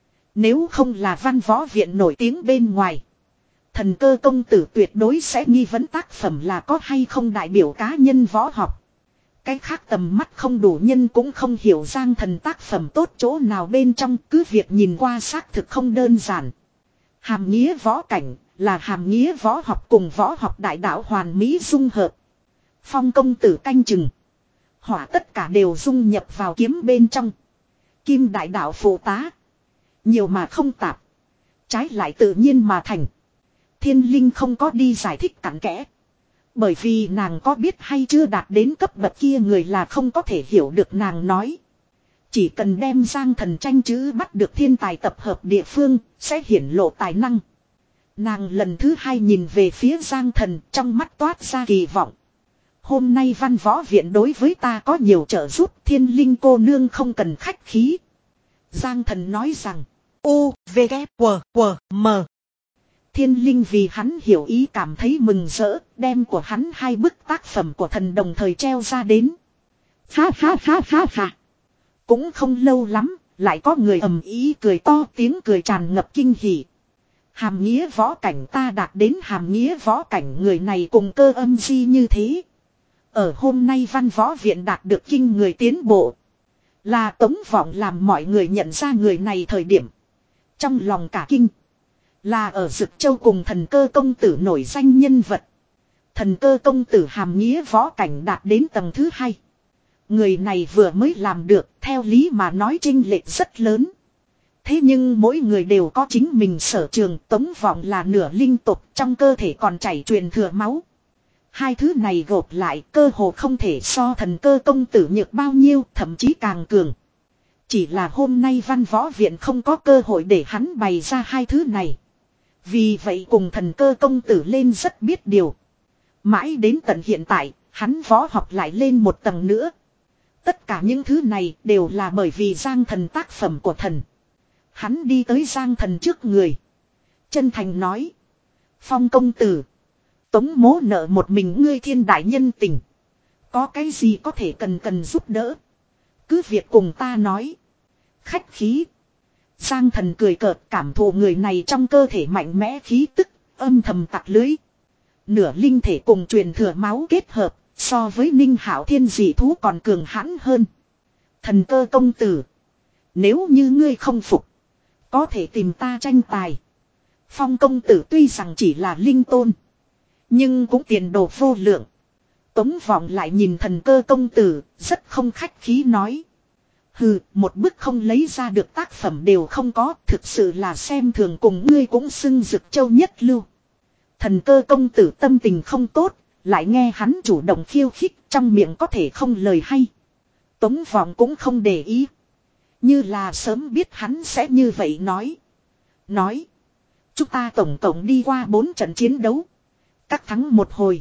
[SPEAKER 1] Nếu không là văn võ viện nổi tiếng bên ngoài. Thần cơ công tử tuyệt đối sẽ nghi vấn tác phẩm là có hay không đại biểu cá nhân võ học. Cái khác tầm mắt không đủ nhân cũng không hiểu Giang Thần tác phẩm tốt chỗ nào bên trong cứ việc nhìn qua xác thực không đơn giản. Hàm nghĩa võ cảnh là hàm nghĩa võ học cùng võ học đại đạo hoàn mỹ dung hợp. Phong công tử canh chừng. Hỏa tất cả đều dung nhập vào kiếm bên trong. Kim đại đạo phụ tá. Nhiều mà không tạp. Trái lại tự nhiên mà thành. Thiên linh không có đi giải thích cặn kẽ. Bởi vì nàng có biết hay chưa đạt đến cấp bậc kia người là không có thể hiểu được nàng nói. Chỉ cần đem Giang Thần tranh chữ bắt được thiên tài tập hợp địa phương, sẽ hiển lộ tài năng. Nàng lần thứ hai nhìn về phía Giang Thần, trong mắt toát ra kỳ vọng. Hôm nay văn võ viện đối với ta có nhiều trợ giúp, thiên linh cô nương không cần khách khí. Giang Thần nói rằng, U, V, K, W, W, M. Thiên linh vì hắn hiểu ý cảm thấy mừng rỡ, đem của hắn hai bức tác phẩm của thần đồng thời treo ra đến. Ha ha ha ha ha. Cũng không lâu lắm, lại có người ầm ý cười to, tiếng cười tràn ngập kinh hỉ. Hàm nghĩa võ cảnh ta đạt đến hàm nghĩa võ cảnh, người này cùng Cơ Âm Di như thế. Ở hôm nay văn võ viện đạt được kinh người tiến bộ. Là Tống Vọng làm mọi người nhận ra người này thời điểm. Trong lòng cả kinh. Là ở Dực Châu cùng Thần Cơ công tử nổi danh nhân vật. Thần Cơ công tử hàm nghĩa võ cảnh đạt đến tầng thứ hai. Người này vừa mới làm được, theo lý mà nói chênh lệch rất lớn. Thế nhưng mỗi người đều có chính mình sở trường, Tống Vọng là nửa linh tục, trong cơ thể còn chảy truyền thừa máu. Hai thứ này gộp lại cơ hồ không thể so Thần Cơ công tử nhược bao nhiêu, thậm chí càng cường. Chỉ là hôm nay văn võ viện không có cơ hội để hắn bày ra hai thứ này. Vì vậy cùng Thần Cơ công tử lên rất biết điều. Mãi đến tận hiện tại, hắn võ học lại lên một tầng nữa. Tất cả những thứ này đều là bởi vì Giang Thần tác phẩm của thần. Hắn đi tới Giang Thần trước người. Chân thành nói. Phong công tử. Tống mố nợ một mình ngươi thiên đại nhân tình. Có cái gì có thể cần cần giúp đỡ. Cứ việc cùng ta nói. Khách khí. Giang Thần cười cợt, cảm thụ người này trong cơ thể mạnh mẽ khí tức, âm thầm tặc lưới. Nửa linh thể cùng truyền thừa máu kết hợp, so với Ninh Hạo Thiên dị thú còn cường hãn hơn. Thần Cơ công tử. Nếu như ngươi không phục, có thể tìm ta tranh tài. Phong công tử tuy rằng chỉ là linh tôn, nhưng cũng tiền đồ vô lượng. Tống Vọng lại nhìn Thần Cơ công tử, rất không khách khí nói. Hừ, một bức không lấy ra được tác phẩm đều không có, thực sự là xem thường, cùng ngươi cũng xưng Dực Châu nhất lưu. Thần Cơ công tử tâm tình không tốt, lại nghe hắn chủ động khiêu khích, trong miệng có thể không lời hay. Tống Vọng cũng không để ý. Như là sớm biết hắn sẽ như vậy nói. Nói. Chúng ta tổng cộng đi qua bốn trận chiến đấu. Các thắng một hồi.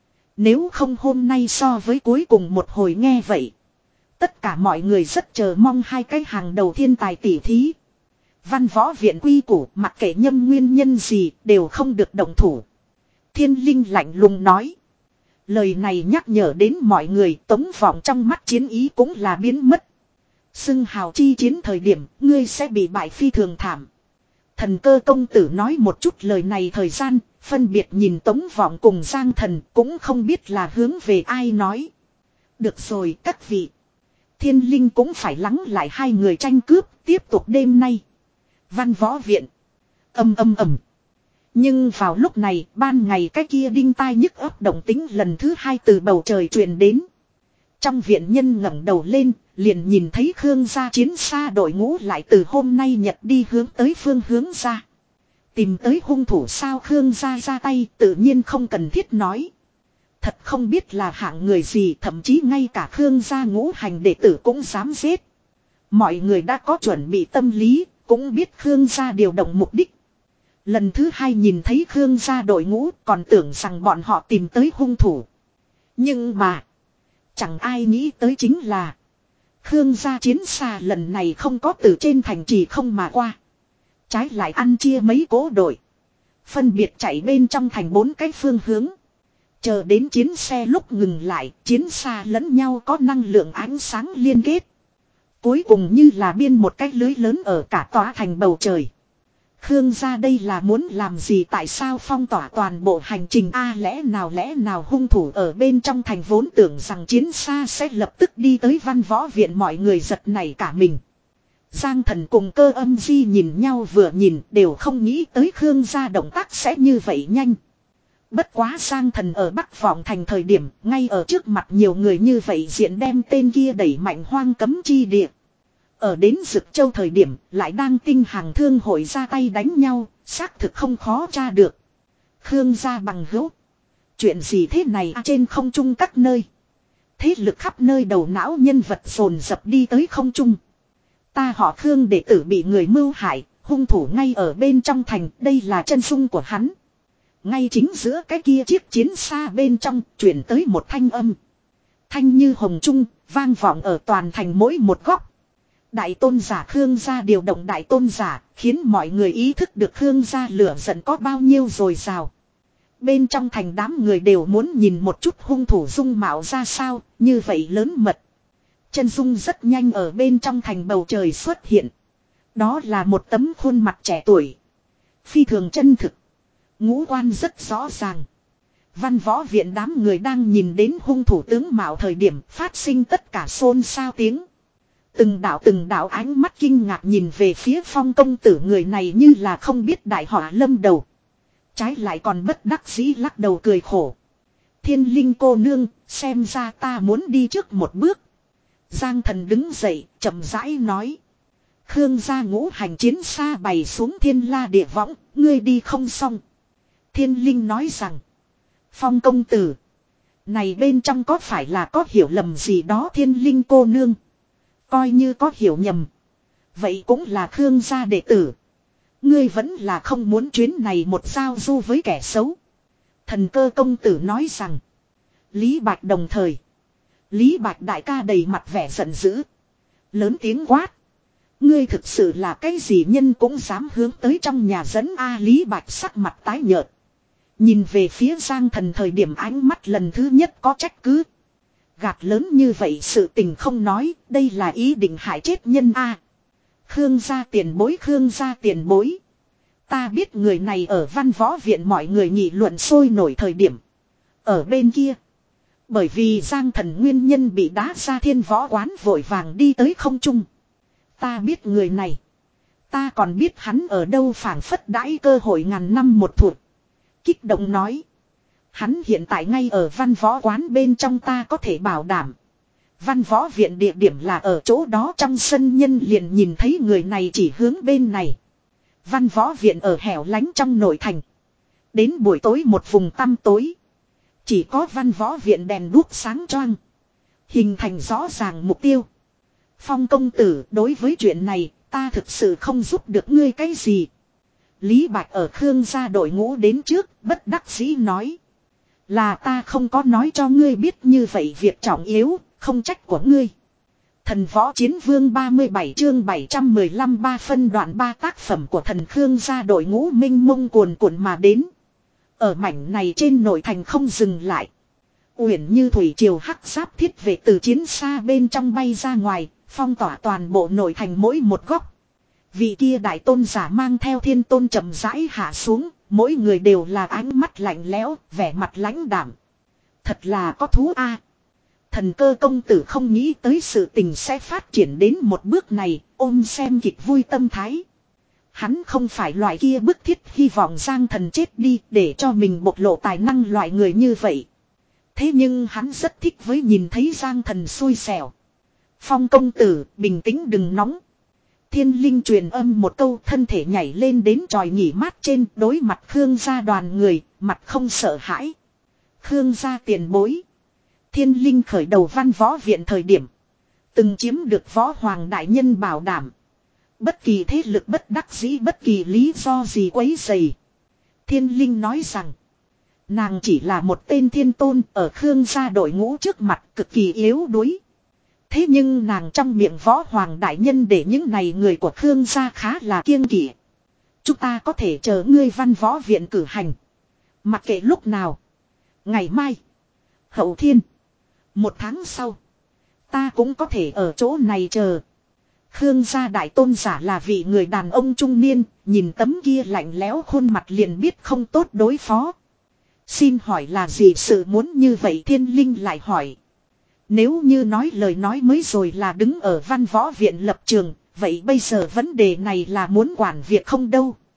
[SPEAKER 1] Nếu không hôm nay so với cuối cùng một hồi nghe vậy. Tất cả mọi người rất chờ mong hai cái hàng đầu thiên tài tỷ thí. Văn võ viện quy củ mặc kệ nhâm nguyên nhân gì đều không được động thủ. Thiên linh lạnh lùng nói. Lời này nhắc nhở đến mọi người, Tống Vọng trong mắt chiến ý cũng là biến mất. Xưng hào chi chiến thời điểm, ngươi sẽ bị bại phi thường thảm. Thần Cơ công tử nói một chút lời này thời gian, phân biệt nhìn Tống Vọng cùng Giang Thần, cũng không biết là hướng về ai nói. Được rồi các vị. Thiên linh cũng phải lắng lại hai người tranh cướp, tiếp tục đêm nay. Văn võ viện. Âm âm ầm. Nhưng vào lúc này, ban ngày cái kia đinh tai nhức óc động tĩnh lần thứ hai từ bầu trời truyền đến. Trong viện nhân ngẩng đầu lên, liền nhìn thấy Khương gia chiến xa đội ngũ lại từ hôm nay nhật đi hướng tới phương hướng ra. Tìm tới hung thủ sao? Khương gia ra tay, tự nhiên không cần thiết nói. Thật không biết là hạng người gì, thậm chí ngay cả Khương gia ngũ hành đệ tử cũng dám giết. Mọi người đã có chuẩn bị tâm lý, cũng biết Khương gia điều động mục đích. Lần thứ hai nhìn thấy Khương gia đội ngũ, còn tưởng rằng bọn họ tìm tới hung thủ. Nhưng mà, chẳng ai nghĩ tới chính là Khương gia chiến xa lần này không có từ trên thành trì không mà qua. Trái lại ăn chia mấy cố đội, phân biệt chạy bên trong thành bốn cái phương hướng. Chờ đến chiến xe lúc ngừng lại, chiến xa lẫn nhau có năng lượng ánh sáng liên kết. Cuối cùng như là biên một cái lưới lớn ở cả tòa thành bầu trời. Khương gia đây là muốn làm gì, tại sao phong tỏa toàn bộ hành trình a? À, lẽ nào lẽ nào hung thủ ở bên trong thành vốn tưởng rằng chiến xa sẽ lập tức đi tới văn võ viện, mọi người giật nảy cả mình. Giang Thần cùng Cơ Âm Di nhìn nhau vừa nhìn đều không nghĩ tới Khương gia động tác sẽ như vậy nhanh. Bất quá Giang Thần ở Bắc Vọng Thành thời điểm, ngay ở trước mặt nhiều người như vậy diện đem tên kia đẩy mạnh hoang cấm chi địa. Ở đến Dực Châu thời điểm, lại đang tinh hàng thương hội ra tay đánh nhau, xác thực không khó tra được. Khương gia bằng hữu. Chuyện gì thế này à, trên không trung các nơi. Thế lực khắp nơi đầu não nhân vật dồn dập đi tới không trung. Ta họ Khương đệ tử bị người mưu hại, hung thủ ngay ở bên trong thành, đây là chân dung của hắn. Ngay chính giữa cái kia chiếc chiến xa bên trong, chuyển tới một thanh âm. Thanh như hồng trung, vang vọng ở toàn thành mỗi một góc. Đại tôn giả Khương gia điều động đại tôn giả, khiến mọi người ý thức được Khương gia lửa giận có bao nhiêu rồi rào. Bên trong thành đám người đều muốn nhìn một chút hung thủ dung mạo ra sao, như vậy lớn mật. Chân dung rất nhanh ở bên trong thành bầu trời xuất hiện. Đó là một tấm khuôn mặt trẻ tuổi. Phi thường chân thực. Ngũ quan rất rõ ràng. Văn võ viện đám người đang nhìn đến hung thủ tướng mạo thời điểm phát sinh tất cả xôn xao tiếng. Từng đạo từng đạo ánh mắt kinh ngạc nhìn về phía Phong công tử, người này như là không biết đại họa lâm đầu. Trái lại còn bất đắc dĩ lắc đầu cười khổ. Thiên linh cô nương, xem ra ta muốn đi trước một bước. Giang Thần đứng dậy, chậm rãi nói. Khương gia ngũ hành chiến xa bày xuống thiên la địa võng, ngươi đi không xong. Thiên linh nói rằng. Phong công tử. Này bên trong có phải là có hiểu lầm gì đó thiên linh cô nương. Coi như có hiểu nhầm. Vậy cũng là Khương gia đệ tử. Ngươi vẫn là không muốn chuyến này một giao du với kẻ xấu. Thần cơ công tử nói rằng. Lý Bạch đồng thời. Lý Bạch đại ca đầy mặt vẻ giận dữ. Lớn tiếng quát. Ngươi thực sự là cái gì nhân cũng dám hướng tới trong nhà dẫn A. Lý Bạch sắc mặt tái nhợt. Nhìn về phía Giang Thần thời điểm ánh mắt lần thứ nhất có trách cứ. Gạt lớn như vậy sự tình không nói, đây là ý định hại chết nhân A. Khương gia tiền bối, Khương gia tiền bối. Ta biết người này ở Văn Võ Viện mọi người nghị luận sôi nổi thời điểm. Ở bên kia. Bởi vì Giang Thần nguyên nhân bị đá ra Thiên Võ quán vội vàng đi tới không trung. Ta biết người này. Ta còn biết hắn ở đâu, phảng phất đãi cơ hội ngàn năm một thụt. Kích động nói. Hắn hiện tại ngay ở Văn Võ quán bên trong, ta có thể bảo đảm. Văn Võ Viện địa điểm là ở chỗ đó, trong sân nhân liền nhìn thấy người này chỉ hướng bên này. Văn Võ Viện ở hẻo lánh trong nội thành. Đến buổi tối một vùng tăm tối. Chỉ có Văn Võ Viện đèn đuốc sáng choang. Hình thành rõ ràng mục tiêu. Phong công tử, đối với chuyện này, ta thực sự không giúp được ngươi cái gì. Lý Bạch ở Khương gia đội ngũ đến trước, bất đắc dĩ nói. Là ta không có nói cho ngươi biết như vậy việc trọng yếu, không trách của ngươi. Thần Võ Chiến Vương ba mươi bảy chương bảy trăm mười lăm ba phân đoạn ba tác phẩm của thần Khương gia đội ngũ minh mông cuồn cuộn mà đến. Ở mảnh này trên nội thành không dừng lại. Uyển như thủy triều hắc giáp thiết vệ từ chiến xa bên trong bay ra ngoài, phong tỏa toàn bộ nội thành mỗi một góc. Vị kia đại tôn giả mang theo thiên tôn chậm rãi hạ xuống, mỗi người đều là ánh mắt lạnh lẽo, vẻ mặt lãnh đạm. Thật là có thú a. Thần cơ công tử không nghĩ tới sự tình sẽ phát triển đến một bước này, ôm xem kịch vui tâm thái. Hắn không phải loại kia bức thiết hy vọng Giang Thần chết đi để cho mình bộc lộ tài năng loại người như vậy. Thế nhưng hắn rất thích với nhìn thấy Giang Thần xui xẻo. Phong công tử, bình tĩnh đừng nóng. Thiên linh truyền âm một câu, thân thể nhảy lên đến tròi nghỉ mát trên, đối mặt Khương gia đoàn người, mặt không sợ hãi. Khương gia tiền bối. Thiên linh khởi đầu Văn Võ Viện thời điểm. Từng chiếm được Võ Hoàng đại nhân bảo đảm. Bất kỳ thế lực bất đắc dĩ, bất kỳ lý do gì quấy rầy. Thiên linh nói rằng. Nàng chỉ là một tên thiên tôn ở Khương gia đội ngũ trước mặt cực kỳ yếu đuối. Thế nhưng nàng trong miệng Võ Hoàng đại nhân để những này người của Khương gia khá là kiêng kỵ. Chúng ta có thể chờ ngươi Văn Võ Viện cử hành. Mặc kệ lúc nào. Ngày mai. Hậu thiên. Một tháng sau. Ta cũng có thể ở chỗ này chờ. Khương gia đại tôn giả là vị người đàn ông trung niên. Nhìn tấm kia lạnh lẽo khuôn mặt liền biết không tốt đối phó. Xin hỏi là gì sự muốn như vậy? Thiên linh lại hỏi. Nếu như nói lời nói mới rồi là đứng ở Văn Võ Viện lập trường, vậy bây giờ vấn đề này là muốn quản việc không đâu.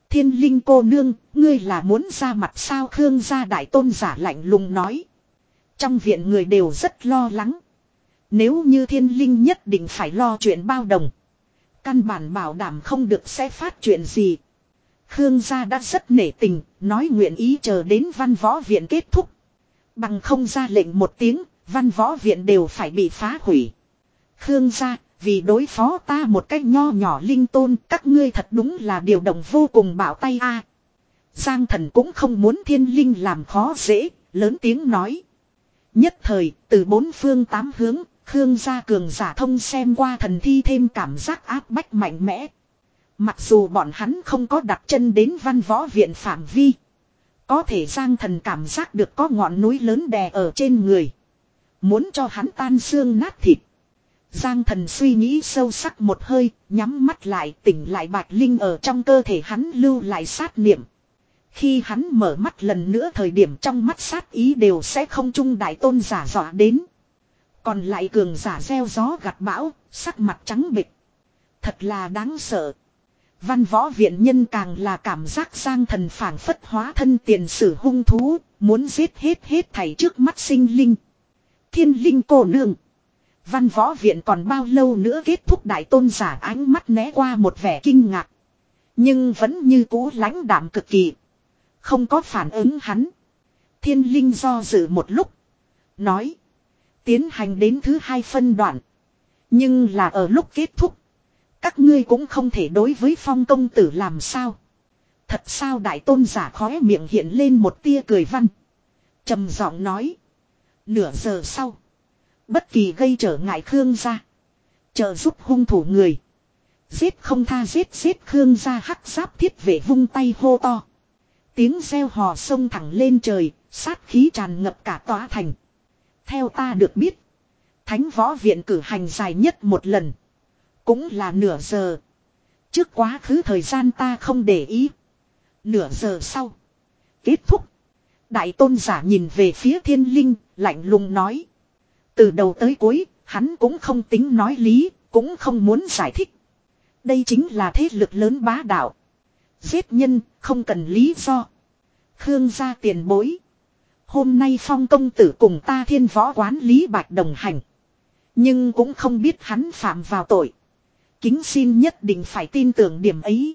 [SPEAKER 1] Thiên linh cô nương, ngươi là muốn ra mặt sao? Khương gia đại tôn giả lạnh lùng nói. Trong viện người đều rất lo lắng. Nếu như thiên linh nhất định phải lo chuyện bao đồng. Căn bản bảo đảm không được sẽ phát chuyện gì. Khương gia đã rất nể tình, nói nguyện ý chờ đến văn võ viện kết thúc. Bằng không ra lệnh một tiếng, văn võ viện đều phải bị phá hủy. Khương gia, vì đối phó ta một cách nho nhỏ linh tôn, các ngươi thật đúng là điều động vô cùng bảo tay a. Giang thần cũng không muốn thiên linh làm khó dễ, lớn tiếng nói. Nhất thời, từ bốn phương tám hướng, Khương gia cường giả thông xem qua thần thi thêm cảm giác áp bách mạnh mẽ. Mặc dù bọn hắn không có đặt chân đến văn võ viện phạm vi. Có thể Giang thần cảm giác được có ngọn núi lớn đè ở trên người. Muốn cho hắn tan xương nát thịt. Giang thần suy nghĩ sâu sắc một hơi, nhắm mắt lại tỉnh lại bạch linh ở trong cơ thể hắn lưu lại sát niệm. Khi hắn mở mắt lần nữa thời điểm trong mắt sát ý đều sẽ không trung đại tôn giả dọa đến. Còn lại cường giả gieo gió gặt bão, sắc mặt trắng bệch. Thật là đáng sợ. Văn võ viện nhân càng là cảm giác Giang thần phảng phất hóa thân tiền sử hung thú, muốn giết hết hết thảy trước mắt sinh linh. Thiên linh cô nương. Văn võ viện còn bao lâu nữa kết thúc? Đại tôn giả ánh mắt né qua một vẻ kinh ngạc. Nhưng vẫn như cũ lãnh đạm cực kỳ. Không có phản ứng hắn. Thiên linh do dự một lúc. Nói. Tiến hành đến thứ hai phân đoạn. Nhưng là ở lúc kết thúc. Các ngươi cũng không thể đối với Phong công tử làm sao. Thật sao? Đại tôn giả khóe miệng hiện lên một tia cười văn. Trầm giọng nói. Nửa giờ sau. Bất kỳ gây trở ngại Khương gia. Trợ giúp hung thủ người. Giết không tha giết giết Khương gia hắc giáp thiết vệ vung tay hô to. Tiếng reo hò sông thẳng lên trời. Sát khí tràn ngập cả tòa thành. Theo ta được biết. Thánh võ viện cử hành dài nhất một lần. Cũng là nửa giờ. Trước quá khứ thời gian ta không để ý. Nửa giờ sau. Kết thúc. Đại tôn giả nhìn về phía thiên linh. Lạnh lùng nói. Từ đầu tới cuối. Hắn cũng không tính nói lý. Cũng không muốn giải thích. Đây chính là thế lực lớn bá đạo. Giết nhân không cần lý do. Khương gia tiền bối. Hôm nay Phong công tử cùng ta Thiên Võ quán Lý Bạch đồng hành. Nhưng cũng không biết hắn phạm vào tội. Kính xin nhất định phải tin tưởng điểm ấy.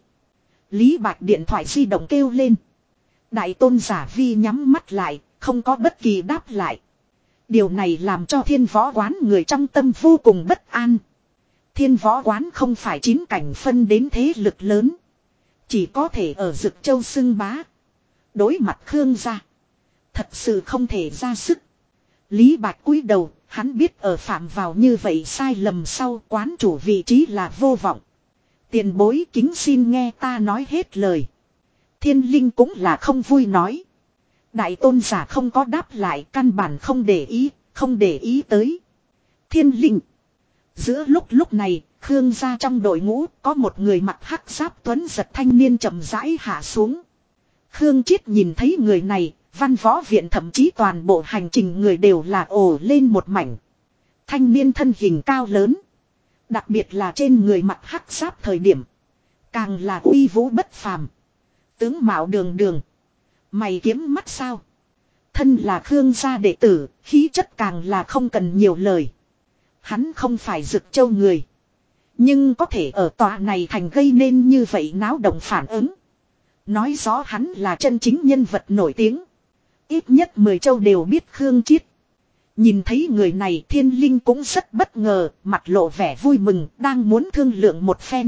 [SPEAKER 1] Lý Bạch điện thoại di động kêu lên. Đại tôn giả vi nhắm mắt lại, không có bất kỳ đáp lại. Điều này làm cho Thiên Võ quán người trong tâm vô cùng bất an. Thiên Võ quán không phải chín cảnh phân đến thế lực lớn. Chỉ có thể ở Dực Châu xưng bá. Đối mặt Khương gia. Thật sự không thể ra sức. Lý Bạch cúi đầu, hắn biết ở phạm vào như vậy sai lầm sau quán chủ vị trí là vô vọng. Tiền bối kính xin nghe ta nói hết lời. Thiên linh cũng là không vui nói. Đại tôn giả không có đáp lại, căn bản không để ý, không để ý tới. Thiên linh. Giữa lúc lúc này, Khương gia trong đội ngũ có một người mặc hắc giáp tuấn giật thanh niên chậm rãi hạ xuống. Khương Chiết nhìn thấy người này. Văn võ viện thậm chí toàn bộ hành trình người đều là ồ lên một mảnh. Thanh niên thân hình cao lớn. Đặc biệt là trên người mặc hắc giáp thời điểm. Càng là uy vũ bất phàm. Tướng mạo đường đường. Mày kiếm mắt sao. Thân là Khương gia đệ tử, khí chất càng là không cần nhiều lời. Hắn không phải Dực Châu người. Nhưng có thể ở tòa này thành gây nên như vậy náo động phản ứng. Nói rõ hắn là chân chính nhân vật nổi tiếng. Ít nhất mười châu đều biết Khương Chiết. Nhìn thấy người này thiên linh cũng rất bất ngờ, mặt lộ vẻ vui mừng, đang muốn thương lượng một phen.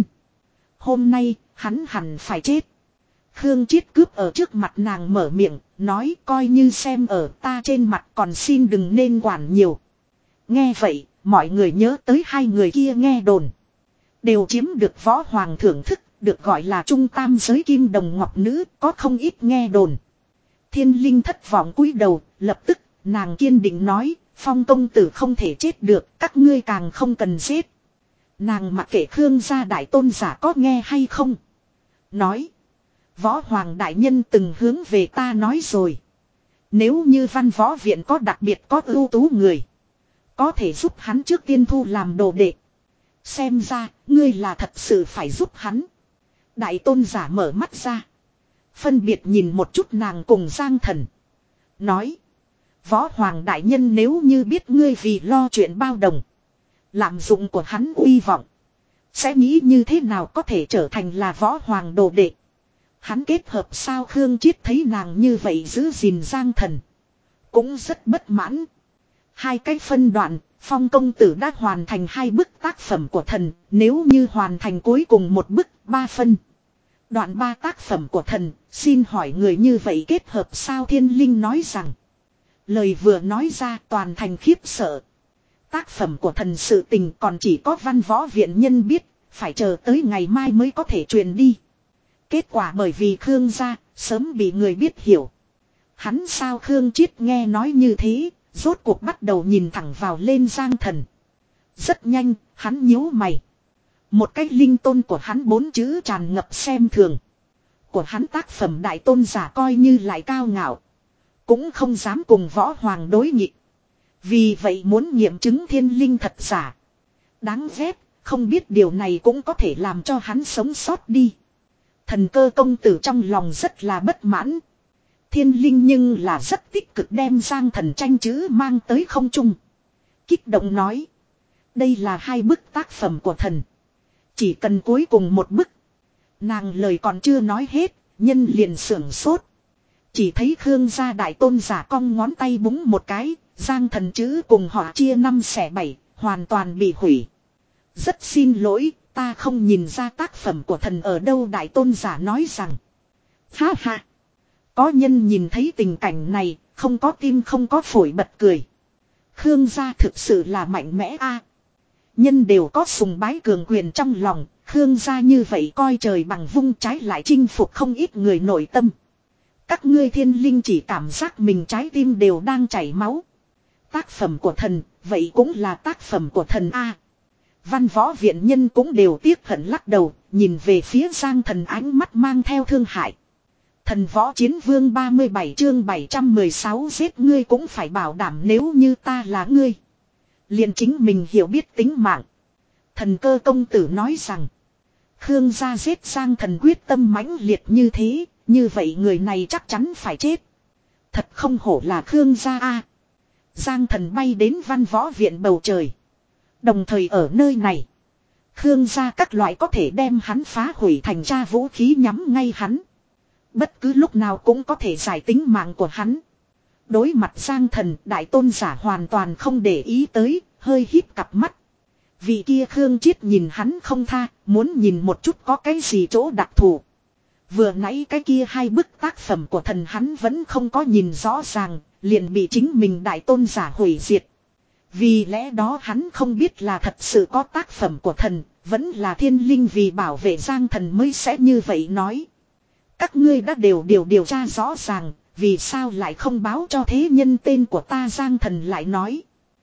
[SPEAKER 1] Hôm nay, hắn hẳn phải chết. Khương Chiết cướp ở trước mặt nàng mở miệng, nói coi như xem ở ta trên mặt còn xin đừng nên quản nhiều. Nghe vậy, mọi người nhớ tới hai người kia nghe đồn. Đều chiếm được võ hoàng thưởng thức, được gọi là trung tam giới kim đồng ngọc nữ, có không ít nghe đồn. Thiên linh thất vọng cúi đầu, lập tức, nàng kiên định nói, Phong công tử không thể chết được, các ngươi càng không cần giết. Nàng mặc kệ Khương gia đại tôn giả có nghe hay không. Nói, võ hoàng đại nhân từng hướng về ta nói rồi. Nếu như văn võ viện có đặc biệt có ưu tú người. Có thể giúp hắn trước tiên thu làm đồ đệ. Xem ra, ngươi là thật sự phải giúp hắn. Đại tôn giả mở mắt ra. Phân biệt nhìn một chút nàng cùng Giang Thần. Nói. Võ Hoàng đại nhân nếu như biết ngươi vì lo chuyện bao đồng. Lạm dụng của hắn uy vọng. Sẽ nghĩ như thế nào có thể trở thành là Võ Hoàng đồ đệ. Hắn kết hợp sao Khương Triết thấy nàng như vậy giữ gìn Giang Thần. Cũng rất bất mãn. Hai cái phân đoạn, Phong công tử đã hoàn thành hai bức tác phẩm của thần, nếu như hoàn thành cuối cùng một bức, ba phân. Đoạn ba tác phẩm của thần, xin hỏi người như vậy kết hợp sao Thiên Linh nói rằng. Lời vừa nói ra toàn thành khiếp sợ. Tác phẩm của thần sự tình còn chỉ có văn võ viện nhân biết, phải chờ tới ngày mai mới có thể truyền đi. Kết quả bởi vì Khương gia, sớm bị người biết hiểu. Hắn sao Khương Triết nghe nói như thế, rốt cuộc bắt đầu nhìn thẳng vào lên Giang Thần. Rất nhanh, hắn nhíu mày. Một cách linh tôn của hắn bốn chữ tràn ngập xem thường. Của hắn tác phẩm đại tôn giả coi như lại cao ngạo. Cũng không dám cùng Võ Hoàng đối nghịch. Vì vậy muốn nghiệm chứng thiên linh thật giả. Đáng ghét, không biết điều này cũng có thể làm cho hắn sống sót đi. Thần Cơ công tử trong lòng rất là bất mãn. Thiên linh nhưng là rất tích cực đem Giang Thần tranh chữ mang tới không trung. Kích động nói. Đây là hai bức tác phẩm của thần. Chỉ cần cuối cùng một bức. Nàng lời còn chưa nói hết, nhân liền sưởng sốt. Chỉ thấy Khương gia đại tôn giả cong ngón tay búng một cái, Giang Thần chữ cùng họ chia năm xẻ bảy, hoàn toàn bị hủy. Rất xin lỗi, ta không nhìn ra tác phẩm của thần ở đâu, đại tôn giả nói rằng. Ha ha. Có nhân nhìn thấy tình cảnh này, không có tim không có phổi bật cười. Khương gia thực sự là mạnh mẽ a. Nhân đều có sùng bái cường quyền trong lòng, Khương gia như vậy coi trời bằng vung trái lại chinh phục không ít người nội tâm. Các ngươi thiên linh chỉ cảm giác mình trái tim đều đang chảy máu. Tác phẩm của thần, vậy cũng là tác phẩm của thần a. Văn võ viện nhân cũng đều tiếc hận lắc đầu, nhìn về phía Giang Thần ánh mắt mang theo thương hại. Thần võ chiến vương ba mươi bảy chương bảy trăm mười sáu giết ngươi cũng phải bảo đảm nếu như ta là ngươi. Liền chính mình hiểu biết tính mạng. Thần Cơ công tử nói rằng. Khương gia giết Giang Thần quyết tâm mãnh liệt như thế. Như vậy người này chắc chắn phải chết. Thật không hổ là Khương gia a. Giang Thần bay đến văn võ viện bầu trời. Đồng thời ở nơi này. Khương gia các loại có thể đem hắn phá hủy thành ra vũ khí nhắm ngay hắn. Bất cứ lúc nào cũng có thể giải tính mạng của hắn. Đối mặt Giang Thần, đại tôn giả hoàn toàn không để ý tới, hơi híp cặp mắt. Vị kia Khương Triết nhìn hắn không tha, muốn nhìn một chút có cái gì chỗ đặc thù. Vừa nãy cái kia hai bức tác phẩm của thần hắn vẫn không có nhìn rõ ràng, liền bị chính mình đại tôn giả hủy diệt. Vì lẽ đó hắn không biết là thật sự có tác phẩm của thần, vẫn là thiên linh vì bảo vệ Giang Thần mới sẽ như vậy nói. Các ngươi đã đều điều điều tra rõ ràng, vì sao lại không báo cho thế nhân tên của ta, Giang Thần lại nói.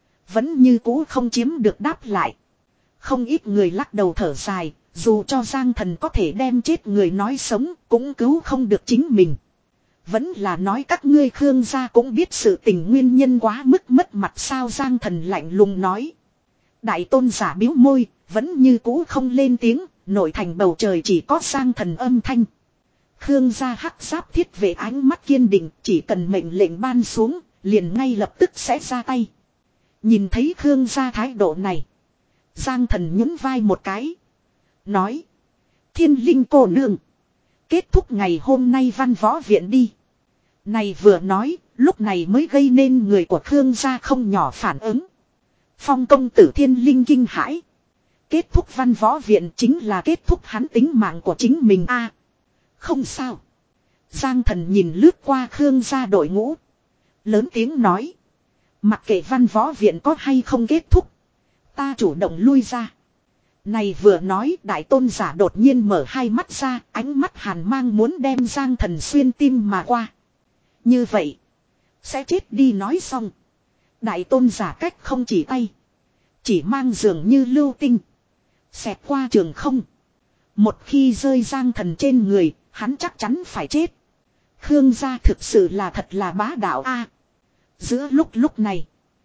[SPEAKER 1] Vẫn như cũ không chiếm được đáp lại. Không ít người lắc đầu thở dài, dù cho Giang Thần có thể đem chết người nói sống, cũng cứu không được chính mình. Vẫn là nói các ngươi Khương gia cũng biết sự tình nguyên nhân quá mức mất mặt sao, Giang Thần lạnh lùng nói. Đại tôn giả biếu môi, vẫn như cũ không lên tiếng, nội thành bầu trời chỉ có Giang Thần âm thanh. Khương gia hắc giáp thiết vệ ánh mắt kiên định, chỉ cần mệnh lệnh ban xuống, liền ngay lập tức sẽ ra tay. Nhìn thấy Khương gia thái độ này, Giang Thần nhún vai một cái. Nói. Thiên linh cô nương. Kết thúc ngày hôm nay văn võ viện đi. Này vừa nói, lúc này mới gây nên người của Khương gia không nhỏ phản ứng. Phong công tử thiên linh kinh hãi. Kết thúc văn võ viện chính là kết thúc hắn tính mạng của chính mình a. À, không sao. Giang Thần nhìn lướt qua Khương gia đội ngũ. Lớn tiếng nói. Mặc kệ văn võ viện có hay không kết thúc. Ta chủ động lui ra. Này vừa nói đại tôn giả đột nhiên mở hai mắt ra, ánh mắt hàn mang muốn đem Giang Thần xuyên tim mà qua. Như vậy. Sẽ chết đi nói xong. Đại tôn giả cách không chỉ tay. Chỉ mang dường như lưu tinh. Xẹt qua trường không. Một khi rơi Giang Thần trên người, hắn chắc chắn phải chết. Khương gia thực sự là thật là bá đạo a. Giữa lúc lúc này.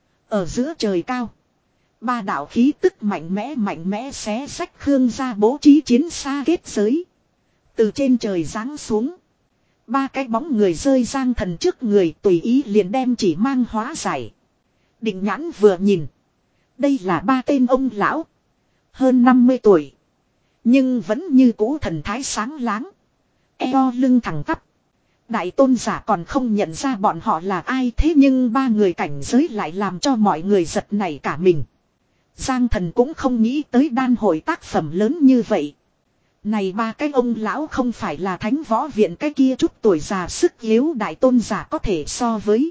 [SPEAKER 1] Ở giữa trời cao. Ba đạo khí tức mạnh mẽ mạnh mẽ xé sách Khương gia bố trí chiến xa kết giới. Từ trên trời giáng xuống. Ba cái bóng người rơi Giang Thần trước người tùy ý liền đem chỉ mang hóa giải. Định nhãn vừa nhìn. Đây là ba tên ông lão. Hơn năm mươi tuổi. Nhưng vẫn như cũ thần thái sáng láng. Eo lưng thẳng tắp. Đại tôn giả còn không nhận ra bọn họ là ai, thế nhưng ba người cảnh giới lại làm cho mọi người giật nảy cả mình. Giang Thần cũng không nghĩ tới đan hội tác phẩm lớn như vậy. Này ba cái ông lão không phải là thánh võ viện cái kia chút tuổi già sức yếu đại tôn giả có thể so với.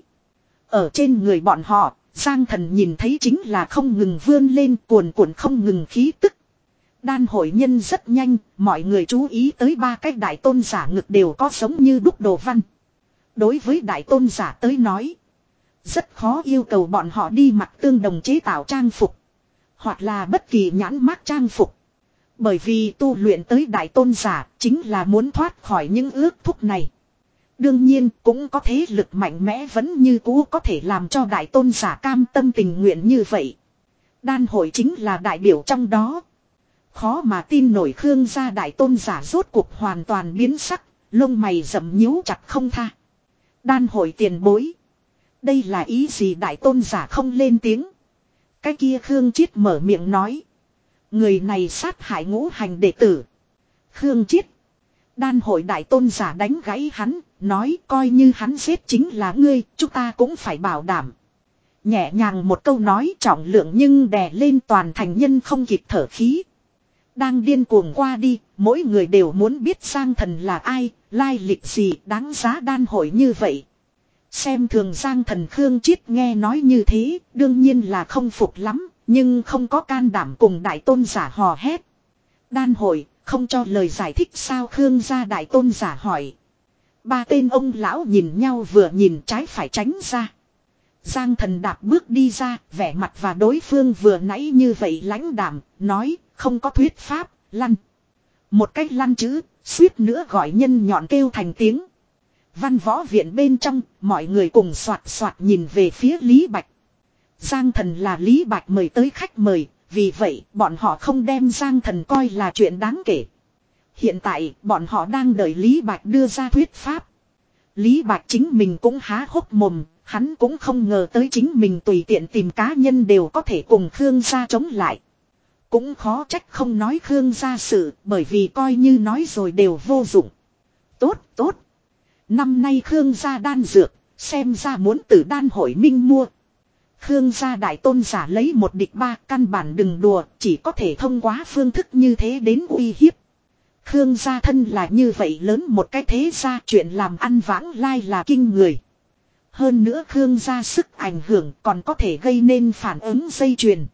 [SPEAKER 1] Ở trên người bọn họ, Giang Thần nhìn thấy chính là không ngừng vươn lên cuồn cuộn không ngừng khí tức. Đan hội nhân rất nhanh, mọi người chú ý tới ba cái đại tôn giả ngực đều có giống như đúc đồ văn. Đối với đại tôn giả tới nói, rất khó yêu cầu bọn họ đi mặc tương đồng chế tạo trang phục. Hoặc là bất kỳ nhãn mác trang phục. Bởi vì tu luyện tới đại tôn giả chính là muốn thoát khỏi những ước thúc này. Đương nhiên cũng có thế lực mạnh mẽ vẫn như cũ có thể làm cho đại tôn giả cam tâm tình nguyện như vậy. Đan hội chính là đại biểu trong đó. Khó mà tin nổi Khương gia đại tôn giả rốt cuộc hoàn toàn biến sắc, lông mày rậm nhíu chặt không tha. Đan hội tiền bối. Đây là ý gì đại tôn giả không lên tiếng. Cái kia Khương Chiết mở miệng nói. Người này sát hại ngũ hành đệ tử. Khương Chiết. Đan hội đại tôn giả đánh gãy hắn, nói coi như hắn giết chính là ngươi, chúng ta cũng phải bảo đảm. Nhẹ nhàng một câu nói trọng lượng nhưng đè lên toàn thành nhân không kịp thở khí. Đang điên cuồng qua đi, mỗi người đều muốn biết Giang Thần là ai, lai lịch gì đáng giá đan hội như vậy. Xem thường Giang Thần Khương Chiết nghe nói như thế, đương nhiên là không phục lắm, nhưng không có can đảm cùng đại tôn giả hò hét. Đan hội, không cho lời giải thích sao Khương gia đại tôn giả hỏi. Ba tên ông lão nhìn nhau vừa nhìn trái phải tránh ra. Giang Thần đạp bước đi ra, vẻ mặt và đối phương vừa nãy như vậy lãnh đạm, nói, không có thuyết pháp, lăn. Một cách lăn chữ, suýt nữa gọi nhân nhọn kêu thành tiếng. Văn võ viện bên trong, mọi người cùng soạt soạt nhìn về phía Lý Bạch. Giang Thần là Lý Bạch mời tới khách mời, vì vậy bọn họ không đem Giang Thần coi là chuyện đáng kể. Hiện tại, bọn họ đang đợi Lý Bạch đưa ra thuyết pháp. Lý Bạch chính mình cũng há hốc mồm, hắn cũng không ngờ tới chính mình tùy tiện tìm cá nhân đều có thể cùng Khương gia chống lại. Cũng khó trách không nói Khương gia sự, bởi vì coi như nói rồi đều vô dụng. Tốt, tốt. Năm nay Khương gia đan dược, xem ra muốn từ đan hội minh mua. Khương gia đại tôn giả lấy một địch ba căn bản đừng đùa, chỉ có thể thông qua phương thức như thế đến uy hiếp. Khương gia thân là như vậy lớn một cái thế gia chuyện làm ăn vãng lai là kinh người. Hơn nữa Khương gia sức ảnh hưởng còn có thể gây nên phản ứng dây chuyền.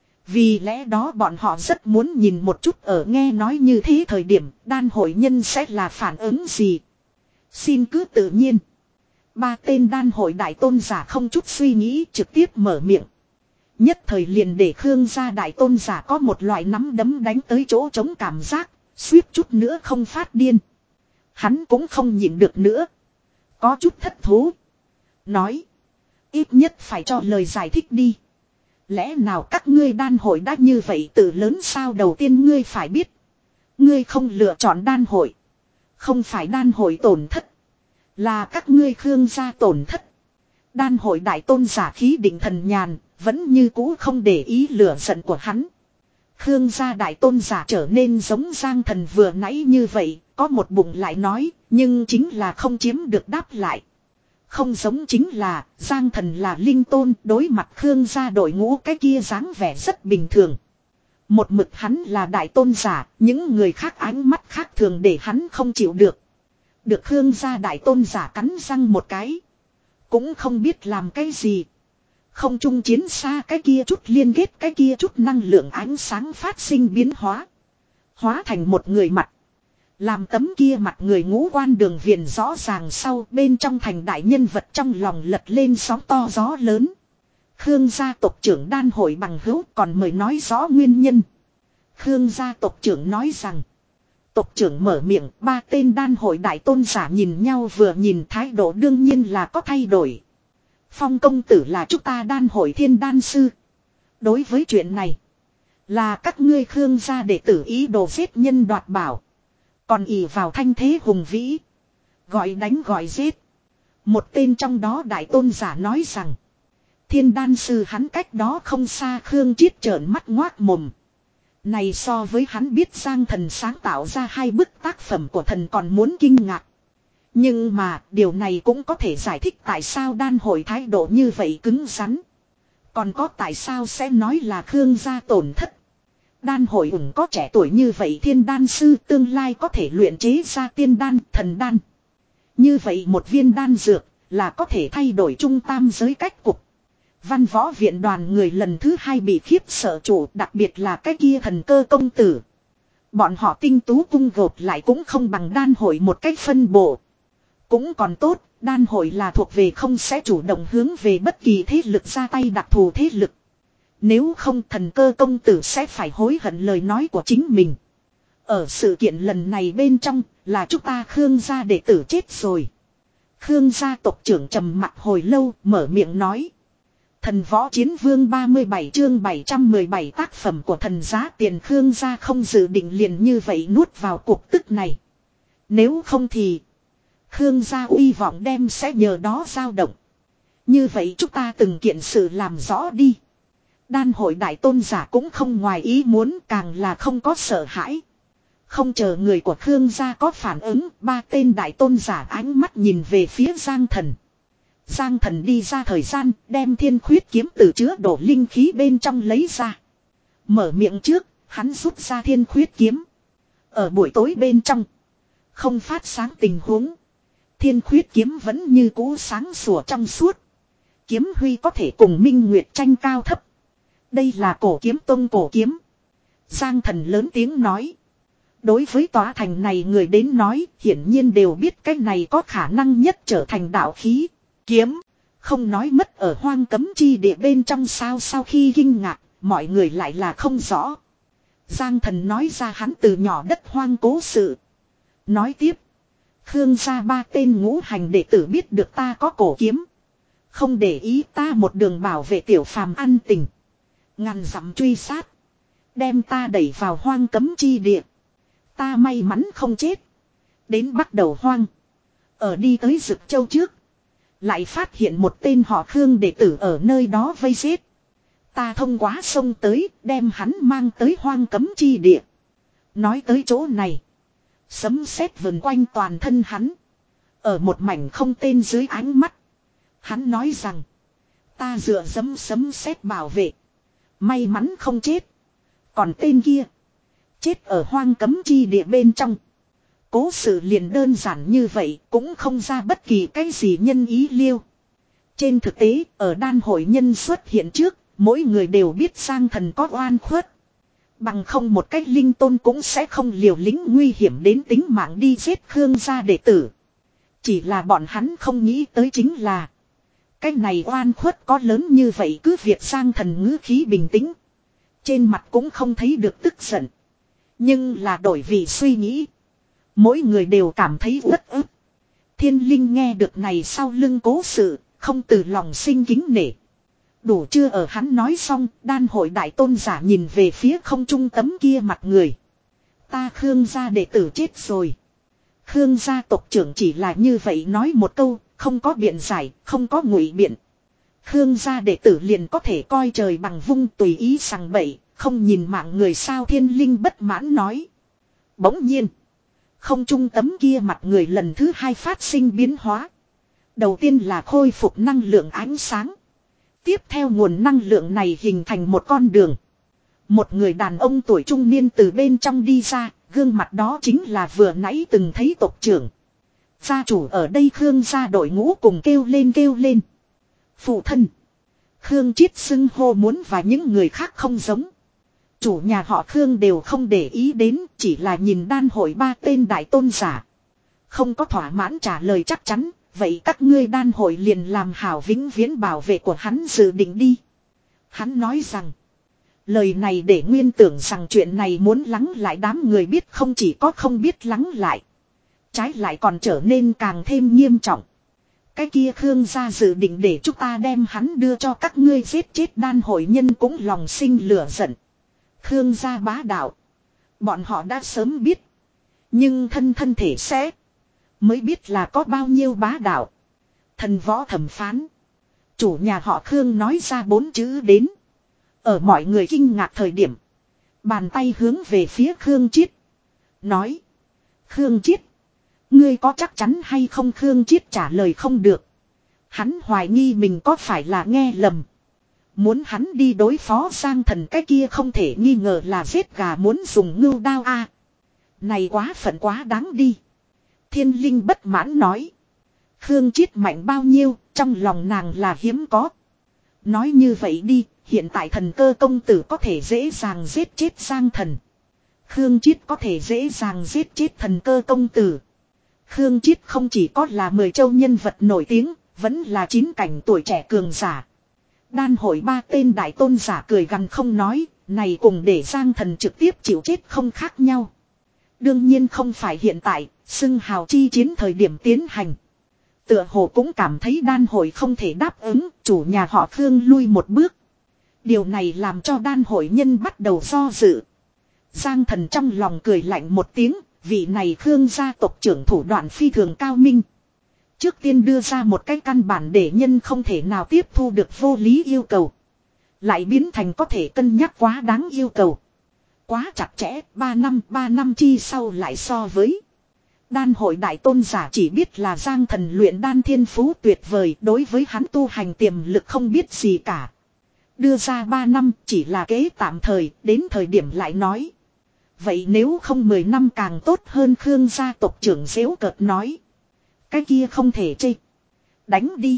[SPEAKER 1] Vì lẽ đó bọn họ rất muốn nhìn một chút ở nghe nói như thế thời điểm đan hội nhân sẽ là phản ứng gì. Xin cứ tự nhiên. Ba tên đan hội đại tôn giả không chút suy nghĩ trực tiếp mở miệng. Nhất thời liền để Khương gia đại tôn giả có một loại nắm đấm đánh tới chỗ trống cảm giác, suýt chút nữa không phát điên. Hắn cũng không nhịn được nữa. Có chút thất thú. Nói. Ít nhất phải cho lời giải thích đi. Lẽ nào các ngươi đan hội đã như vậy từ lớn sao đầu tiên ngươi phải biết. Ngươi không lựa chọn đan hội. Không phải đan hội tổn thất. Là các ngươi Khương gia tổn thất. Đan hội đại tôn giả khí định thần nhàn, vẫn như cũ không để ý lửa giận của hắn. Khương gia đại tôn giả trở nên giống Giang Thần vừa nãy như vậy, có một bụng lại nói, nhưng chính là không chiếm được đáp lại. Không giống chính là, Giang Thần là linh tôn, đối mặt Khương gia đội ngũ cái kia dáng vẻ rất bình thường. Một mực hắn là đại tôn giả, những người khác ánh mắt khác thường để hắn không chịu được. Được Khương gia đại tôn giả cắn răng một cái. Cũng không biết làm cái gì. Không trung chiến xa cái kia chút liên kết cái kia chút năng lượng ánh sáng phát sinh biến hóa. Hóa thành một người mặt. Làm tấm kia mặt người ngũ quan đường viền rõ ràng sau bên trong thành đại nhân vật trong lòng lật lên sóng to gió lớn. Khương gia tộc trưởng đan hội bằng hữu còn mời nói rõ nguyên nhân. Khương gia tộc trưởng nói rằng. Tộc trưởng mở miệng, ba tên đan hội đại tôn giả nhìn nhau vừa nhìn thái độ đương nhiên là có thay đổi. Phong công tử là chúng ta đan hội thiên đan sư. Đối với chuyện này, là các ngươi Khương gia đệ tử ý đồ giết nhân đoạt bảo. Còn ỷ vào thanh thế hùng vĩ. Gọi đánh gọi giết. Một tên trong đó đại tôn giả nói rằng. Thiên đan sư hắn cách đó không xa Khương Triết trợn mắt ngoác mồm. Này so với hắn biết Giang Thần sáng tạo ra hai bức tác phẩm của thần còn muốn kinh ngạc. Nhưng mà điều này cũng có thể giải thích tại sao đan hội thái độ như vậy cứng rắn. Còn có tại sao sẽ nói là Khương gia tổn thất. Đan hội ủng có trẻ tuổi như vậy thiên đan sư tương lai có thể luyện chế ra tiên đan, thần đan. Như vậy một viên đan dược là có thể thay đổi trung tam giới cách cục. Văn võ viện đoàn người lần thứ hai bị khiếp sợ chủ, đặc biệt là cái kia thần cơ công tử. Bọn họ tinh tú cung gột lại cũng không bằng đan hội một cách phân bổ. Cũng còn tốt, đan hội là thuộc về không sẽ chủ động hướng về bất kỳ thế lực ra tay đặc thù thế lực. Nếu không thần cơ công tử sẽ phải hối hận lời nói của chính mình. Ở sự kiện lần này bên trong là chúng ta Khương gia đệ tử chết rồi. Khương gia tộc trưởng trầm mặc hồi lâu mở miệng nói. Thần võ chiến vương ba mươi bảy chương bảy trăm mười bảy tác phẩm của thần giá tiền Khương gia không dự định liền như vậy nuốt vào cuộc tức này. Nếu không thì Khương gia uy vọng đem sẽ nhờ đó dao động. Như vậy chúng ta từng kiện sự làm rõ đi. Đan hội đại tôn giả cũng không ngoài ý muốn, càng là không có sợ hãi. Không chờ người của Khương gia có phản ứng, ba tên đại tôn giả ánh mắt nhìn về phía Giang Thần. Giang Thần đi ra thời gian, đem thiên khuyết kiếm từ chứa đổ linh khí bên trong lấy ra. Mở miệng trước, hắn rút ra thiên khuyết kiếm. Ở buổi tối bên trong, không phát sáng tình huống. Thiên khuyết kiếm vẫn như cũ sáng sủa trong suốt. Kiếm huy có thể cùng minh nguyệt tranh cao thấp. Đây là cổ kiếm tông cổ kiếm. Giang Thần lớn tiếng nói. Đối với tòa thành này người đến nói, hiển nhiên đều biết cái này có khả năng nhất trở thành đạo khí. Kiếm, không nói mất ở hoang cấm chi địa bên trong sao sau khi kinh ngạc, mọi người lại là không rõ. Giang Thần nói ra hắn từ nhỏ đất hoang cố sự. Nói tiếp, Khương gia ba tên ngũ hành đệ tử biết được ta có cổ kiếm. Không để ý ta một đường bảo vệ tiểu phàm ăn tình. Ngàn dặm truy sát. Đem ta đẩy vào hoang cấm chi địa. Ta may mắn không chết. Đến bắt đầu hoang. Ở đi tới Dực Châu trước. Lại phát hiện một tên họ Khương đệ tử ở nơi đó vây giết. Ta thông qua sông tới, đem hắn mang tới hoang cấm chi địa. Nói tới chỗ này. Sấm sét vần quanh toàn thân hắn. Ở một mảnh không tên dưới ánh mắt. Hắn nói rằng. Ta dựa dẫm sấm sét bảo vệ. May mắn không chết. Còn tên kia. Chết ở hoang cấm chi địa bên trong. Cố sự liền đơn giản như vậy, cũng không ra bất kỳ cái gì nhân ý liêu. Trên thực tế, ở đan hội nhân xuất hiện trước, mỗi người đều biết Giang Thần có oan khuất. Bằng không một cách linh tôn cũng sẽ không liều lĩnh nguy hiểm đến tính mạng đi giết Khương gia đệ tử. Chỉ là bọn hắn không nghĩ tới chính là cái này oan khuất có lớn như vậy, cứ việc Giang Thần ngữ khí bình tĩnh. Trên mặt cũng không thấy được tức giận. Nhưng là đổi vị suy nghĩ. Mỗi người đều cảm thấy uất ức. Thiên linh nghe được này sau lưng cố sự, không từ lòng sinh kính nể. Đủ chưa ở hắn nói xong, đan hội đại tôn giả nhìn về phía không trung tấm kia mặt người. Ta Khương gia đệ tử chết rồi. Khương gia tộc trưởng chỉ là như vậy nói một câu, không có biện giải, không có ngụy biện. Khương gia đệ tử liền có thể coi trời bằng vung tùy ý sằng bậy, không nhìn mạng người sao, thiên linh bất mãn nói. Bỗng nhiên, không trung tấm kia mặt người lần thứ hai phát sinh biến hóa. Đầu tiên là khôi phục năng lượng ánh sáng. Tiếp theo nguồn năng lượng này hình thành một con đường. Một người đàn ông tuổi trung niên từ bên trong đi ra, gương mặt đó chính là vừa nãy từng thấy tộc trưởng. Gia chủ ở đây Khương gia đội ngũ cùng kêu lên kêu lên. Phụ thân. Khương Triết xưng hô muốn và những người khác không giống. Chủ nhà họ Khương đều không để ý đến, chỉ là nhìn đan hội ba tên đại tôn giả. Không có thỏa mãn trả lời chắc chắn, vậy các ngươi đan hội liền làm hảo vĩnh viễn bảo vệ của hắn dự định đi. Hắn nói rằng, lời này để nguyên tưởng rằng chuyện này muốn lắng lại, đám người biết không chỉ có không biết lắng lại. Trái lại còn trở nên càng thêm nghiêm trọng. Cái kia Khương gia dự định để chúng ta đem hắn đưa cho các ngươi giết chết, đan hội nhân cũng lòng sinh lửa giận. Khương gia bá đạo. Bọn họ đã sớm biết. Nhưng thân thân thể sẽ. Mới biết là có bao nhiêu bá đạo. Thần võ thẩm phán. Chủ nhà họ Khương nói ra bốn chữ đến. Ở mọi người kinh ngạc thời điểm. Bàn tay hướng về phía Khương Chiết. Nói. Khương Chiết. Ngươi có chắc chắn hay không? Khương Chiết trả lời không được. Hắn hoài nghi mình có phải là nghe lầm. Muốn hắn đi đối phó Giang Thần cái kia không thể nghi ngờ là giết gà muốn dùng ngưu đao a. Này quá phận quá đáng đi. Thiên Linh bất mãn nói. Khương Chiết mạnh bao nhiêu, trong lòng nàng là hiếm có. Nói như vậy đi, hiện tại thần cơ công tử có thể dễ dàng giết chết Giang Thần. Khương Chiết có thể dễ dàng giết chết thần cơ công tử. Khương Chiết không chỉ có là mười châu nhân vật nổi tiếng, vẫn là chín cảnh tuổi trẻ cường giả. Đan hội ba tên đại tôn giả cười gằn không nói, này cùng để Giang Thần trực tiếp chịu chết không khác nhau. Đương nhiên không phải hiện tại, xưng hào chi chiến thời điểm tiến hành. Tựa hồ cũng cảm thấy đan hội không thể đáp ứng, chủ nhà họ Khương lui một bước. Điều này làm cho đan hội nhân bắt đầu do dự. Giang Thần trong lòng cười lạnh một tiếng, vị này Khương gia tộc trưởng thủ đoạn phi thường cao minh. Trước tiên đưa ra một cái căn bản để nhân không thể nào tiếp thu được vô lý yêu cầu. Lại biến thành có thể cân nhắc quá đáng yêu cầu. Quá chặt chẽ, ba năm, ba năm chi sau lại so với. Đan hội đại tôn giả chỉ biết là Giang Thần luyện đan thiên phú tuyệt vời, đối với hắn tu hành tiềm lực không biết gì cả. Đưa ra ba năm chỉ là kế tạm thời, đến thời điểm lại nói. Vậy nếu không mười năm càng tốt hơn. Khương gia tộc trưởng giễu cợt nói. Cái kia không thể chê. Đánh đi.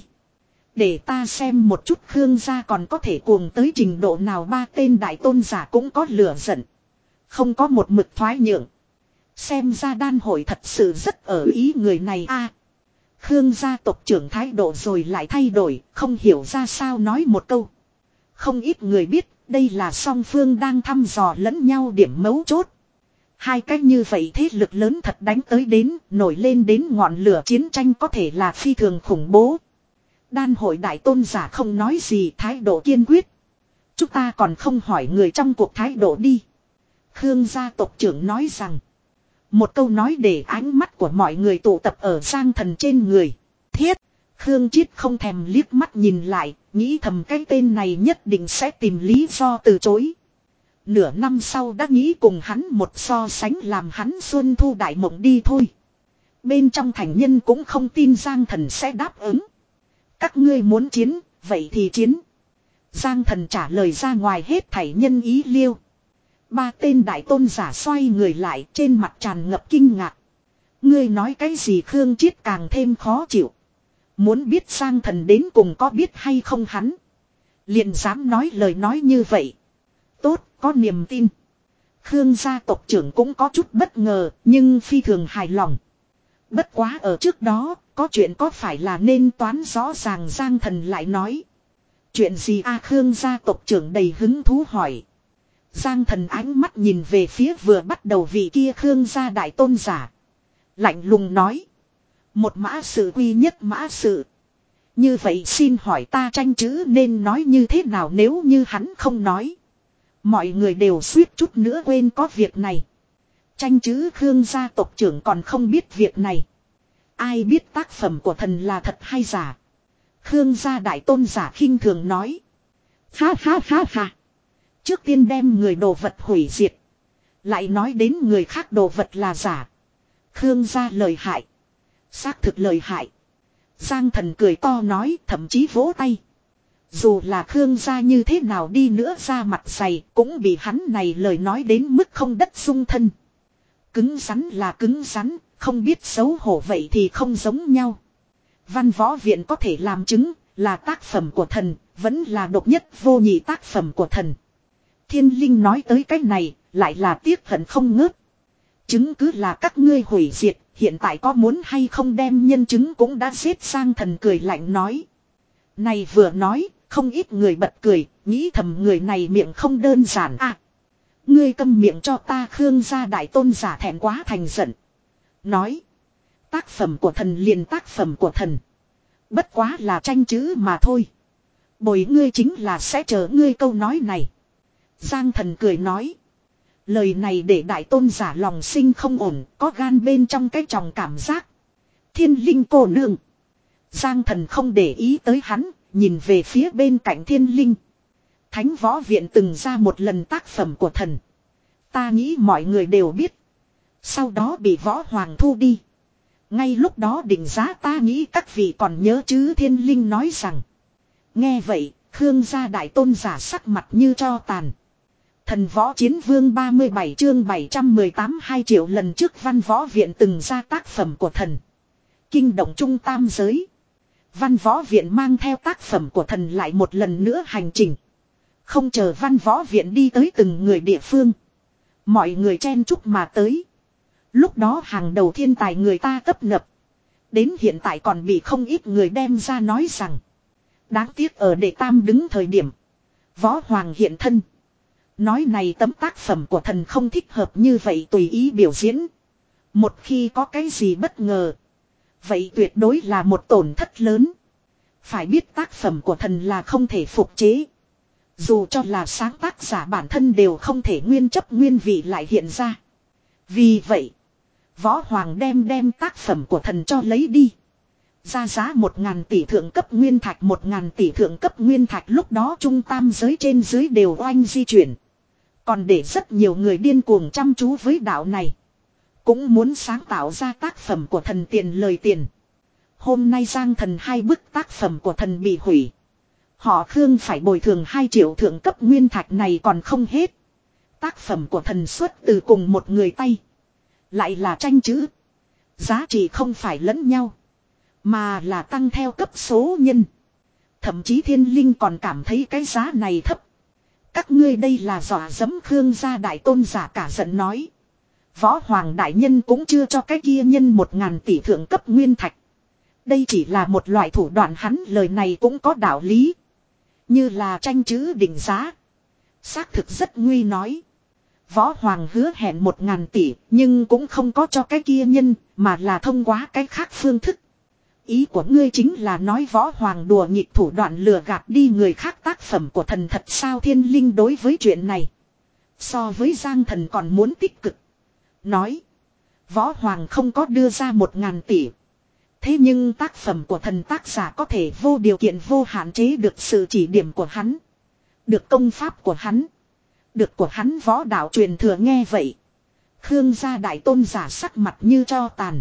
[SPEAKER 1] Để ta xem một chút Khương gia còn có thể cuồng tới trình độ nào. Ba tên đại tôn giả cũng có lửa giận. Không có một mực thoái nhượng. Xem ra đan hội thật sự rất ở ý người này a. Khương gia tộc trưởng thái độ rồi lại thay đổi, không hiểu ra sao nói một câu. Không ít người biết, đây là song phương đang thăm dò lẫn nhau điểm mấu chốt. Hai cách như vậy thế lực lớn thật đánh tới đến, nổi lên đến ngọn lửa chiến tranh có thể là phi thường khủng bố. Đan hội đại tôn giả không nói gì, thái độ kiên quyết. Chúng ta còn không hỏi người trong cuộc thái độ đi. Khương gia tộc trưởng nói rằng. Một câu nói để ánh mắt của mọi người tụ tập ở Giang Thần trên người. Thiết, Khương Chiết không thèm liếc mắt nhìn lại, nghĩ thầm cái tên này nhất định sẽ tìm lý do từ chối. Nửa năm sau đã nghĩ cùng hắn một so sánh làm hắn xuân thu đại mộng đi thôi. Bên trong thành nhân cũng không tin Giang Thần sẽ đáp ứng. Các ngươi muốn chiến, vậy thì chiến. Giang Thần trả lời ra ngoài hết thảy nhân ý liêu. Ba tên đại tôn giả xoay người lại, trên mặt tràn ngập kinh ngạc. Ngươi nói cái gì? Khương Chiết càng thêm khó chịu. Muốn biết Giang Thần đến cùng có biết hay không hắn. Liền dám nói lời nói như vậy. Tốt, có niềm tin. Khương gia tộc trưởng cũng có chút bất ngờ, nhưng phi thường hài lòng. Bất quá ở trước đó, có chuyện có phải là nên toán rõ ràng. Giang Thần lại nói. Chuyện gì a? Khương gia tộc trưởng đầy hứng thú hỏi. Giang Thần ánh mắt nhìn về phía vừa bắt đầu vị kia Khương gia đại tôn giả. Lạnh lùng nói. Một mã sự quy nhất mã sự. Như vậy xin hỏi ta tranh chữ nên nói như thế nào? Nếu như hắn không nói. Mọi người đều suýt chút nữa quên có việc này. Tranh chữ Khương gia tộc trưởng còn không biết việc này. Ai biết tác phẩm của thần là thật hay giả? Khương gia đại tôn giả khinh thường nói. Ha ha ha ha. Trước tiên đem người đồ vật hủy diệt. Lại nói đến người khác đồ vật là giả. Khương gia lời hại. Xác thực lời hại. Giang Thần cười to nói, thậm chí vỗ tay. Dù là Khương gia như thế nào đi nữa ra mặt dày, cũng bị hắn này lời nói đến mức không đất sung thân. Cứng rắn là cứng rắn, không biết xấu hổ vậy thì không giống nhau. Văn võ viện có thể làm chứng, là tác phẩm của thần, vẫn là độc nhất vô nhị tác phẩm của thần. Thiên Linh nói tới cái này, lại là tiếc hận không ngớt. Chứng cứ là các ngươi hủy diệt, hiện tại có muốn hay không đem nhân chứng cũng đã giết. Giang Thần cười lạnh nói. Này vừa nói, không ít người bật cười, nghĩ thầm người này miệng không đơn giản à. Ngươi câm miệng cho ta. Khương gia đại tôn giả thẹn quá thành giận. Nói. Tác phẩm của thần liền tác phẩm của thần. Bất quá là tranh chữ mà thôi. Bồi ngươi chính là sẽ chờ ngươi câu nói này. Giang Thần cười nói. Lời này để đại tôn giả lòng sinh không ổn, có gan bên trong cái tròng cảm giác. Thiên linh cô nương. Giang thần không để ý tới hắn, nhìn về phía bên cạnh thiên linh. Thánh võ viện từng ra một lần tác phẩm của thần. Ta nghĩ mọi người đều biết. Sau đó bị võ hoàng thu đi. Ngay lúc đó định giá ta nghĩ các vị còn nhớ chứ, thiên linh nói rằng. Nghe vậy, Khương gia đại tôn giả sắc mặt như tro tàn. Thần võ chiến vương ba mươi bảy chương bảy trăm mười tám hai triệu lần trước văn võ viện từng ra tác phẩm của thần. Kinh động trung tam giới. Văn võ viện mang theo tác phẩm của thần lại một lần nữa hành trình. Không chờ văn võ viện đi tới từng người địa phương. Mọi người chen chúc mà tới. Lúc đó hàng đầu thiên tài người ta tấp nập. Đến hiện tại còn bị không ít người đem ra nói rằng. Đáng tiếc ở đệ tam đứng thời điểm. Võ hoàng hiện thân. Nói này tấm tác phẩm của thần không thích hợp như vậy tùy ý biểu diễn. Một khi có cái gì bất ngờ. Vậy tuyệt đối là một tổn thất lớn. Phải biết tác phẩm của thần là không thể phục chế. Dù cho là sáng tác giả bản thân đều không thể nguyên chấp nguyên vị lại hiện ra. Vì vậy, võ hoàng đem đem tác phẩm của thần cho lấy đi. Ra giá một ngàn tỷ thượng cấp nguyên thạch, một ngàn tỷ thượng cấp nguyên thạch, lúc đó trung tam giới trên dưới đều oanh di chuyển. Còn để rất nhiều người điên cuồng chăm chú với đạo này. Cũng muốn sáng tạo ra tác phẩm của thần tiền lời tiền. Hôm nay Giang thần hai bức tác phẩm của thần bị hủy. Họ Khương phải bồi thường hai triệu thượng cấp nguyên thạch này còn không hết. Tác phẩm của thần xuất từ cùng một người tay. Lại là tranh chữ. Giá trị không phải lẫn nhau. Mà là tăng theo cấp số nhân. Thậm chí thiên linh còn cảm thấy cái giá này thấp. Các ngươi đây là dọa dẫm Khương gia đại tôn giả cả giận nói. Võ hoàng đại nhân cũng chưa cho cái kia nhân một ngàn tỷ thượng cấp nguyên thạch. Đây chỉ là một loại thủ đoạn, hắn lời này cũng có đạo lý. Như là tranh chữ định giá. Xác thực rất nguy nói. Võ hoàng hứa hẹn một ngàn tỷ nhưng cũng không có cho cái kia nhân mà là thông qua cái khác phương thức. Ý của ngươi chính là nói võ hoàng đùa nghịch thủ đoạn lừa gạt đi người khác tác phẩm của thần thật sao? Thiên linh đối với chuyện này so với Giang thần còn muốn tích cực. Nói võ hoàng không có đưa ra một ngàn tỷ. Thế nhưng tác phẩm của thần tác giả có thể vô điều kiện vô hạn chế được sự chỉ điểm của hắn. Được công pháp của hắn. Được của hắn võ đạo truyền thừa. Nghe vậy Khương gia đại tôn giả sắc mặt như tro tàn.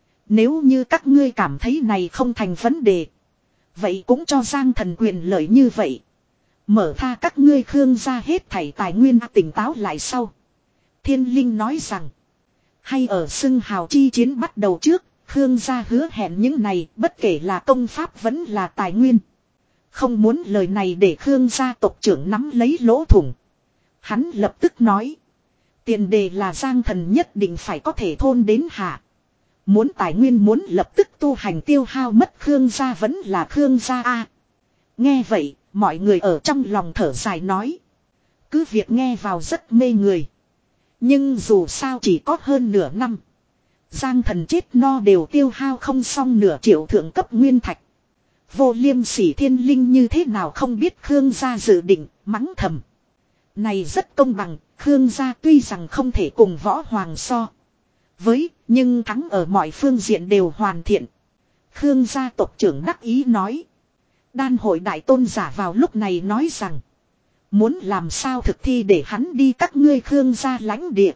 [SPEAKER 1] Nếu như các ngươi cảm thấy này không thành vấn đề. Vậy cũng cho Giang thần quyền lợi như vậy. Mở tha các ngươi Khương gia hết thảy tài nguyên. Tỉnh táo lại sau. Thiên linh nói rằng. Hay ở xưng hào chi chiến bắt đầu trước. Khương gia hứa hẹn những này bất kể là công pháp vẫn là tài nguyên. Không muốn lời này để Khương gia tộc trưởng nắm lấy lỗ thủng. Hắn lập tức nói. Tiền đề là Giang thần nhất định phải có thể thôn đến hạ. Muốn tài nguyên muốn lập tức tu hành tiêu hao mất Khương gia vẫn là Khương gia a. Nghe vậy mọi người ở trong lòng thở dài nói. Cứ việc nghe vào rất mê người. Nhưng dù sao chỉ có hơn nửa năm. Giang thần chết no đều tiêu hao không xong nửa triệu thượng cấp nguyên thạch. Vô liêm sỉ thiên linh như thế nào không biết Khương gia dự định, mắng thầm. Này rất công bằng, Khương gia tuy rằng không thể cùng võ hoàng so với, nhưng thắng ở mọi phương diện đều hoàn thiện. Khương gia tộc trưởng đắc ý nói. Đan hội đại tôn giả vào lúc này nói rằng. Muốn làm sao thực thi để hắn đi các ngươi Khương gia lãnh địa.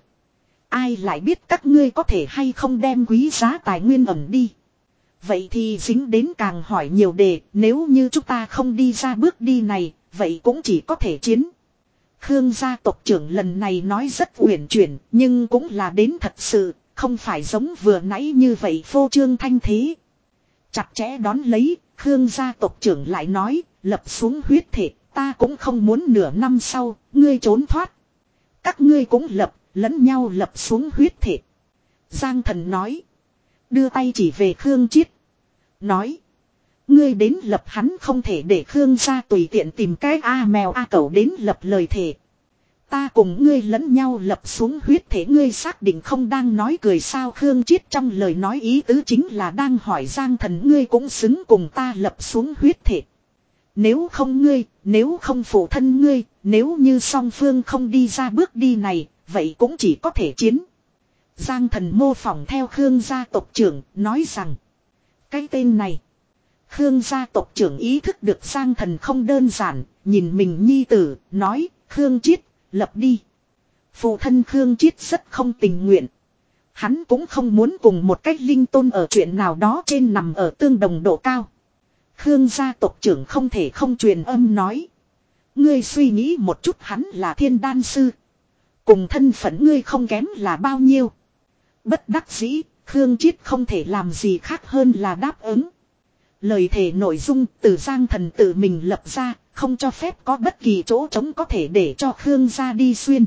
[SPEAKER 1] Ai lại biết các ngươi có thể hay không đem quý giá tài nguyên ẩn đi. Vậy thì dính đến càng hỏi nhiều đề. Nếu như chúng ta không đi ra bước đi này, vậy cũng chỉ có thể chiến. Khương gia tộc trưởng lần này nói rất uyển chuyển, nhưng cũng là đến thật sự, không phải giống vừa nãy như vậy phô trương thanh thế. Chặt chẽ đón lấy, Khương gia tộc trưởng lại nói, lập xuống huyết thể, ta cũng không muốn nửa năm sau, ngươi trốn thoát. Các ngươi cũng lập, lẫn nhau lập xuống huyết thể. Giang thần nói, đưa tay chỉ về Khương Chiết. Nói, ngươi đến lập hắn không thể để Khương gia tùy tiện tìm cái A mèo A cẩu đến lập lời thề. Ta cùng ngươi lẫn nhau lập xuống huyết thể, ngươi xác định không đang nói cười sao? Khương Chiết trong lời nói ý tứ chính là đang hỏi Giang thần ngươi cũng xứng cùng ta lập xuống huyết thể. Nếu không ngươi, nếu không phụ thân ngươi, nếu như song phương không đi ra bước đi này, vậy cũng chỉ có thể chiến. Giang thần mô phỏng theo Khương gia tộc trưởng, nói rằng. Cái tên này. Khương gia tộc trưởng ý thức được Giang Thần không đơn giản, nhìn mình nhi tử, nói, Khương Chiết, lập đi. Phụ thân Khương Chiết rất không tình nguyện. Hắn cũng không muốn cùng một cách linh tôn ở chuyện nào đó trên nằm ở tương đồng độ cao. Khương gia tộc trưởng không thể không truyền âm nói. Ngươi suy nghĩ một chút, hắn là thiên đan sư. Cùng thân phận ngươi không kém là bao nhiêu. Bất đắc dĩ, Khương Chiết không thể làm gì khác hơn là đáp ứng. Lời thề nội dung từ Giang Thần tự mình lập ra, không cho phép có bất kỳ chỗ trống có thể để cho Khương gia đi xuyên.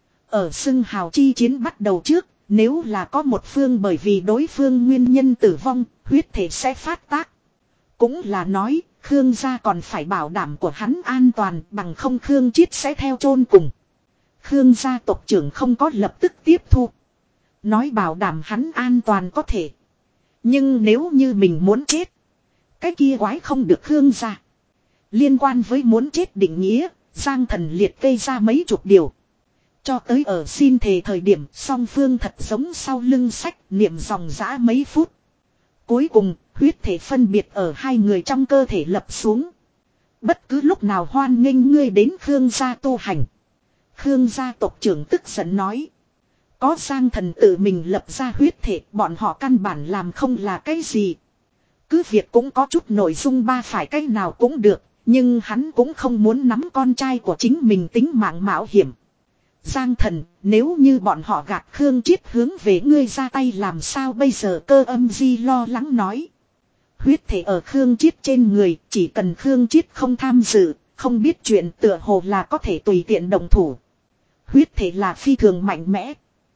[SPEAKER 1] Ở xưng hào chi chiến bắt đầu trước, nếu là có một phương bởi vì đối phương nguyên nhân tử vong, huyết thể sẽ phát tác. Cũng là nói, Khương gia còn phải bảo đảm của hắn an toàn, bằng không Khương Chiết sẽ theo chôn cùng. Khương gia tộc trưởng không có lập tức tiếp thu. Nói bảo đảm hắn an toàn có thể. Nhưng nếu như mình muốn chết, cái kia quái không được Khương gia. Liên quan với muốn chết định nghĩa, Giang Thần liệt kê ra mấy chục điều. Cho tới ở xin thề thời điểm song phương thật giống sau lưng sách niệm dòng dã mấy phút. Cuối cùng, huyết thể phân biệt ở hai người trong cơ thể lập xuống. Bất cứ lúc nào hoan nghênh ngươi đến Khương gia tu hành. Khương gia tộc trưởng tức giận nói. Có Giang Thần tự mình lập ra huyết thể, bọn họ căn bản làm không là cái gì. Cứ việc cũng có chút nội dung ba phải cái nào cũng được, nhưng hắn cũng không muốn nắm con trai của chính mình tính mạng mạo hiểm. Giang Thần, nếu như bọn họ gạt Khương Chiết hướng về ngươi ra tay làm sao bây giờ, Cơ Âm Di lo lắng nói. Huyết thể ở Khương Chiết trên người, chỉ cần Khương Chiết không tham dự, không biết chuyện tựa hồ là có thể tùy tiện động thủ. Huyết thể là phi thường mạnh mẽ.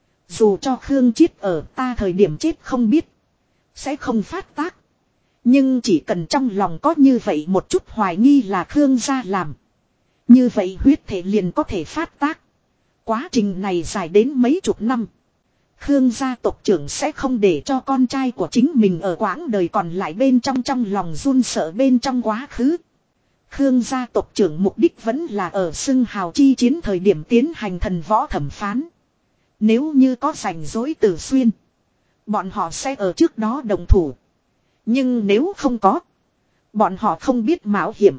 [SPEAKER 1] Dù cho Khương Chiết ở ta thời điểm chết không biết, sẽ không phát tác. Nhưng chỉ cần trong lòng có như vậy một chút hoài nghi là Khương gia làm, như vậy huyết thể liền có thể phát tác. Quá trình này dài đến mấy chục năm. Khương gia tộc trưởng sẽ không để cho con trai của chính mình ở quãng đời còn lại bên trong trong lòng run sợ bên trong quá khứ. Khương gia tộc trưởng mục đích vẫn là ở xưng hào chi chiến thời điểm tiến hành thần võ thẩm phán. Nếu như có rảnh rỗi Tử Xuyên, bọn họ sẽ ở trước đó đồng thủ. Nhưng nếu không có, bọn họ không biết mạo hiểm.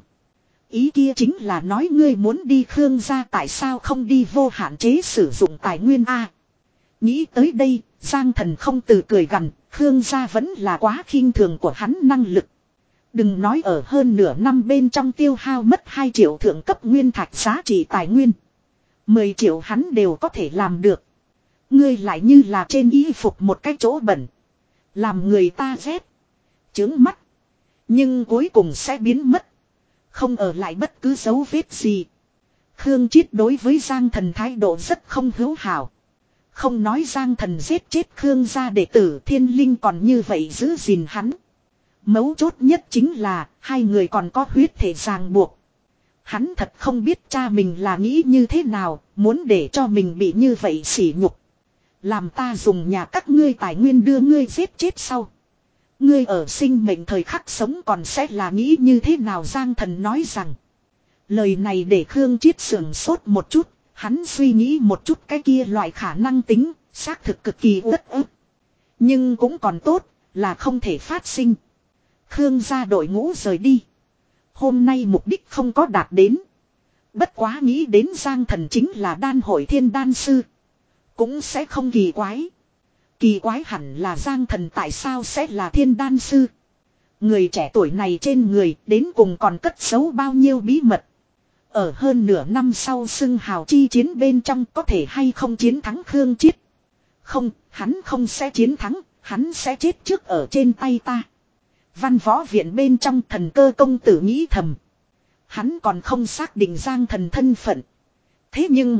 [SPEAKER 1] Ý kia chính là nói ngươi muốn đi Khương gia tại sao không đi vô hạn chế sử dụng tài nguyên a? Nghĩ tới đây, Giang Thần không từ cười gằn, Khương gia vẫn là quá khinh thường của hắn năng lực. Đừng nói ở hơn nửa năm bên trong tiêu hao mất hai triệu thượng cấp nguyên thạch giá trị tài nguyên. mười triệu hắn đều có thể làm được. Ngươi lại như là trên y phục một cái chỗ bẩn. Làm người ta ghét. Chướng mắt. Nhưng cuối cùng sẽ biến mất. Không ở lại bất cứ dấu vết gì. Khương Chiết đối với Giang Thần thái độ rất không hữu hảo. Không nói Giang Thần giết chết Khương gia đệ tử, Thiên Linh còn như vậy giữ gìn hắn. Mấu chốt nhất chính là hai người còn có huyết thể ràng buộc. Hắn thật không biết cha mình là nghĩ như thế nào, muốn để cho mình bị như vậy sỉ nhục. Làm ta dùng nhà các ngươi tài nguyên đưa ngươi giết chết sau. Ngươi ở sinh mệnh thời khắc sống còn sẽ là nghĩ như thế nào, Giang Thần nói rằng. Lời này để Khương Chiết sưởng sốt một chút, hắn suy nghĩ một chút cái kia loại khả năng tính, xác thực cực kỳ uất ức. Nhưng cũng còn tốt, là không thể phát sinh. Khương gia đội ngũ rời đi. Hôm nay mục đích không có đạt đến. Bất quá nghĩ đến Giang Thần chính là đan hội thiên đan sư, cũng sẽ không kỳ quái. Kỳ quái hẳn là Giang Thần tại sao sẽ là thiên đan sư. Người trẻ tuổi này trên người đến cùng còn cất giấu bao nhiêu bí mật. Ở hơn nửa năm sau xưng hào chi chiến bên trong có thể hay không chiến thắng Khương Chiết. Không, hắn không sẽ chiến thắng, hắn sẽ chết trước ở trên tay ta. Văn võ viện bên trong Thần Cơ công tử nghĩ thầm. Hắn còn không xác định Giang Thần thân phận. Thế nhưng,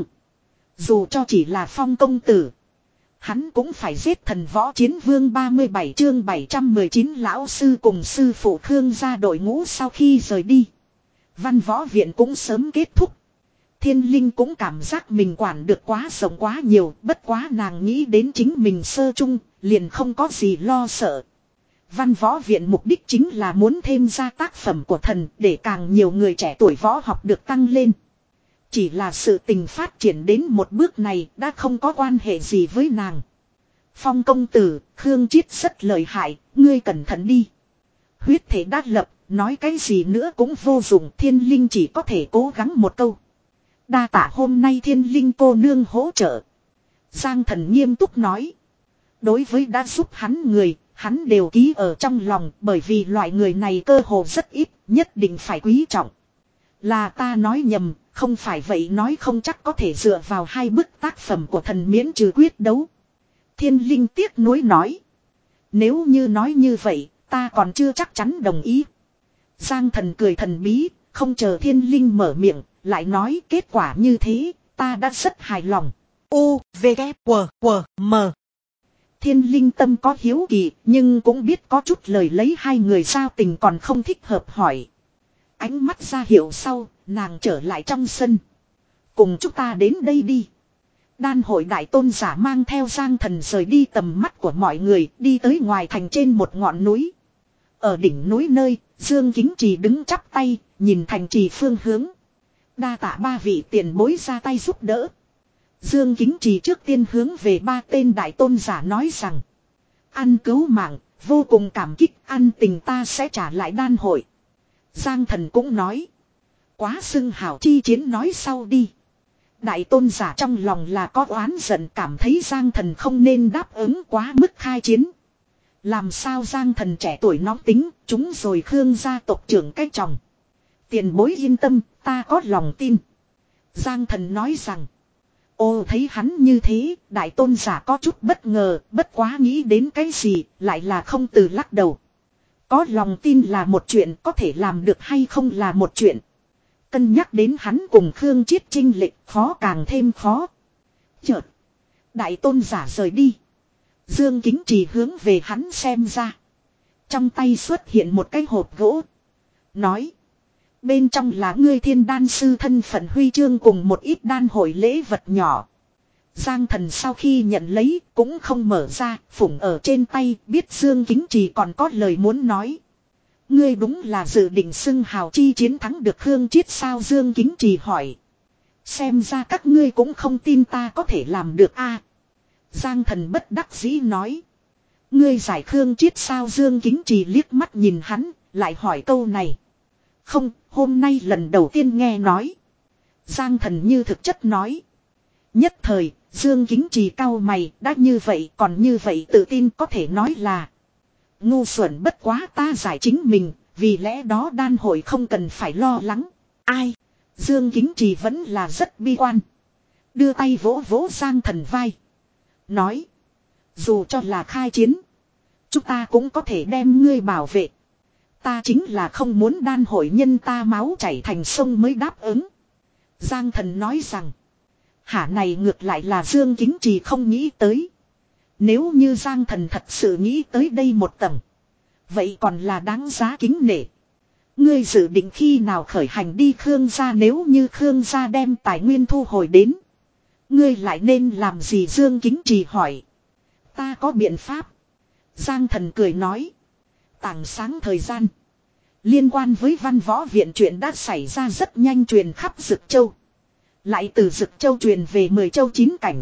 [SPEAKER 1] dù cho chỉ là Phong công tử, hắn cũng phải giết Thần Võ Chiến Vương. Ba mươi bảy chương bảy trăm mười chín lão sư cùng sư phụ Khương gia đội ngũ sau khi rời đi. Văn võ viện cũng sớm kết thúc. Thiên Linh cũng cảm giác mình quản được quá rộng quá nhiều, bất quá nàng nghĩ đến chính mình sơ chung, liền không có gì lo sợ. Văn võ viện mục đích chính là muốn thêm ra tác phẩm của thần để càng nhiều người trẻ tuổi võ học được tăng lên. Chỉ là sự tình phát triển đến một bước này đã không có quan hệ gì với nàng. Phong công tử, Khương Chiết rất lợi hại, ngươi cẩn thận đi. Huyết thể đã lập, nói cái gì nữa cũng vô dụng, thiên linh chỉ có thể cố gắng một câu. Đa tạ hôm nay thiên linh cô nương hỗ trợ. Giang Thần nghiêm túc nói. Đối với đã giúp hắn người, hắn đều ký ở trong lòng, bởi vì loại người này cơ hồ rất ít, nhất định phải quý trọng. Là ta nói nhầm, không phải vậy nói không chắc có thể dựa vào hai bức tác phẩm của thần miễn trừ quyết đấu. Thiên linh tiếc nuối nói. Nếu như nói như vậy, ta còn chưa chắc chắn đồng ý. Giang Thần cười thần bí, không chờ thiên linh mở miệng, lại nói kết quả như thế, ta đã rất hài lòng. U, V, K, W, W, M. Thiên linh tâm có hiếu kỳ, nhưng cũng biết có chút lời lấy hai người giao tình còn không thích hợp hỏi. Ánh mắt ra hiệu sau, nàng trở lại trong sân. Cùng chúng ta đến đây đi. Đan hội đại tôn giả mang theo Giang Thần rời đi tầm mắt của mọi người, đi tới ngoài thành trên một ngọn núi. Ở đỉnh núi nơi, Dương Kính Trì đứng chắp tay, nhìn thành trì phương hướng. Đa tạ ba vị tiền bối ra tay giúp đỡ. Dương Kính Trì trước tiên hướng về ba tên đại tôn giả nói rằng. Ăn cứu mạng, vô cùng cảm kích, ăn tình ta sẽ trả lại đan hội. Giang Thần cũng nói. Quá xưng hào chi chiến nói sau đi. Đại tôn giả trong lòng là có oán giận, cảm thấy Giang Thần không nên đáp ứng quá mức khai chiến. Làm sao Giang Thần trẻ tuổi nóng tính, chúng rồi Khương gia tộc trưởng cái chồng. Tiền bối yên tâm, ta có lòng tin. Giang Thần nói rằng. Ô thấy hắn như thế, đại tôn giả có chút bất ngờ, bất quá nghĩ đến cái gì, lại là không từ lắc đầu. Có lòng tin là một chuyện, có thể làm được hay không là một chuyện. Cân nhắc đến hắn cùng Khương Chiết chênh lệch, khó càng thêm khó. Chợt, đại tôn giả rời đi. Dương Kính Trì hướng về hắn xem ra. Trong tay xuất hiện một cái hộp gỗ. Nói. Bên trong là ngươi thiên đan sư thân phận huy chương cùng một ít đan hội lễ vật nhỏ. Giang Thần sau khi nhận lấy cũng không mở ra, phủng ở trên tay, biết Dương Kính Trì còn có lời muốn nói. Ngươi đúng là dự định xưng hào chi chiến thắng được Khương Chiết sao? Dương Kính Trì hỏi. Xem ra các ngươi cũng không tin ta có thể làm được a. Giang Thần bất đắc dĩ nói. Ngươi giải Khương Chiết sao? Dương Kính Trì liếc mắt nhìn hắn, lại hỏi câu này. Không, hôm nay lần đầu tiên nghe nói. Giang Thần như thực chất nói. Nhất thời, Dương Kính Trì cau mày, đã như vậy còn như vậy tự tin có thể nói là. Ngu xuẩn bất quá ta giải chính mình, vì lẽ đó đan hội không cần phải lo lắng. Ai? Dương Kính Trì vẫn là rất bi quan. Đưa tay vỗ vỗ Giang Thần vai. Nói. Dù cho là khai chiến. Chúng ta cũng có thể đem ngươi bảo vệ. Ta chính là không muốn đan hội nhân ta máu chảy thành sông mới đáp ứng. Giang Thần nói rằng. Hả này ngược lại là Dương Kính Trì không nghĩ tới. Nếu như Giang Thần thật sự nghĩ tới đây một tầng. Vậy còn là đáng giá kính nể. Ngươi dự định khi nào khởi hành đi Khương gia, nếu như Khương gia đem tài nguyên thu hồi đến. Ngươi lại nên làm gì? Dương Kính Trì hỏi. Ta có biện pháp. Giang Thần cười nói. Tảng sáng thời gian. Liên quan với văn võ viện chuyện đã xảy ra rất nhanh truyền khắp Dực Châu. Lại từ Dực Châu truyền về mười châu chín cảnh.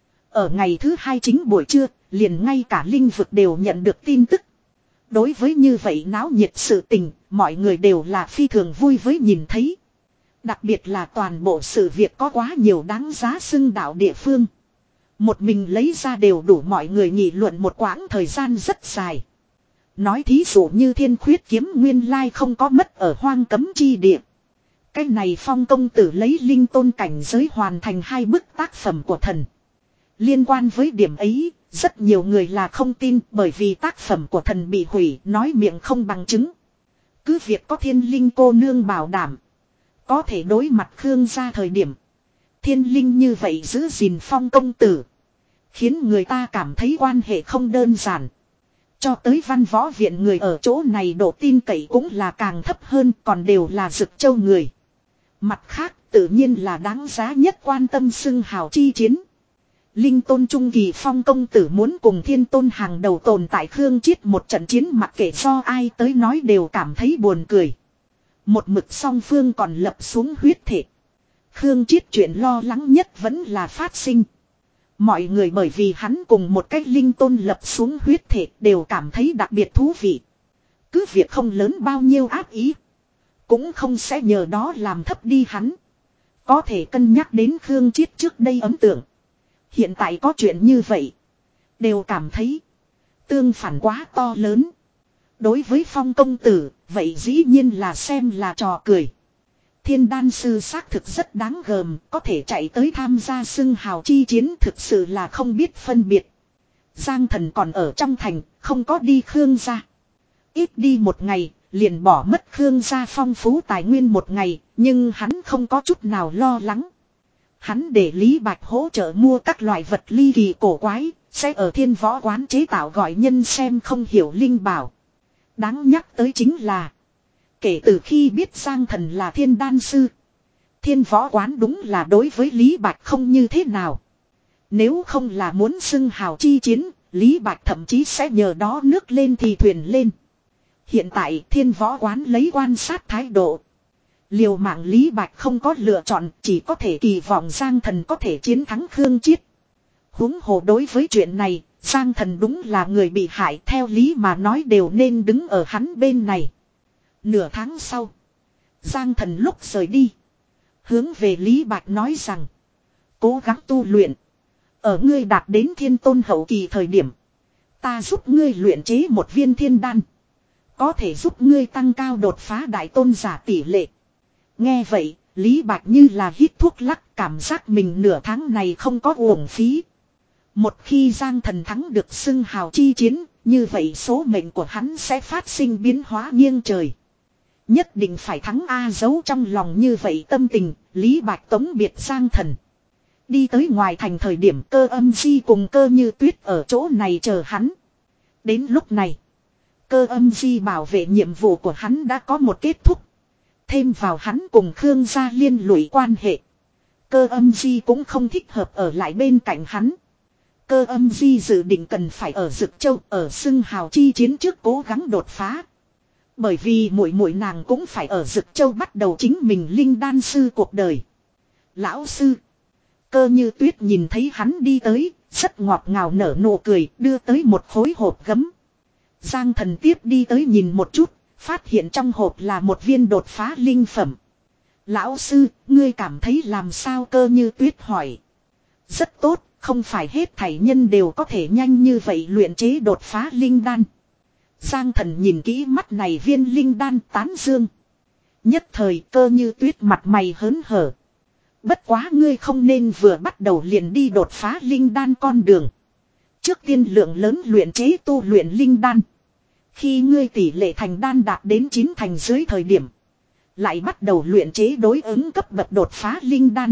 [SPEAKER 1] Ở ngày thứ hai chính buổi trưa, liền ngay cả linh vực đều nhận được tin tức. Đối với như vậy náo nhiệt sự tình, mọi người đều là phi thường vui với nhìn thấy. Đặc biệt là toàn bộ sự việc có quá nhiều đáng giá xưng đạo địa phương. Một mình lấy ra đều đủ mọi người nghị luận một quãng thời gian rất dài. Nói thí dụ như Thiên Khuyết kiếm nguyên lai không có mất ở hoang cấm chi địa. Cái này Phong công tử lấy linh tôn cảnh giới hoàn thành hai bức tác phẩm của thần. Liên quan với điểm ấy, rất nhiều người là không tin bởi vì tác phẩm của thần bị hủy, nói miệng không bằng chứng. Cứ việc có thiên linh cô nương bảo đảm. Có thể đối mặt Khương gia thời điểm. Thiên linh như vậy giữ gìn Phong công tử. Khiến người ta cảm thấy quan hệ không đơn giản. Cho tới văn võ viện người ở chỗ này độ tin cậy cũng là càng thấp hơn, còn đều là Dực Châu người. Mặt khác tự nhiên là đáng giá nhất quan tâm xưng hào chi chiến. Linh tôn trung kỳ Phong công tử muốn cùng thiên tôn hàng đầu tồn tại Khương Chiết một trận chiến, mặc kệ do ai tới nói đều cảm thấy buồn cười. Một mực song phương còn lập xuống huyết thể. Khương Chiết chuyện lo lắng nhất vẫn là phát sinh. Mọi người bởi vì hắn cùng một cách linh tôn lập xuống huyết thể đều cảm thấy đặc biệt thú vị. cứ việc không lớn bao nhiêu ác ý. Cũng không sẽ nhờ đó làm thấp đi hắn. Có thể cân nhắc đến Khương Chiết trước đây ấn tượng. Hiện tại có chuyện như vậy. Đều cảm thấy. Tương phản quá to lớn. Đối với Phong công tử. Vậy dĩ nhiên là xem là trò cười. Thiên đan sư xác thực rất đáng gờm. Có thể chạy tới tham gia xưng hào chi chiến. Thực sự là không biết phân biệt. Giang Thần còn ở trong thành. Không có đi Khương gia. Ít đi một ngày. Liền bỏ mất Khương gia phong phú tài nguyên một ngày. Nhưng hắn không có chút nào lo lắng. Hắn để Lý Bạch hỗ trợ mua các loại vật ly kỳ cổ quái. Sẽ ở thiên võ quán chế tạo gọi nhân xem không hiểu linh bảo. Đáng nhắc tới chính là. Kể từ khi biết Giang Thần là thiên đan sư. Thiên võ quán đúng là đối với Lý Bạch không như thế nào. Nếu không là muốn xưng hào chi chiến. Lý Bạch thậm chí sẽ nhờ đó nước lên thì thuyền lên. Hiện tại thiên võ quán lấy quan sát thái độ. Liều mạng Lý Bạch không có lựa chọn. Chỉ có thể kỳ vọng Giang Thần có thể chiến thắng Khương Chiết. Huống hồ đối với chuyện này. Giang Thần đúng là người bị hại. Theo lý mà nói đều nên đứng ở hắn bên này. Nửa tháng sau. Giang Thần lúc rời đi. Hướng về Lý Bạch nói rằng. Cố gắng tu luyện. Ở ngươi đạt đến thiên tôn hậu kỳ thời điểm. Ta giúp ngươi luyện chế một viên thiên đan. Có thể giúp ngươi tăng cao đột phá đại tôn giả tỷ lệ. Nghe vậy, Lý Bạch như là hít thuốc lắc, cảm giác mình nửa tháng này không có uổng phí. Một khi Giang Thần thắng được xưng hào chi chiến, như vậy số mệnh của hắn sẽ phát sinh biến hóa nghiêng trời. Nhất định phải thắng A, giấu trong lòng như vậy tâm tình, Lý Bạch tống biệt Giang Thần. Đi tới ngoài thành thời điểm Cơ Âm Di cùng Cơ Như Tuyết ở chỗ này chờ hắn. Đến lúc này, Cơ Âm Di bảo vệ nhiệm vụ của hắn đã có một kết thúc. Thêm vào hắn cùng Khương gia liên lụy quan hệ. Cơ Âm Di cũng không thích hợp ở lại bên cạnh hắn. Cơ Âm Di dự định cần phải ở Dực Châu ở xưng hào chi chiến trước cố gắng đột phá. Bởi vì muội muội nàng cũng phải ở Dực Châu bắt đầu chính mình linh đan sư cuộc đời. Lão sư. Cơ Như Tuyết nhìn thấy hắn đi tới, rất ngọt ngào nở nụ cười, đưa tới một khối hộp gấm. Giang Thần tiếp đi tới nhìn một chút, phát hiện trong hộp là một viên đột phá linh phẩm. Lão sư, ngươi cảm thấy làm sao? Cơ Như Tuyết hỏi. Rất tốt, không phải hết thảy nhân đều có thể nhanh như vậy luyện chế đột phá linh đan. Giang Thần nhìn kỹ mắt này viên linh đan tán dương. Nhất thời Cơ Như Tuyết mặt mày hớn hở. Bất quá ngươi không nên vừa bắt đầu liền đi đột phá linh đan con đường. Trước tiên lượng lớn luyện chế tu luyện linh đan. Khi ngươi tỷ lệ thành đan đạt đến chín thành dưới thời điểm. Lại bắt đầu luyện chế đối ứng cấp bậc đột phá linh đan.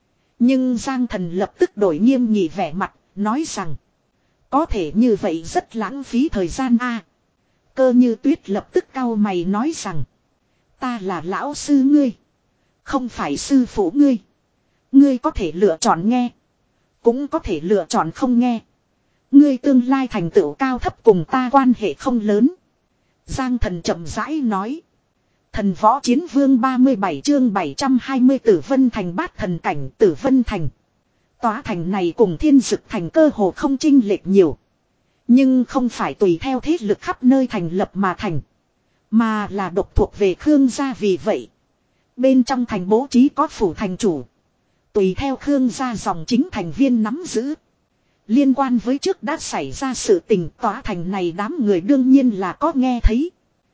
[SPEAKER 1] Nhưng Giang Thần lập tức đổi nghiêm nghị vẻ mặt, nói rằng. Có thể như vậy rất lãng phí thời gian a. Cơ Như Tuyết lập tức cau mày nói rằng. Ta là lão sư ngươi. Không phải sư phụ ngươi. Ngươi có thể lựa chọn nghe. Cũng có thể lựa chọn không nghe. Ngươi tương lai thành tựu cao thấp cùng ta quan hệ không lớn. Giang Thần chậm rãi nói. Thần võ chiến vương ba mươi bảy chương bảy trăm hai mươi Tử Vân Thành bát thần cảnh. Tử Vân Thành. Tòa thành này cùng Thiên Dực Thành cơ hồ không chênh lệch nhiều. Nhưng không phải tùy theo thế lực khắp nơi thành lập mà thành. Mà là độc thuộc về Khương gia, vì vậy. Bên trong thành bố trí có phủ thành chủ. Tùy theo Khương gia dòng chính thành viên nắm giữ. Liên quan với trước đã xảy ra sự tình, tòa thành này đám người đương nhiên là có nghe thấy.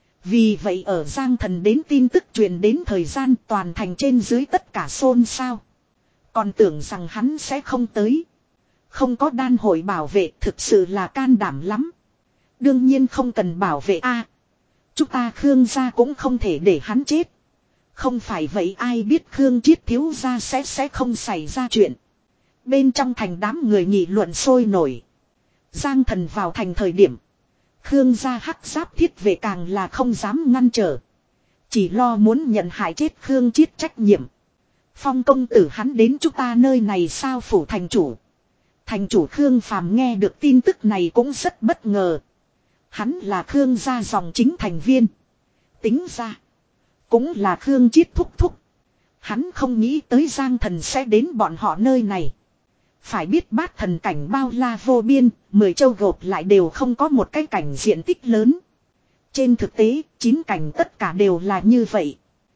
[SPEAKER 1] Vì vậy ở Giang Thần đến tin tức truyền đến thời gian, toàn thành trên dưới tất cả xôn xao. Còn tưởng rằng hắn sẽ không tới. Không có đan hội bảo vệ, thực sự là can đảm lắm. Đương nhiên không cần bảo vệ a. Chúng ta Khương gia cũng không thể để hắn chết. Không phải vậy ai biết Khương Chiết thiếu gia sẽ sẽ không xảy ra chuyện. Bên trong thành đám người nghị luận sôi nổi. Giang Thần vào thành thời điểm. Khương gia hắc giáp thiết vệ càng là không dám ngăn trở. Chỉ lo muốn nhận hại chết Khương Chiết trách nhiệm. Phong công tử hắn đến chúng ta nơi này sao? Phủ thành chủ. Thành chủ Khương Phàm nghe được tin tức này cũng rất bất ngờ. Hắn là Khương gia dòng chính thành viên. Tính ra. Cũng là Khương Chiết thúc thúc. Hắn không nghĩ tới Giang Thần sẽ đến bọn họ nơi này. Phải biết bát thần cảnh bao la vô biên, mười châu gộp lại đều không có một cái cảnh diện tích lớn. Trên thực tế, chín cảnh tất cả đều là như vậy.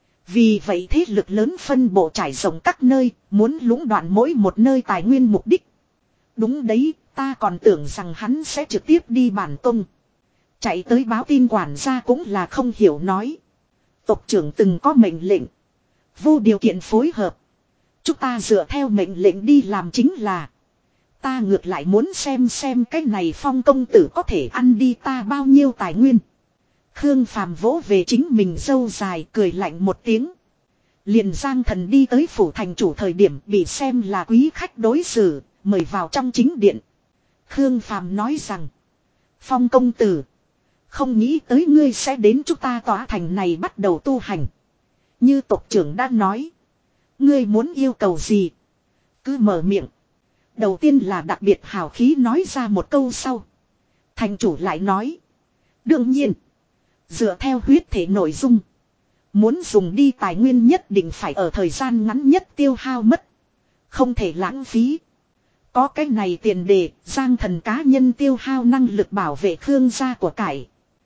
[SPEAKER 1] Vì vậy thế lực lớn phân bộ trải rộng các nơi, muốn lũng đoạn mỗi một nơi tài nguyên mục đích. Đúng đấy, ta còn tưởng rằng hắn sẽ trực tiếp đi bản tông. Chạy tới báo tin quản gia cũng là không hiểu nói. Tộc trưởng từng có mệnh lệnh. Vô điều kiện phối hợp. Chúng ta dựa theo mệnh lệnh đi làm chính là. Ta ngược lại muốn xem xem cái này Phong công tử có thể ăn đi ta bao nhiêu tài nguyên. Khương Phàm vỗ về chính mình râu dài cười lạnh một tiếng. Liền Giang Thần đi tới phủ thành chủ thời điểm bị xem là quý khách đối xử, mời vào trong chính điện. Khương Phàm nói rằng. Phong công tử. Không nghĩ tới ngươi sẽ đến chúng ta tòa thành này bắt đầu tu hành. Như tộc trưởng đã nói. Ngươi muốn yêu cầu gì? Cứ mở miệng. Đầu tiên là đặc biệt hào khí nói ra một câu sau. Thành chủ lại nói. Đương nhiên. Dựa theo huyết thể nội dung. Muốn dùng đi tài nguyên nhất định phải ở thời gian ngắn nhất tiêu hao mất. Không thể lãng phí. Có cái này tiền đề, Giang Thần cá nhân tiêu hao năng lực bảo vệ Khương gia của cải.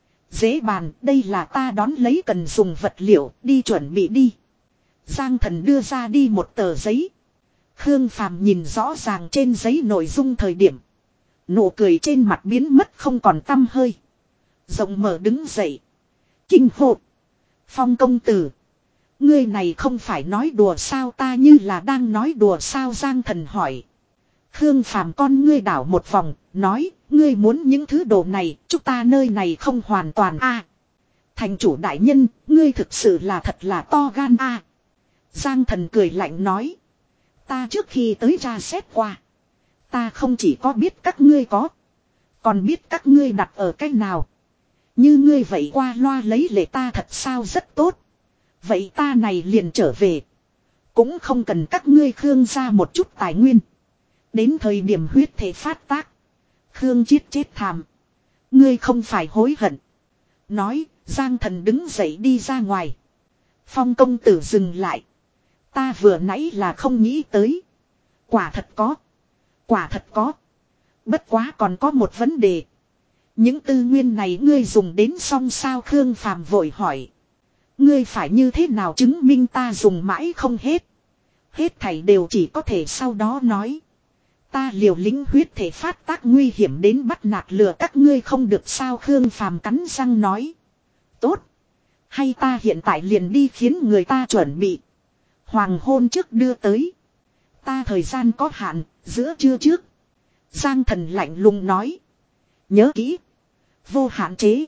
[SPEAKER 1] Dễ bàn, đây là ta đón lấy cần dùng vật liệu, đi chuẩn bị đi. Giang Thần đưa ra đi một tờ giấy. Khương Phàm nhìn rõ ràng trên giấy nội dung thời điểm. Nụ cười trên mặt biến mất không còn tăm hơi. Rộng mở đứng dậy. Kinh hộp. Phong công tử. Ngươi này không phải nói đùa sao, ta như là đang nói đùa sao, Giang Thần hỏi. Khương Phàm con ngươi đảo một vòng, nói, ngươi muốn những thứ đồ này, chúng ta nơi này không hoàn toàn a. Thành chủ đại nhân, ngươi thực sự là thật là to gan a. Giang Thần cười lạnh nói. Ta trước khi tới ra xét qua. Ta không chỉ có biết các ngươi có. Còn biết các ngươi đặt ở cách nào. Như ngươi vậy qua loa lấy lệ ta thật sao rất tốt. Vậy ta này liền trở về. Cũng không cần các ngươi Khương ra một chút tài nguyên. Đến thời điểm huyết thể phát tác. Khương chết chết thảm. Ngươi không phải hối hận. Nói, Giang Thần đứng dậy đi ra ngoài. Phong công tử dừng lại. Ta vừa nãy là không nghĩ tới. Quả thật có. Quả thật có. Bất quá còn có một vấn đề. Những tư nguyên này ngươi dùng đến xong sao, Khương Phàm vội hỏi. Ngươi phải như thế nào chứng minh ta dùng mãi không hết. Hết thảy đều chỉ có thể sau đó nói. Ta liều lĩnh huyết thể phát tác nguy hiểm đến bắt nạt lừa các ngươi không được sao, Khương Phàm cắn răng nói. Tốt. Hay ta hiện tại liền đi khiến người ta chuẩn bị. Hoàng hôn trước đưa tới. Ta thời gian có hạn, giữa trưa trước. Giang Thần lạnh lùng nói. Nhớ kỹ. Vô hạn chế.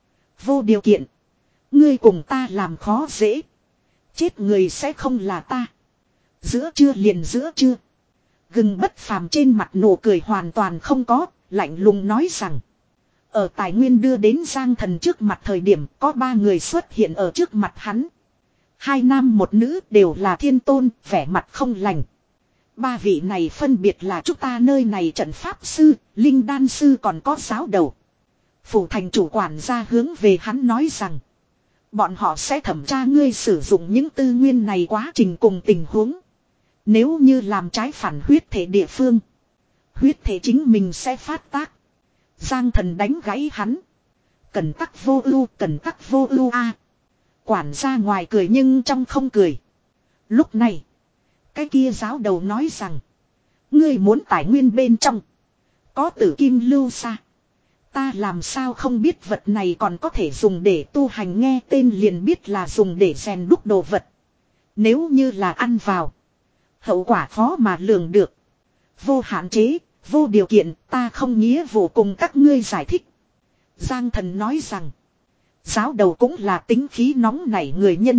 [SPEAKER 1] Vô điều kiện. Ngươi cùng ta làm khó dễ. Chết người sẽ không là ta. Giữa trưa liền giữa trưa. Gừng Bất Phàm trên mặt nụ cười hoàn toàn không có, lạnh lùng nói rằng. Ở tài nguyên đưa đến Giang Thần trước mặt thời điểm có ba người xuất hiện ở trước mặt hắn. Hai nam một nữ đều là thiên tôn, vẻ mặt không lành. Ba vị này phân biệt là chúng ta nơi này trận pháp sư, linh đan sư còn có giáo đầu. Phủ thành chủ quản gia hướng về hắn nói rằng. Bọn họ sẽ thẩm tra ngươi sử dụng những tư nguyên này quá trình cùng tình huống. Nếu như làm trái phản huyết thể địa phương. Huyết thể chính mình sẽ phát tác. Giang Thần đánh gãy hắn. Cần tắc vô ưu, cần tắc vô ưu a. Quản gia ngoài cười nhưng trong không cười. Lúc này. Cái kia giáo đầu nói rằng. Ngươi muốn tài nguyên bên trong. Có tử kim lưu xa. Ta làm sao không biết vật này còn có thể dùng để tu hành, nghe tên liền biết là dùng để rèn đúc đồ vật. Nếu như là ăn vào. Hậu quả khó mà lường được. Vô hạn chế, vô điều kiện, ta không nghĩa vụ cùng các ngươi giải thích. Giang Thần nói rằng. Giáo đầu cũng là tính khí nóng nảy người nhân.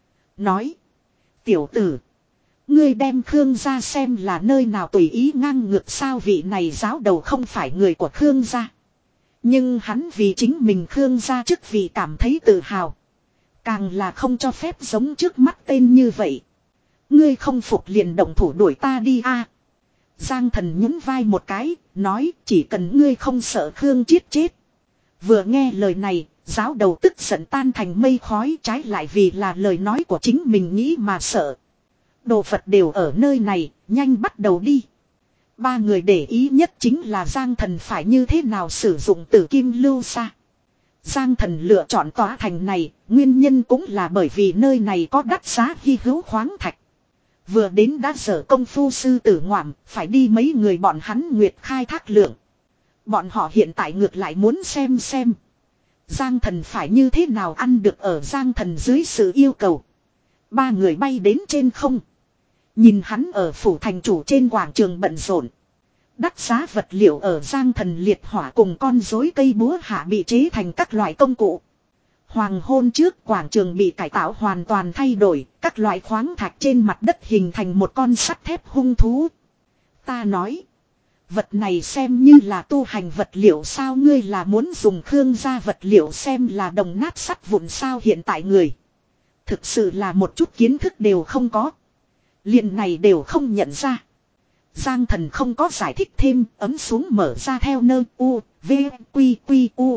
[SPEAKER 1] Nói. Tiểu tử. Ngươi đem Khương gia xem là nơi nào tùy ý ngang ngược sao, vị này giáo đầu không phải người của Khương gia. Nhưng hắn vì chính mình Khương gia chức vị cảm thấy tự hào. Càng là không cho phép giống trước mắt tên như vậy. Ngươi không phục liền động thủ đuổi ta đi a. Giang Thần nhún vai một cái, nói chỉ cần ngươi không sợ Khương chết chết. Vừa nghe lời này, giáo đầu tức giận tan thành mây khói, trái lại vì là lời nói của chính mình nghĩ mà sợ. Đồ vật đều ở nơi này, nhanh bắt đầu đi. Ba người để ý nhất chính là Giang Thần phải như thế nào sử dụng tử kim lưu xa. Giang Thần lựa chọn tòa thành này, nguyên nhân cũng là bởi vì nơi này có đắt giá hy hữu khoáng thạch. Vừa đến đã dở công phu sư tử ngoạm, phải đi mấy người bọn hắn nguyệt khai thác lượng. Bọn họ hiện tại ngược lại muốn xem xem. Giang Thần phải như thế nào ăn được ở Giang Thần dưới sự yêu cầu. Ba người bay đến trên không. Nhìn hắn ở phủ thành chủ trên quảng trường bận rộn. Đắt giá vật liệu ở Giang Thần liệt hỏa cùng con rối cây búa hạ bị chế thành các loại công cụ. Hoàng hôn trước quảng trường bị cải tạo hoàn toàn thay đổi, các loại khoáng thạch trên mặt đất hình thành một con sắt thép hung thú. Ta nói, vật này xem như là tu hành vật liệu sao, ngươi là muốn dùng khương gia vật liệu xem là đồng nát sắt vụn sao? Hiện tại người thực sự là một chút kiến thức đều không có. Liền này đều không nhận ra. Giang Thần không có giải thích thêm, ấm xuống mở ra theo nơ u, v, quy quy u.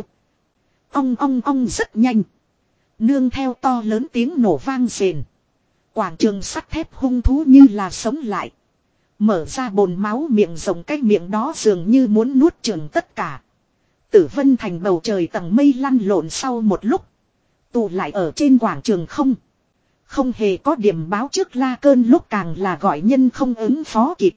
[SPEAKER 1] Ong ong ong rất nhanh. Nương theo to lớn tiếng nổ vang rền. Quảng trường sắt thép hung thú như là sống lại. Mở ra bồn máu miệng rồng, cái miệng đó dường như muốn nuốt chửng tất cả. Tử Vân Thành bầu trời tầng mây lăn lộn sau một lúc. Tụ lại ở trên quảng trường không. Không hề có điểm báo trước la cơn lúc càng là gọi nhân không ứng phó kịp.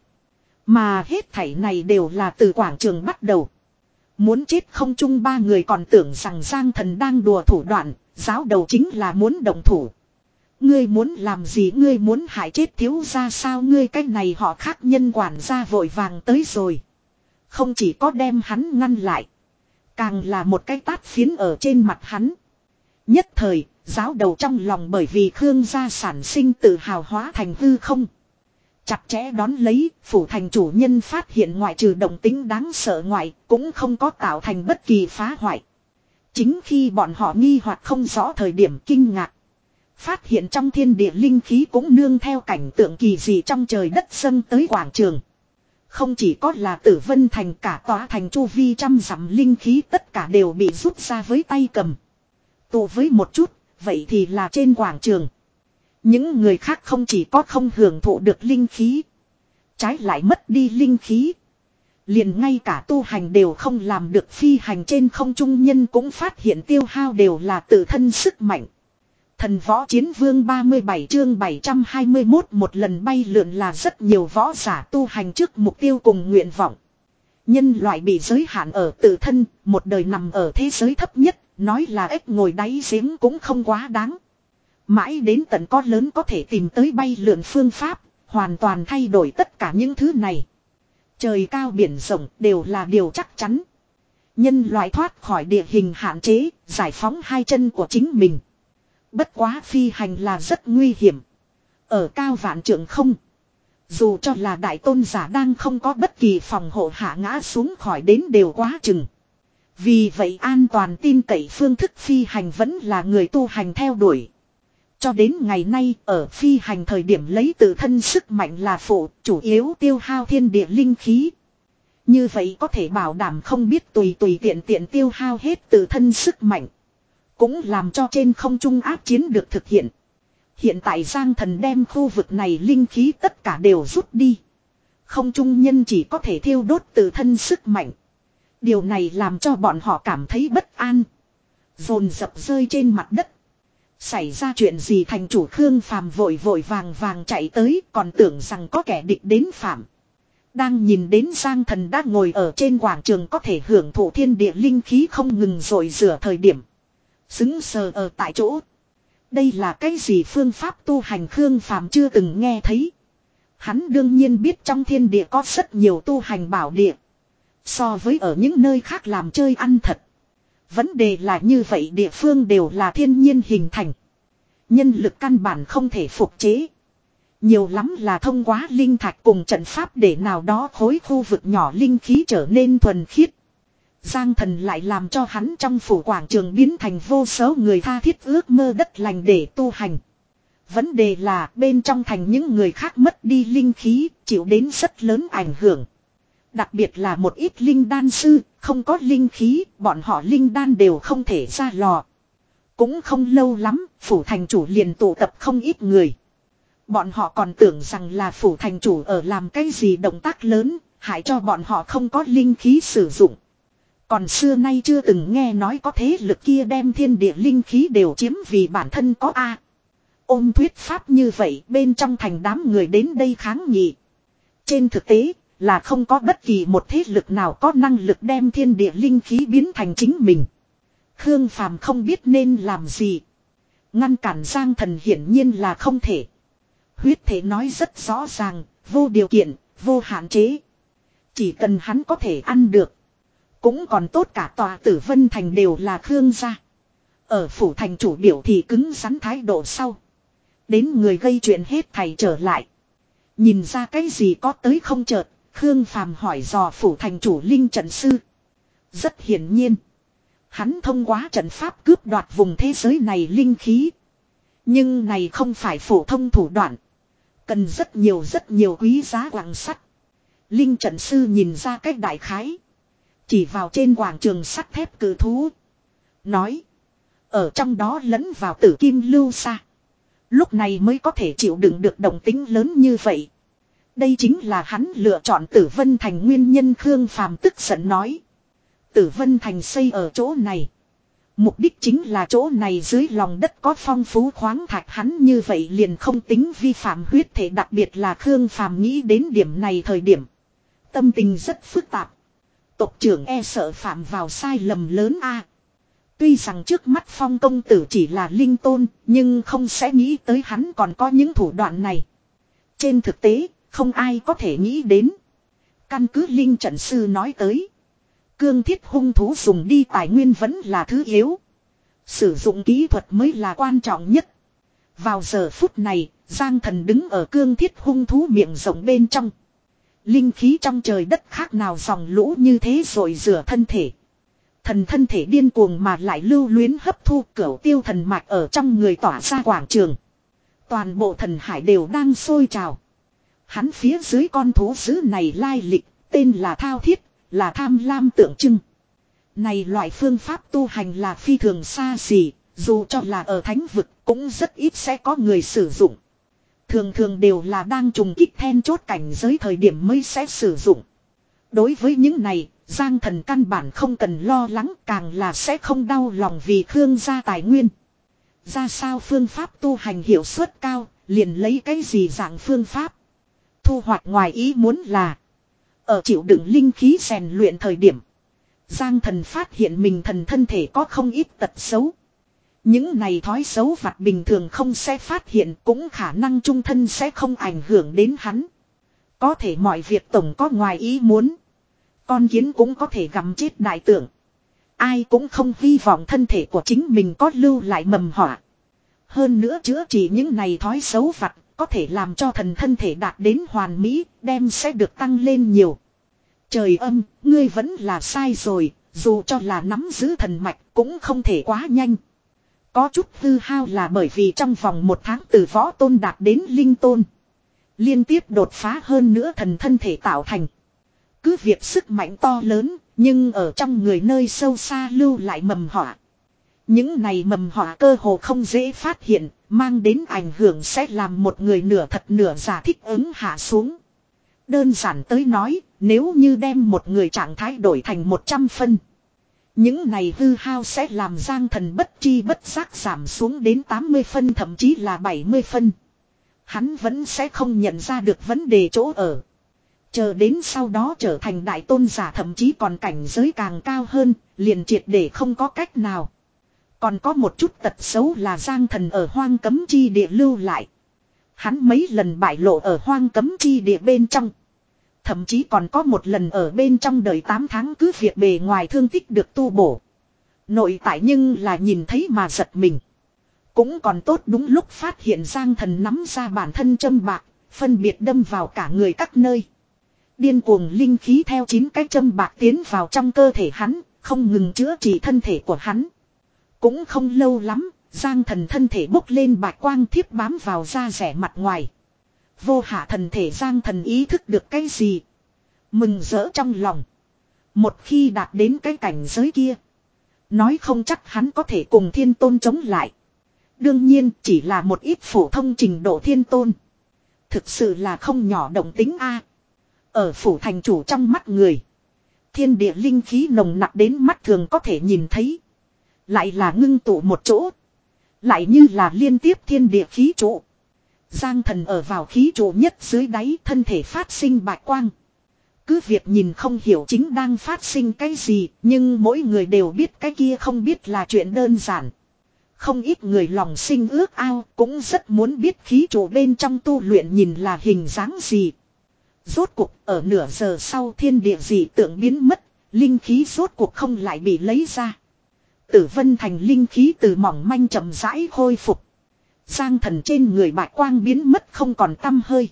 [SPEAKER 1] Mà hết thảy này đều là từ quảng trường bắt đầu. Muốn chết không chung ba người còn tưởng rằng Giang Thần đang đùa thủ đoạn, giáo đầu chính là muốn động thủ. Ngươi muốn làm gì, ngươi muốn hại chết thiếu gia sao? Ngươi cái này họ khác nhân quản gia vội vàng tới rồi. Không chỉ có đem hắn ngăn lại, càng là một cái tát phiến ở trên mặt hắn. Nhất thời, giáo đầu trong lòng bởi vì Khương gia sản sinh tự hào hóa thành hư không. Chặt chẽ đón lấy, phủ thành chủ nhân phát hiện ngoại trừ động tính đáng sợ ngoại, cũng không có tạo thành bất kỳ phá hoại. Chính khi bọn họ nghi hoặc không rõ thời điểm kinh ngạc. Phát hiện trong thiên địa linh khí cũng nương theo cảnh tượng kỳ dị trong trời đất dâng tới quảng trường. Không chỉ có là Tử Vân Thành, cả tòa thành chu vi trăm dặm linh khí tất cả đều bị rút ra với tay cầm. Tụ với một chút, vậy thì là trên quảng trường. Những người khác không chỉ có không hưởng thụ được linh khí, trái lại mất đi linh khí. Liền ngay cả tu hành đều không làm được, phi hành trên không trung nhân cũng phát hiện tiêu hao đều là tự thân sức mạnh. Thần võ chiến vương ba mươi bảy chương bảy trăm hai mươi mốt, một lần bay lượn là rất nhiều võ giả tu hành trước mục tiêu cùng nguyện vọng. Nhân loại bị giới hạn ở tự thân, một đời nằm ở thế giới thấp nhất, nói là ếch ngồi đáy giếng cũng không quá đáng. Mãi đến tận có lớn có thể tìm tới bay lượn phương pháp, hoàn toàn thay đổi tất cả những thứ này. Trời cao biển rộng đều là điều chắc chắn. Nhân loại thoát khỏi địa hình hạn chế, giải phóng hai chân của chính mình. Bất quá phi hành là rất nguy hiểm. Ở cao vạn trượng không, dù cho là đại tôn giả đang không có bất kỳ phòng hộ hạ ngã xuống khỏi đến đều quá chừng. Vì vậy an toàn tin cậy phương thức phi hành vẫn là người tu hành theo đuổi. Cho đến ngày nay, ở phi hành thời điểm lấy tự thân sức mạnh là phụ, chủ yếu tiêu hao thiên địa linh khí. Như vậy có thể bảo đảm không biết tùy tùy tiện tiện tiêu hao hết tự thân sức mạnh. Cũng làm cho trên không trung áp chiến được thực hiện. Hiện tại Giang Thần đem khu vực này linh khí tất cả đều rút đi. Không trung nhân chỉ có thể thiêu đốt tự thân sức mạnh. Điều này làm cho bọn họ cảm thấy bất an. Dồn dập rơi trên mặt đất. Xảy ra chuyện gì? Thành chủ Khương Phàm vội vội vàng vàng chạy tới, còn tưởng rằng có kẻ địch đến phạm. Đang nhìn đến Giang Thần đã ngồi ở trên quảng trường có thể hưởng thụ thiên địa linh khí không ngừng rội rửa thời điểm. Xứng sờ ở tại chỗ. Đây là cái gì phương pháp tu hành Khương Phàm chưa từng nghe thấy. Hắn đương nhiên biết trong thiên địa có rất nhiều tu hành bảo địa. So với ở những nơi khác làm chơi ăn thật. Vấn đề là như vậy địa phương đều là thiên nhiên hình thành. Nhân lực căn bản không thể phục chế. Nhiều lắm là thông qua linh thạch cùng trận pháp để nào đó khối khu vực nhỏ linh khí trở nên thuần khiết. Giang Thần lại làm cho hắn trong phủ quảng trường biến thành vô số người tha thiết ước mơ đất lành để tu hành. Vấn đề là bên trong thành những người khác mất đi linh khí, chịu đến rất lớn ảnh hưởng. Đặc biệt là một ít linh đan sư, không có linh khí, bọn họ linh đan đều không thể ra lò. Cũng không lâu lắm, phủ thành chủ liền tụ tập không ít người. Bọn họ còn tưởng rằng là phủ thành chủ ở làm cái gì động tác lớn, hại cho bọn họ không có linh khí sử dụng. Còn xưa nay chưa từng nghe nói có thế lực kia đem thiên địa linh khí đều chiếm vì bản thân có a. Ôm thuyết pháp như vậy bên trong thành đám người đến đây kháng nghị. Trên thực tế là không có bất kỳ một thế lực nào có năng lực đem thiên địa linh khí biến thành chính mình. Khương Phàm không biết nên làm gì. Ngăn cản Giang Thần hiển nhiên là không thể. Huyết thể nói rất rõ ràng, vô điều kiện, vô hạn chế. Chỉ cần hắn có thể ăn được. Cũng còn tốt, cả tòa Tử Vân Thành đều là Khương gia. Ở phủ thành chủ biểu thì cứng rắn thái độ sau. Đến người gây chuyện hết thầy trở lại. Nhìn ra cái gì có tới không chợt, Khương Phàm hỏi dò phủ thành chủ linh trận sư. Rất hiển nhiên. Hắn thông qua trận pháp cướp đoạt vùng thế giới này linh khí. Nhưng này không phải phổ thông thủ đoạn. Cần rất nhiều rất nhiều quý giá quặng sắt. Linh trận sư nhìn ra cách đại khái. Chỉ vào trên quảng trường sắt thép cử thú. Nói. Ở trong đó lẫn vào tử kim lưu sa. Lúc này mới có thể chịu đựng được động tính lớn như vậy. Đây chính là hắn lựa chọn Tử Vân Thành nguyên nhân. Khương Phàm tức giận nói. Tử Vân Thành xây ở chỗ này. Mục đích chính là chỗ này dưới lòng đất có phong phú khoáng thạch, hắn như vậy liền không tính vi phạm huyết thể, đặc biệt là Khương Phàm nghĩ đến điểm này thời điểm. Tâm tình rất phức tạp. Tộc trưởng e sợ phạm vào sai lầm lớn a. Tuy rằng trước mắt Phong công tử chỉ là linh tôn, nhưng không sẽ nghĩ tới hắn còn có những thủ đoạn này. Trên thực tế, không ai có thể nghĩ đến. Căn cứ linh trận sư nói tới. Cương thiết hung thú dùng đi tài nguyên vẫn là thứ yếu. Sử dụng kỹ thuật mới là quan trọng nhất. Vào giờ phút này, Giang Thần đứng ở cương thiết hung thú miệng rộng bên trong. Linh khí trong trời đất khác nào dòng lũ như thế rồi rửa thân thể. Thần thân thể điên cuồng mà lại lưu luyến hấp thu cửu tiêu thần mạch ở trong người tỏa ra quảng trường. Toàn bộ thần hải đều đang sôi trào. Hắn phía dưới con thú dữ này lai lịch, tên là Thao Thiết, là tham lam tượng trưng. Này loại phương pháp tu hành là phi thường xa xỉ, dù cho là ở thánh vực cũng rất ít sẽ có người sử dụng. Thường thường đều là đang trùng kích then chốt cảnh giới thời điểm mới sẽ sử dụng. Đối với những này, Giang Thần căn bản không cần lo lắng, càng là sẽ không đau lòng vì Khương gia tài nguyên. Ra sao phương pháp tu hành hiệu suất cao, liền lấy cái gì dạng phương pháp. Thu hoạch ngoài ý muốn là ở chịu đựng linh khí rèn luyện thời điểm, Giang Thần phát hiện mình thần thân thể có không ít tật xấu. Những này thói xấu vặt bình thường không sẽ phát hiện, cũng khả năng trung thân sẽ không ảnh hưởng đến hắn. Có thể mọi việc tổng có ngoài ý muốn. Con kiến cũng có thể gặm chết đại tượng. Ai cũng không hy vọng thân thể của chính mình có lưu lại mầm họa. Hơn nữa chữa trị những này thói xấu vặt có thể làm cho thần thân thể đạt đến hoàn mỹ, đem sẽ được tăng lên nhiều. Trời âm, ngươi vẫn là sai rồi, dù cho là nắm giữ thần mạch cũng không thể quá nhanh. Có chút hư hao là bởi vì trong vòng một tháng từ võ tôn đạt đến linh tôn. Liên tiếp đột phá hơn nữa thần thân thể tạo thành. Cứ việc sức mạnh to lớn, nhưng ở trong người nơi sâu xa lưu lại mầm họa. Những này mầm họa cơ hồ không dễ phát hiện, mang đến ảnh hưởng sẽ làm một người nửa thật nửa giả thích ứng hạ xuống. Đơn giản tới nói, nếu như đem một người trạng thái đổi thành một trăm phân. Những này hư hao sẽ làm Giang Thần bất chi bất giác giảm xuống đến tám mươi phân, thậm chí là bảy mươi phân. Hắn vẫn sẽ không nhận ra được vấn đề chỗ ở. Chờ đến sau đó trở thành đại tôn giả, thậm chí còn cảnh giới càng cao hơn, liền triệt để không có cách nào. Còn có một chút tật xấu là Giang Thần ở hoang cấm chi địa lưu lại. Hắn mấy lần bại lộ ở hoang cấm chi địa bên trong. Thậm chí còn có một lần ở bên trong đời tám tháng cứ việc bề ngoài thương tích được tu bổ. Nội tại nhưng là nhìn thấy mà giật mình. Cũng còn tốt đúng lúc phát hiện Giang Thần nắm ra bản thân châm bạc, phân biệt đâm vào cả người các nơi. Điên cuồng linh khí theo chín cái châm bạc tiến vào trong cơ thể hắn, không ngừng chữa trị thân thể của hắn. Cũng không lâu lắm, Giang Thần thân thể bốc lên bạch quang thiếp bám vào da rẻ mặt ngoài. Vô hạ thần thể Giang Thần ý thức được cái gì? Mừng rỡ trong lòng. Một khi đạt đến cái cảnh giới kia, nói không chắc hắn có thể cùng thiên tôn chống lại. Đương nhiên chỉ là một ít phổ thông trình độ thiên tôn. Thực sự là không nhỏ động tính a. Ở phủ thành chủ trong mắt người, Thiên địa linh khí nồng nặc đến mắt thường có thể nhìn thấy. Lại là ngưng tụ một chỗ. Lại như là liên tiếp thiên địa khí trụ. Giang thần ở vào khí trụ nhất dưới đáy, thân thể phát sinh bạch quang. Cứ việc nhìn không hiểu chính đang phát sinh cái gì, nhưng mỗi người đều biết cái kia không biết là chuyện đơn giản. Không ít người lòng sinh ước ao, cũng rất muốn biết khí trụ bên trong tu luyện nhìn là hình dáng gì. Rốt cuộc ở nửa giờ sau thiên địa dị tượng biến mất, linh khí rốt cuộc không lại bị lấy ra. Tử Vân Thành linh khí từ mỏng manh chậm rãi khôi phục. Giang thần trên người bạch quang biến mất không còn tăm hơi.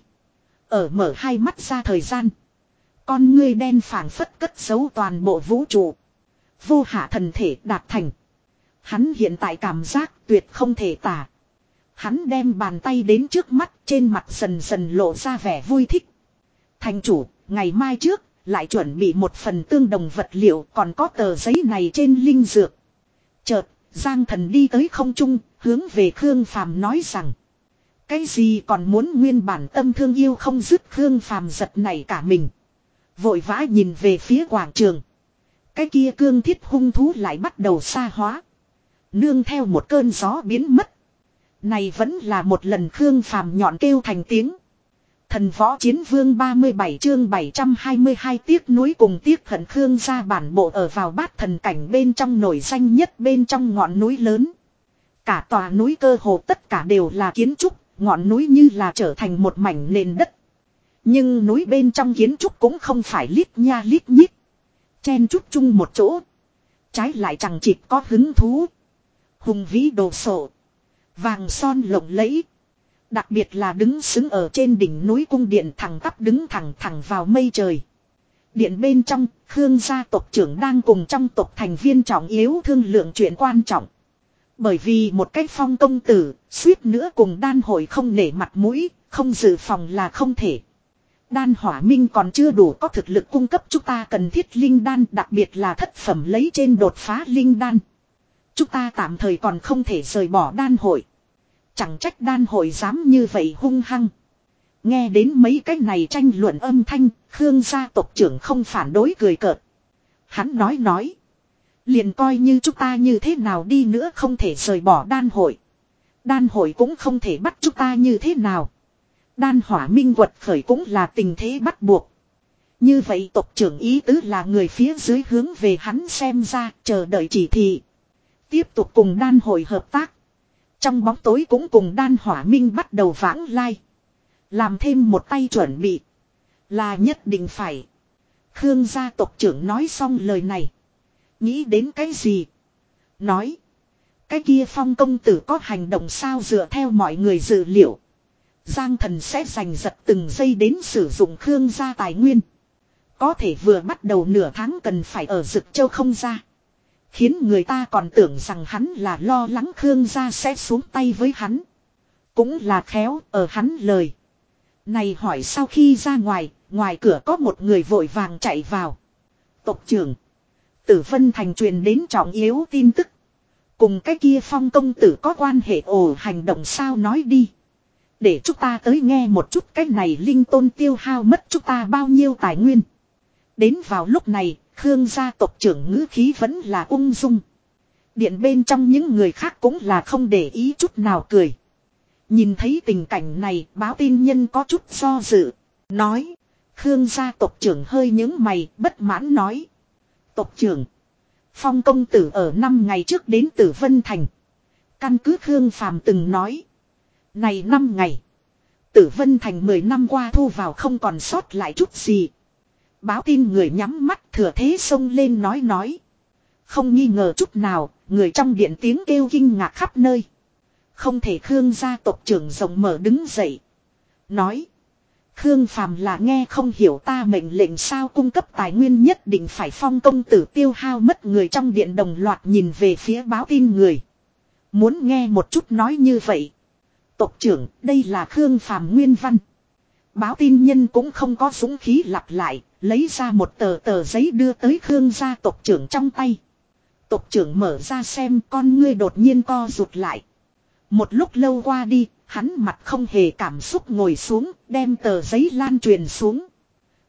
[SPEAKER 1] Ở mở hai mắt ra thời gian. Con ngươi đen phảng phất cất giấu toàn bộ vũ trụ. Vô hạ thần thể đạt thành. Hắn hiện tại cảm giác tuyệt không thể tả. Hắn đem bàn tay đến trước mắt, trên mặt dần dần lộ ra vẻ vui thích. Thành chủ, ngày mai trước, lại chuẩn bị một phần tương đồng vật liệu, còn có tờ giấy này trên linh dược. Chợt, Giang thần đi tới không trung, hướng về Khương Phàm nói rằng. Cái gì còn muốn nguyên bản tâm thương yêu không dứt, Khương Phàm giật nảy cả mình. Vội vã nhìn về phía quảng trường. Cái kia cương thiết hung thú lại bắt đầu xa hóa. Nương theo một cơn gió biến mất. Này vẫn là một lần Khương Phàm nhọn kêu thành tiếng. Thần võ chiến vương ba mươi bảy chương bảy trăm hai mươi hai tiếc núi cùng tiếc hận. Khương gia bản bộ ở vào bát thần cảnh bên trong nổi danh nhất bên trong ngọn núi lớn. Cả tòa núi cơ hồ tất cả đều là kiến trúc, ngọn núi như là trở thành một mảnh nền đất. Nhưng núi bên trong kiến trúc cũng không phải lít nha lít nhít. Chen trúc chung một chỗ. Trái lại chẳng chịt có hứng thú. Hùng vĩ đồ sộ. Vàng son lộng lẫy. Đặc biệt là đứng xứng ở trên đỉnh núi cung điện thẳng tắp đứng thẳng thẳng vào mây trời. Điện bên trong, Khương gia tộc trưởng đang cùng trong tộc thành viên trọng yếu thương lượng chuyện quan trọng. Bởi vì một cái phong công tử, suýt nữa cùng đan hội không nể mặt mũi, không dự phòng là không thể. Đan hỏa minh còn chưa đủ có thực lực cung cấp chúng ta cần thiết linh đan, đặc biệt là thất phẩm lấy trên đột phá linh đan. Chúng ta tạm thời còn không thể rời bỏ đan hội. Chẳng trách đan hội dám như vậy hung hăng. Nghe đến mấy cái này tranh luận âm thanh, Khương gia tộc trưởng không phản đối cười cợt. Hắn nói nói. Liền coi như chúng ta như thế nào đi nữa không thể rời bỏ đan hội. Đan hội cũng không thể bắt chúng ta như thế nào. Đan hỏa minh quật khởi cũng là tình thế bắt buộc. Như vậy tộc trưởng ý tứ là người phía dưới hướng về hắn xem ra, chờ đợi chỉ thị. Tiếp tục cùng đan hội hợp tác. Trong bóng tối cũng cùng đan hỏa minh bắt đầu vãng lai. Làm thêm một tay chuẩn bị. Là nhất định phải. Khương gia tộc trưởng nói xong lời này. Nghĩ đến cái gì? Nói. Cái kia phong công tử có hành động sao dựa theo mọi người dự liệu. Giang thần sẽ giành giật từng giây đến sử dụng Khương gia tài nguyên. Có thể vừa bắt đầu nửa tháng cần phải ở Dực Châu không ra. Khiến người ta còn tưởng rằng hắn là lo lắng Khương gia sẽ xuống tay với hắn. Cũng là khéo ở hắn lời. Này hỏi sau khi ra ngoài, ngoài cửa có một người vội vàng chạy vào. Tộc trưởng. Tử Vân Thành truyền đến trọng yếu tin tức. Cùng cái kia phong công tử có quan hệ ồ hành động sao nói đi. Để chúng ta tới nghe một chút cái này linh tôn tiêu hao mất chúng ta bao nhiêu tài nguyên. Đến vào lúc này, Khương gia tộc trưởng ngữ khí vẫn là ung dung. Điện bên trong những người khác cũng là không để ý chút nào cười. Nhìn thấy tình cảnh này, báo tin nhân có chút do dự. Nói, Khương gia tộc trưởng hơi nhướng mày, bất mãn nói. Tộc trưởng, phong công tử ở năm ngày trước đến Tử Vân Thành. Căn cứ Khương Phàm từng nói. Này năm ngày, Tử Vân Thành mười năm qua thu vào không còn sót lại chút gì. Báo tin người nhắm mắt thừa thế xông lên nói nói. Không nghi ngờ chút nào, người trong điện tiếng kêu kinh ngạc khắp nơi. Không thể Khương gia tộc trưởng rộng mở đứng dậy. Nói. Khương Phàm là nghe không hiểu ta mệnh lệnh sao cung cấp tài nguyên nhất định phải phong công tử tiêu hao mất, người trong điện đồng loạt nhìn về phía báo tin người. Muốn nghe một chút nói như vậy. Tộc trưởng, đây là Khương Phàm nguyên văn. Báo tin nhân cũng không có dũng khí lặp lại, lấy ra một tờ tờ giấy đưa tới Khương gia tộc trưởng trong tay. Tộc trưởng mở ra xem, con ngươi đột nhiên co rụt lại. Một lúc lâu qua đi, hắn mặt không hề cảm xúc ngồi xuống, đem tờ giấy lan truyền xuống.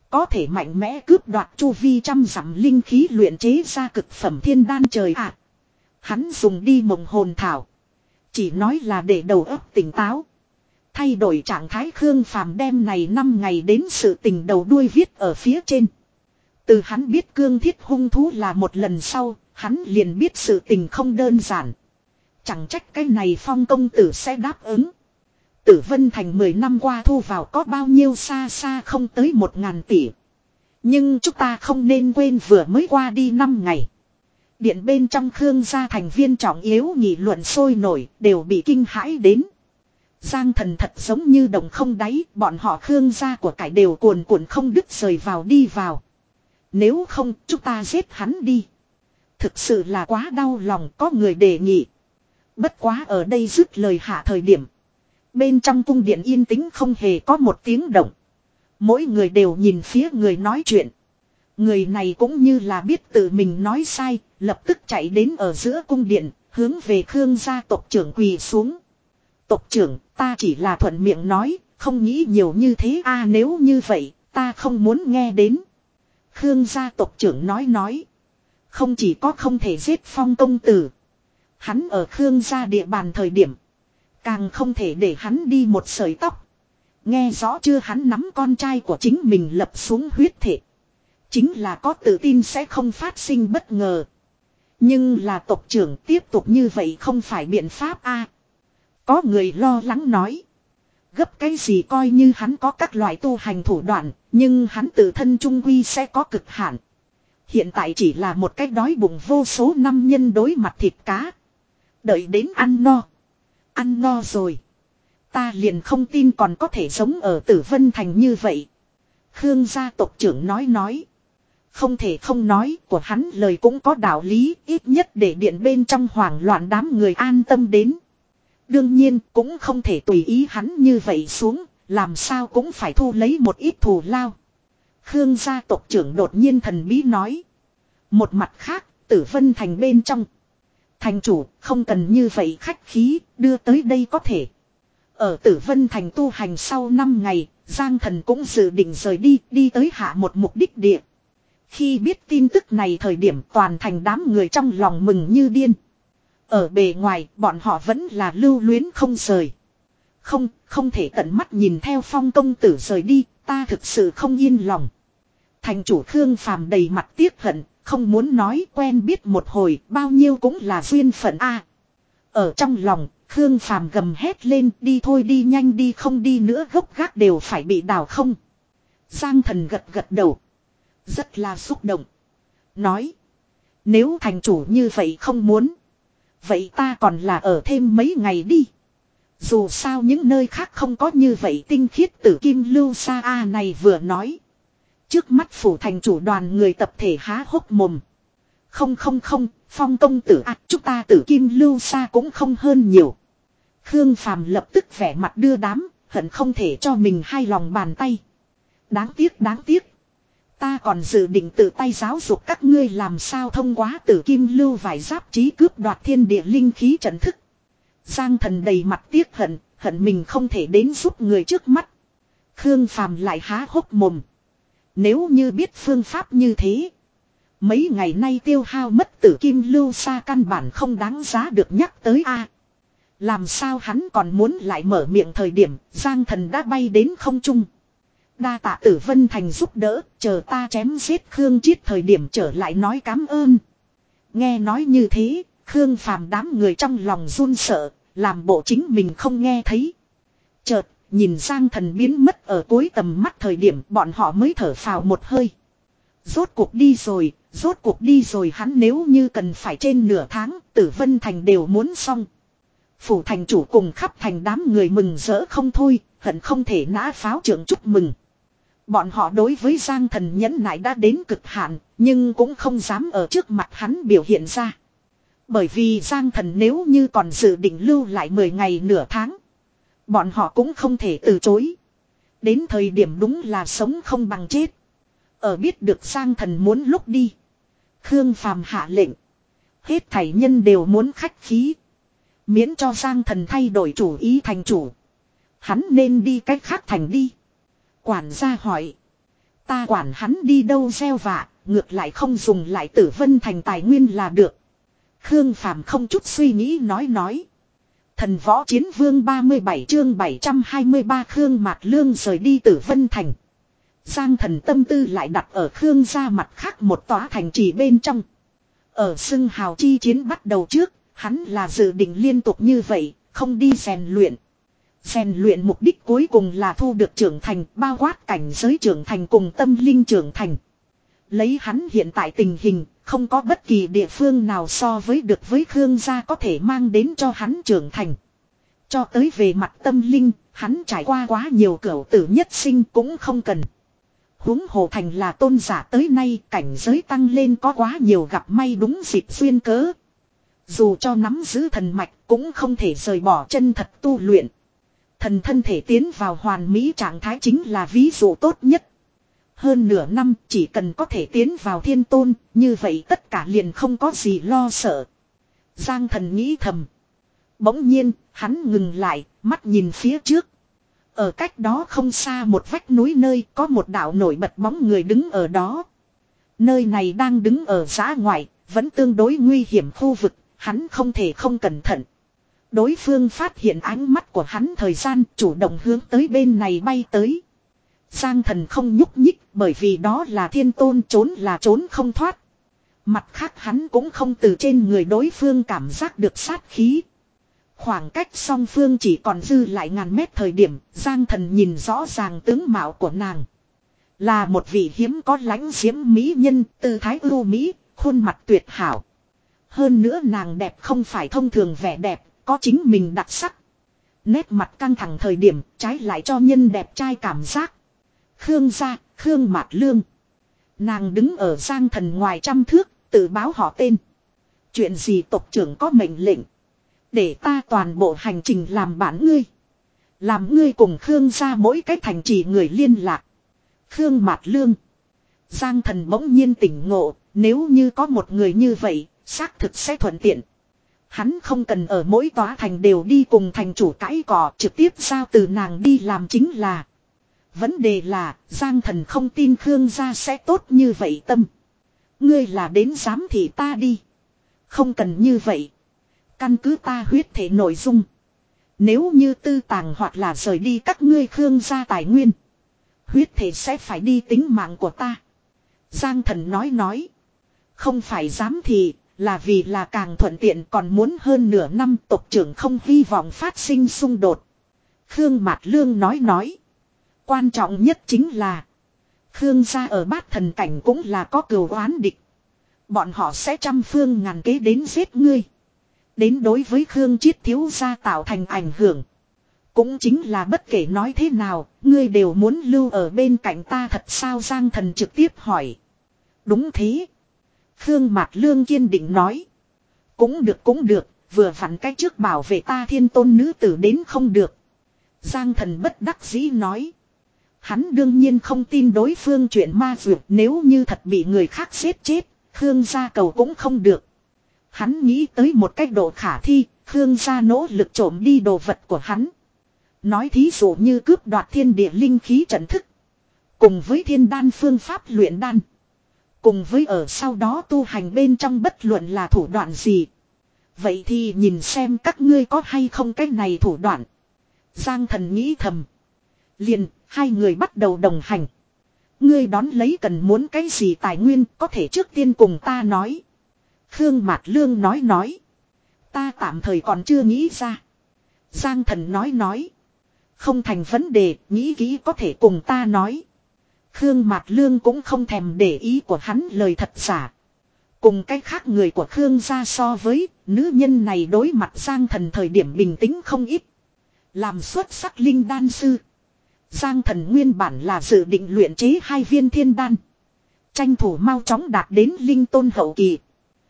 [SPEAKER 1] Có thể mạnh mẽ cướp đoạt chu vi trăm dặm linh khí luyện chế ra cực phẩm thiên đan trời ạ. À, hắn dùng đi mộng hồn thảo. Chỉ nói là để đầu óc tỉnh táo. Thay đổi trạng thái Khương Phàm đem này năm ngày đến sự tình đầu đuôi viết ở phía trên. Từ hắn biết cương thiết hung thú là một lần sau, hắn liền biết sự tình không đơn giản. Chẳng trách cái này Phong công tử sẽ đáp ứng. Tử Vân Thành mười năm qua thu vào có bao nhiêu xa xa không tới một ngàn tỷ. Nhưng chúng ta không nên quên vừa mới qua đi năm ngày. Điện bên trong Khương gia thành viên trọng yếu nghị luận sôi nổi đều bị kinh hãi đến. Giang Thần thật giống như đồng không đáy, bọn họ Khương gia của cải đều cuồn cuộn không đứt rời vào đi vào. Nếu không chúng ta giết hắn đi. Thực sự là quá đau lòng, có người đề nghị. Bất quá ở đây dứt lời hạ thời điểm. Bên trong cung điện yên tĩnh không hề có một tiếng động. Mỗi người đều nhìn phía người nói chuyện. Người này cũng như là biết tự mình nói sai, lập tức chạy đến ở giữa cung điện, hướng về Khương gia tộc trưởng quỳ xuống. Tộc trưởng, ta chỉ là thuận miệng nói, không nghĩ nhiều như thế a à, nếu như vậy, ta không muốn nghe đến. Khương gia tộc trưởng nói nói. Không chỉ có không thể giết Phong công tử. Hắn ở Khương gia địa bàn thời điểm. Càng không thể để hắn đi một sợi tóc. Nghe rõ chưa, hắn nắm con trai của chính mình lập xuống huyết thể. Chính là có tự tin sẽ không phát sinh bất ngờ. Nhưng là tộc trưởng tiếp tục như vậy không phải biện pháp a. Có người lo lắng nói. Gấp cái gì coi như hắn có các loại tu hành thủ đoạn. Nhưng hắn tự thân trung quy sẽ có cực hạn. Hiện tại chỉ là một cái đói bụng vô số năm nhân đối mặt thịt cá. Đợi đến ăn no. Ăn no rồi. Ta liền không tin còn có thể sống ở Tử Vân Thành như vậy. Khương gia tộc trưởng nói nói. Không thể không nói, của hắn lời cũng có đạo lý, ít nhất để điện bên trong hoảng loạn đám người an tâm đến. Đương nhiên cũng không thể tùy ý hắn như vậy xuống, làm sao cũng phải thu lấy một ít thù lao. Khương gia tộc trưởng đột nhiên thần bí nói. Một mặt khác, Tử Vân Thành bên trong. Thành chủ không cần như vậy khách khí, đưa tới đây có thể. Ở Tử Vân Thành tu hành sau năm ngày, Giang Thần cũng dự định rời đi, đi tới hạ một mục đích địa. Khi biết tin tức này thời điểm toàn thành đám người trong lòng mừng như điên. Ở bề ngoài bọn họ vẫn là lưu luyến không rời. Không, không thể tận mắt nhìn theo Phong công tử rời đi, ta thực sự không yên lòng. Thành chủ Khương Phàm đầy mặt tiếc hận, không muốn nói quen biết một hồi bao nhiêu cũng là duyên phận a. Ở trong lòng, Khương Phàm gầm hét lên đi thôi đi nhanh đi không đi nữa gốc gác đều phải bị đào không. Giang Thần gật gật đầu. Rất là xúc động. Nói. Nếu thành chủ như vậy không muốn. Vậy ta còn là ở thêm mấy ngày đi. Dù sao những nơi khác không có như vậy tinh khiết tử kim lưu sa a này vừa nói. Trước mắt phủ thành chủ đoàn người tập thể há hốc mồm. Không không không, Phong công tử à, chúng ta tử kim lưu sa cũng không hơn nhiều. Khương Phàm lập tức vẻ mặt đưa đám, hận không thể cho mình hai lòng bàn tay. Đáng tiếc đáng tiếc. Ta còn dự định tự tay giáo dục các ngươi làm sao thông qua tử kim lưu vải giáp trí cướp đoạt thiên địa linh khí trận thức. Giang Thần đầy mặt tiếc hận, hận mình không thể đến giúp người trước mắt. Khương Phàm lại há hốc mồm. Nếu như biết phương pháp như thế. Mấy ngày nay tiêu hao mất tử kim lưu sa căn bản không đáng giá được nhắc tới a. Làm sao hắn còn muốn lại mở miệng thời điểm Giang Thần đã bay đến không trung. Đa tạ Tử Vân Thành giúp đỡ, chờ ta chém giết Khương Chiết thời điểm trở lại nói cám ơn. Nghe nói như thế, Khương Phàm đám người trong lòng run sợ, làm bộ chính mình không nghe thấy. Chợt, nhìn Giang Thần biến mất ở cuối tầm mắt thời điểm bọn họ mới thở phào một hơi. Rốt cuộc đi rồi, rốt cuộc đi rồi hắn nếu như cần phải trên nửa tháng, Tử Vân Thành đều muốn xong. Phủ thành chủ cùng khắp thành đám người mừng rỡ không thôi, hận không thể nã pháo trượng chúc mừng. Bọn họ đối với Giang Thần nhẫn nại đã đến cực hạn, nhưng cũng không dám ở trước mặt hắn biểu hiện ra. Bởi vì Giang Thần nếu như còn dự định lưu lại mười ngày nửa tháng, bọn họ cũng không thể từ chối. Đến thời điểm đúng là sống không bằng chết. Ở biết được Giang Thần muốn lúc đi, Khương Phàm hạ lệnh. Hết thảy nhân đều muốn khách khí. Miễn cho Giang Thần thay đổi chủ ý thành chủ. Hắn nên đi cách khác thành đi. Quản gia hỏi. Ta quản hắn đi đâu gieo vạ, ngược lại không dùng lại Tử Vân Thành tài nguyên là được. Khương Phàm không chút suy nghĩ nói nói. Thần võ chiến vương ba mươi bảy chương bảy trăm hai mươi ba Khương Mạt Lương rời đi Tử Vân Thành. Giang Thần tâm tư lại đặt ở Khương gia mặt khác một tòa thành trì bên trong. Ở xưng hào chi chiến bắt đầu trước, hắn là dự định liên tục như vậy, không đi rèn luyện. Rèn luyện mục đích cuối cùng là thu được trưởng thành, bao quát cảnh giới trưởng thành cùng tâm linh trưởng thành. Lấy hắn hiện tại tình hình, không có bất kỳ địa phương nào so với được với Khương gia có thể mang đến cho hắn trưởng thành. Cho tới về mặt tâm linh, hắn trải qua quá nhiều cửu tử nhất sinh cũng không cần. Huống hồ thành là tôn giả tới nay, cảnh giới tăng lên có quá nhiều gặp may đúng dịp duyên cớ. Dù cho nắm giữ thần mạch cũng không thể rời bỏ chân thật tu luyện. Thần thân thể tiến vào hoàn mỹ trạng thái chính là ví dụ tốt nhất. Hơn nửa năm chỉ cần có thể tiến vào thiên tôn, như vậy tất cả liền không có gì lo sợ. Giang Thần nghĩ thầm. Bỗng nhiên, hắn ngừng lại, mắt nhìn phía trước. Ở cách đó không xa một vách núi nơi có một đạo nổi bật bóng người đứng ở đó. Nơi này đang đứng ở giã ngoại, vẫn tương đối nguy hiểm khu vực, hắn không thể không cẩn thận. Đối phương phát hiện ánh mắt của hắn thời gian chủ động hướng tới bên này bay tới. Giang Thần không nhúc nhích bởi vì đó là thiên tôn, trốn là trốn không thoát. Mặt khác hắn cũng không từ trên người đối phương cảm giác được sát khí. Khoảng cách song phương chỉ còn dư lại ngàn mét thời điểm, Giang Thần nhìn rõ ràng tướng mạo của nàng. Là một vị hiếm có lãnh diễm mỹ nhân, tư thái ưu mỹ, khuôn mặt tuyệt hảo. Hơn nữa nàng đẹp không phải thông thường vẻ đẹp, có chính mình đặc sắc. Nét mặt căng thẳng thời điểm, trái lại cho nhân đẹp trai cảm giác. Khương gia, Khương Mạt Lương. Nàng đứng ở Giang Thần ngoài trăm thước, tự báo họ tên. Chuyện gì tộc trưởng có mệnh lệnh. Để ta toàn bộ hành trình làm bạn ngươi. Làm ngươi cùng Khương gia mỗi cái thành trì người liên lạc. Khương Mạt Lương. Giang Thần bỗng nhiên tỉnh ngộ, nếu như có một người như vậy, xác thực sẽ thuận tiện. Hắn không cần ở mỗi tòa thành đều đi cùng thành chủ cãi cọ, trực tiếp giao từ nàng đi làm chính là. Vấn đề là, Giang Thần không tin Khương gia sẽ tốt như vậy tâm. Ngươi là đến giám thị ta đi. Không cần như vậy. Căn cứ ta huyết thể nội dung. Nếu như tư tàng hoặc là rời đi các ngươi Khương gia tài nguyên. Huyết thể sẽ phải đi tính mạng của ta. Giang Thần nói nói. Không phải giám thị, là vì là càng thuận tiện, còn muốn hơn nửa năm tộc trưởng không hy vọng phát sinh xung đột. Khương Mạt Lương nói nói. Quan trọng nhất chính là Khương gia ở bát thần cảnh cũng là có cừu oán địch. Bọn họ sẽ trăm phương ngàn kế đến giết ngươi. Đến đối với Khương Chiết thiếu gia tạo thành ảnh hưởng. Cũng chính là bất kể nói thế nào, ngươi đều muốn lưu ở bên cạnh ta thật sao? Giang Thần trực tiếp hỏi. Đúng thế. Khương Mạt Lương kiên định nói. Cũng được cũng được, vừa vặn cách trước bảo vệ ta thiên tôn nữ tử đến không được. Giang Thần bất đắc dĩ nói. Hắn đương nhiên không tin đối phương chuyện ma dược, nếu như thật bị người khác giết chết, Khương gia cầu cũng không được. Hắn nghĩ tới một cách độ khả thi, Khương gia nỗ lực trộm đi đồ vật của hắn. Nói thí dụ như cướp đoạt thiên địa linh khí trận thức. Cùng với thiên đan phương pháp luyện đan. Cùng với ở sau đó tu hành bên trong bất luận là thủ đoạn gì. Vậy thì nhìn xem các ngươi có hay không cái này thủ đoạn. Giang Thần nghĩ thầm. Liền, hai người bắt đầu đồng hành. Ngươi đón lấy cần muốn cái gì tài nguyên có thể trước tiên cùng ta nói. Khương Mạt Lương nói nói. Ta tạm thời còn chưa nghĩ ra. Giang Thần nói nói. Không thành vấn đề, nghĩ kỹ có thể cùng ta nói. Khương Mạt Lương cũng không thèm để ý của hắn lời thật giả. Cùng cách khác người của Khương gia so với, nữ nhân này đối mặt Giang Thần thời điểm bình tĩnh không ít. Làm xuất sắc linh đan sư. Giang Thần nguyên bản là dự định luyện chế hai viên thiên đan. Tranh thủ mau chóng đạt đến linh tôn hậu kỳ.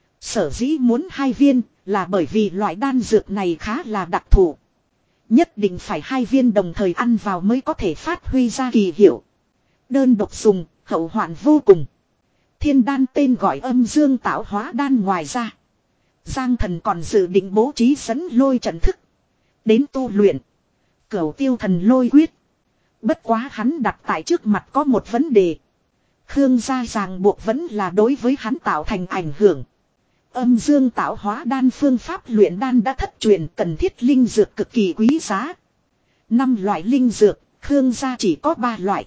[SPEAKER 1] Sở dĩ muốn hai viên là bởi vì loại đan dược này khá là đặc thù. Nhất định phải hai viên đồng thời ăn vào mới có thể phát huy ra kỳ hiệu. Đơn độc dùng, hậu hoạn vô cùng. Thiên đan tên gọi âm dương tạo hóa đan, ngoài ra Giang Thần còn dự định bố trí dẫn lôi trận thức. Đến tu luyện Cửu tiêu thần lôi quyết. Bất quá hắn đặt tại trước mặt có một vấn đề. Khương gia ràng buộc vẫn là đối với hắn tạo thành ảnh hưởng. Âm dương tạo hóa đan phương pháp luyện đan đã thất truyền, cần thiết linh dược cực kỳ quý giá. Năm loại linh dược, Khương gia chỉ có ba loại.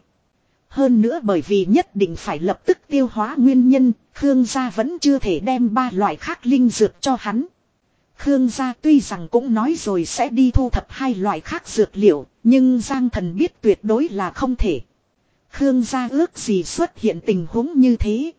[SPEAKER 1] Hơn nữa bởi vì nhất định phải lập tức tiêu hóa nguyên nhân, Khương gia vẫn chưa thể đem ba loại khác linh dược cho hắn. Khương gia tuy rằng cũng nói rồi sẽ đi thu thập hai loại khác dược liệu, nhưng Giang Thần biết tuyệt đối là không thể. Khương gia ước gì xuất hiện tình huống như thế.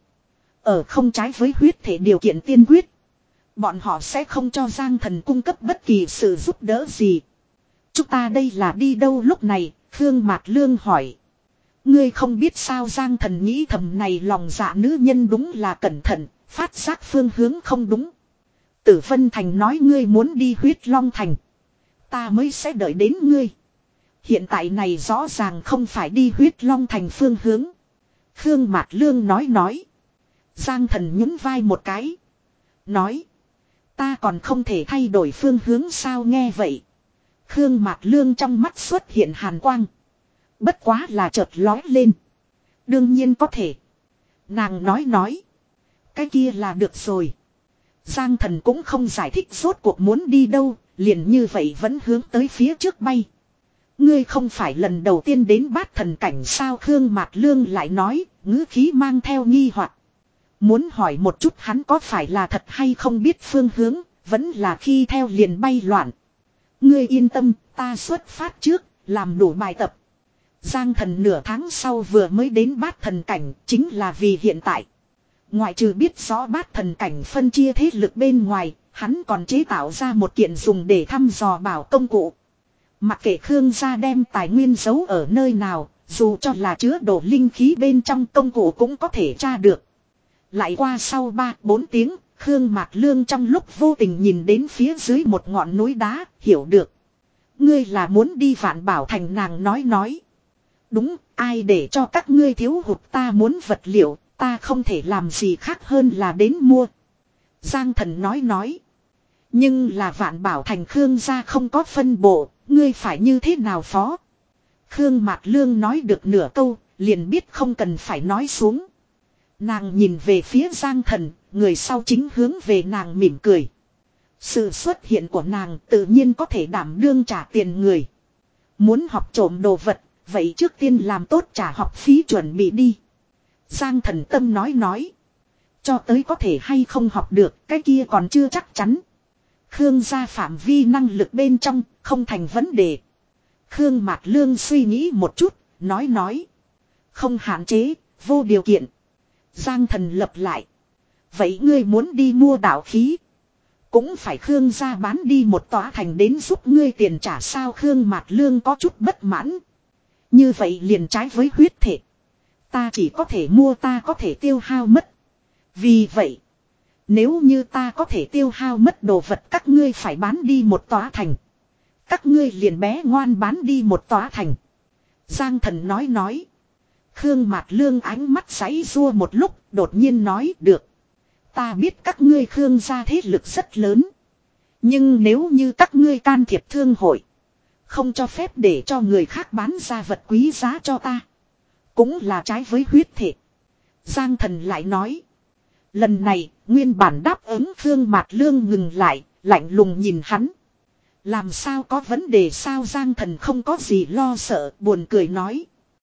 [SPEAKER 1] Ở không trái với huyết thể điều kiện tiên quyết, bọn họ sẽ không cho Giang Thần cung cấp bất kỳ sự giúp đỡ gì. Chúng ta đây là đi đâu lúc này? Khương Mạt Lương hỏi. Ngươi không biết sao? Giang Thần nghĩ thầm, này lòng dạ nữ nhân đúng là cẩn thận, phát giác phương hướng không đúng. Tử Vân Thành nói ngươi muốn đi Huyết Long Thành, ta mới sẽ đợi đến ngươi. Hiện tại này rõ ràng không phải đi Huyết Long Thành phương hướng. Khương Mạt Lương nói nói. Giang Thần nhún vai một cái, nói, ta còn không thể thay đổi phương hướng sao? Nghe vậy, Khương Mạt Lương trong mắt xuất hiện hàn quang. Bất quá là chợt lói lên. Đương nhiên có thể. Nàng nói nói. Cái kia là được rồi. Giang Thần cũng không giải thích rốt cuộc muốn đi đâu, liền như vậy vẫn hướng tới phía trước bay. Ngươi không phải lần đầu tiên đến Bát Thần cảnh sao? Khương Mạt Lương lại nói, ngữ khí mang theo nghi hoặc. Muốn hỏi một chút hắn có phải là thật hay không biết phương hướng, vẫn là khi theo liền bay loạn. Ngươi yên tâm, ta xuất phát trước, làm đủ bài tập. Giang Thần nửa tháng sau vừa mới đến Bát Thần cảnh, chính là vì hiện tại. Ngoại trừ biết rõ Bát Thần cảnh phân chia thế lực bên ngoài, hắn còn chế tạo ra một kiện dùng để thăm dò bảo công cụ. Mặc kệ Khương gia đem tài nguyên giấu ở nơi nào, dù cho là chứa đồ linh khí bên trong công cụ cũng có thể tra được. Lại qua sau ba bốn tiếng, Khương Mạt Lương trong lúc vô tình nhìn đến phía dưới một ngọn núi đá, hiểu được. Ngươi là muốn đi Vạn Bảo Thành? Nàng nói nói. Đúng, ai để cho các ngươi thiếu hụt, ta muốn vật liệu, ta không thể làm gì khác hơn là đến mua. Giang Thần nói nói. Nhưng là Vạn Bảo Thành Khương gia không có phân bộ, ngươi phải như thế nào phó? Khương Mạt Lương nói được nửa câu, liền biết không cần phải nói xuống. Nàng nhìn về phía Giang Thần, người sau chính hướng về nàng mỉm cười. Sự xuất hiện của nàng tự nhiên có thể đảm đương trả tiền người. Muốn học trộm đồ vật, vậy trước tiên làm tốt trả học phí chuẩn bị đi. Giang Thần tâm nói nói. Cho tới có thể hay không học được, cái kia còn chưa chắc chắn. Khương gia phạm vi năng lực bên trong, không thành vấn đề. Khương Mạt Lương suy nghĩ một chút, nói nói. Không hạn chế, vô điều kiện. Giang Thần lập lại. Vậy ngươi muốn đi mua đạo khí, cũng phải Khương gia bán đi một tòa thành đến giúp ngươi tiền trả sao? Khương Mạt Lương có chút bất mãn. Như vậy liền trái với huyết thể. Ta chỉ có thể mua, ta có thể tiêu hao mất. Vì vậy, nếu như ta có thể tiêu hao mất đồ vật, các ngươi phải bán đi một tòa thành. Các ngươi liền bé ngoan bán đi một tòa thành. Giang Thần nói nói. Khương Mạt Lương ánh mắt giãy giụa một lúc, đột nhiên nói, được. Ta biết các ngươi Khương gia thế lực rất lớn. Nhưng nếu như các ngươi can thiệp thương hội, không cho phép để cho người khác bán ra vật quý giá cho ta, cũng là trái với huyết thể. Giang Thần lại nói. Lần này, nguyên bản đáp ứng Khương Mạt Lương ngừng lại, lạnh lùng nhìn hắn. Làm sao, có vấn đề sao? Giang Thần không có gì lo sợ, buồn cười nói.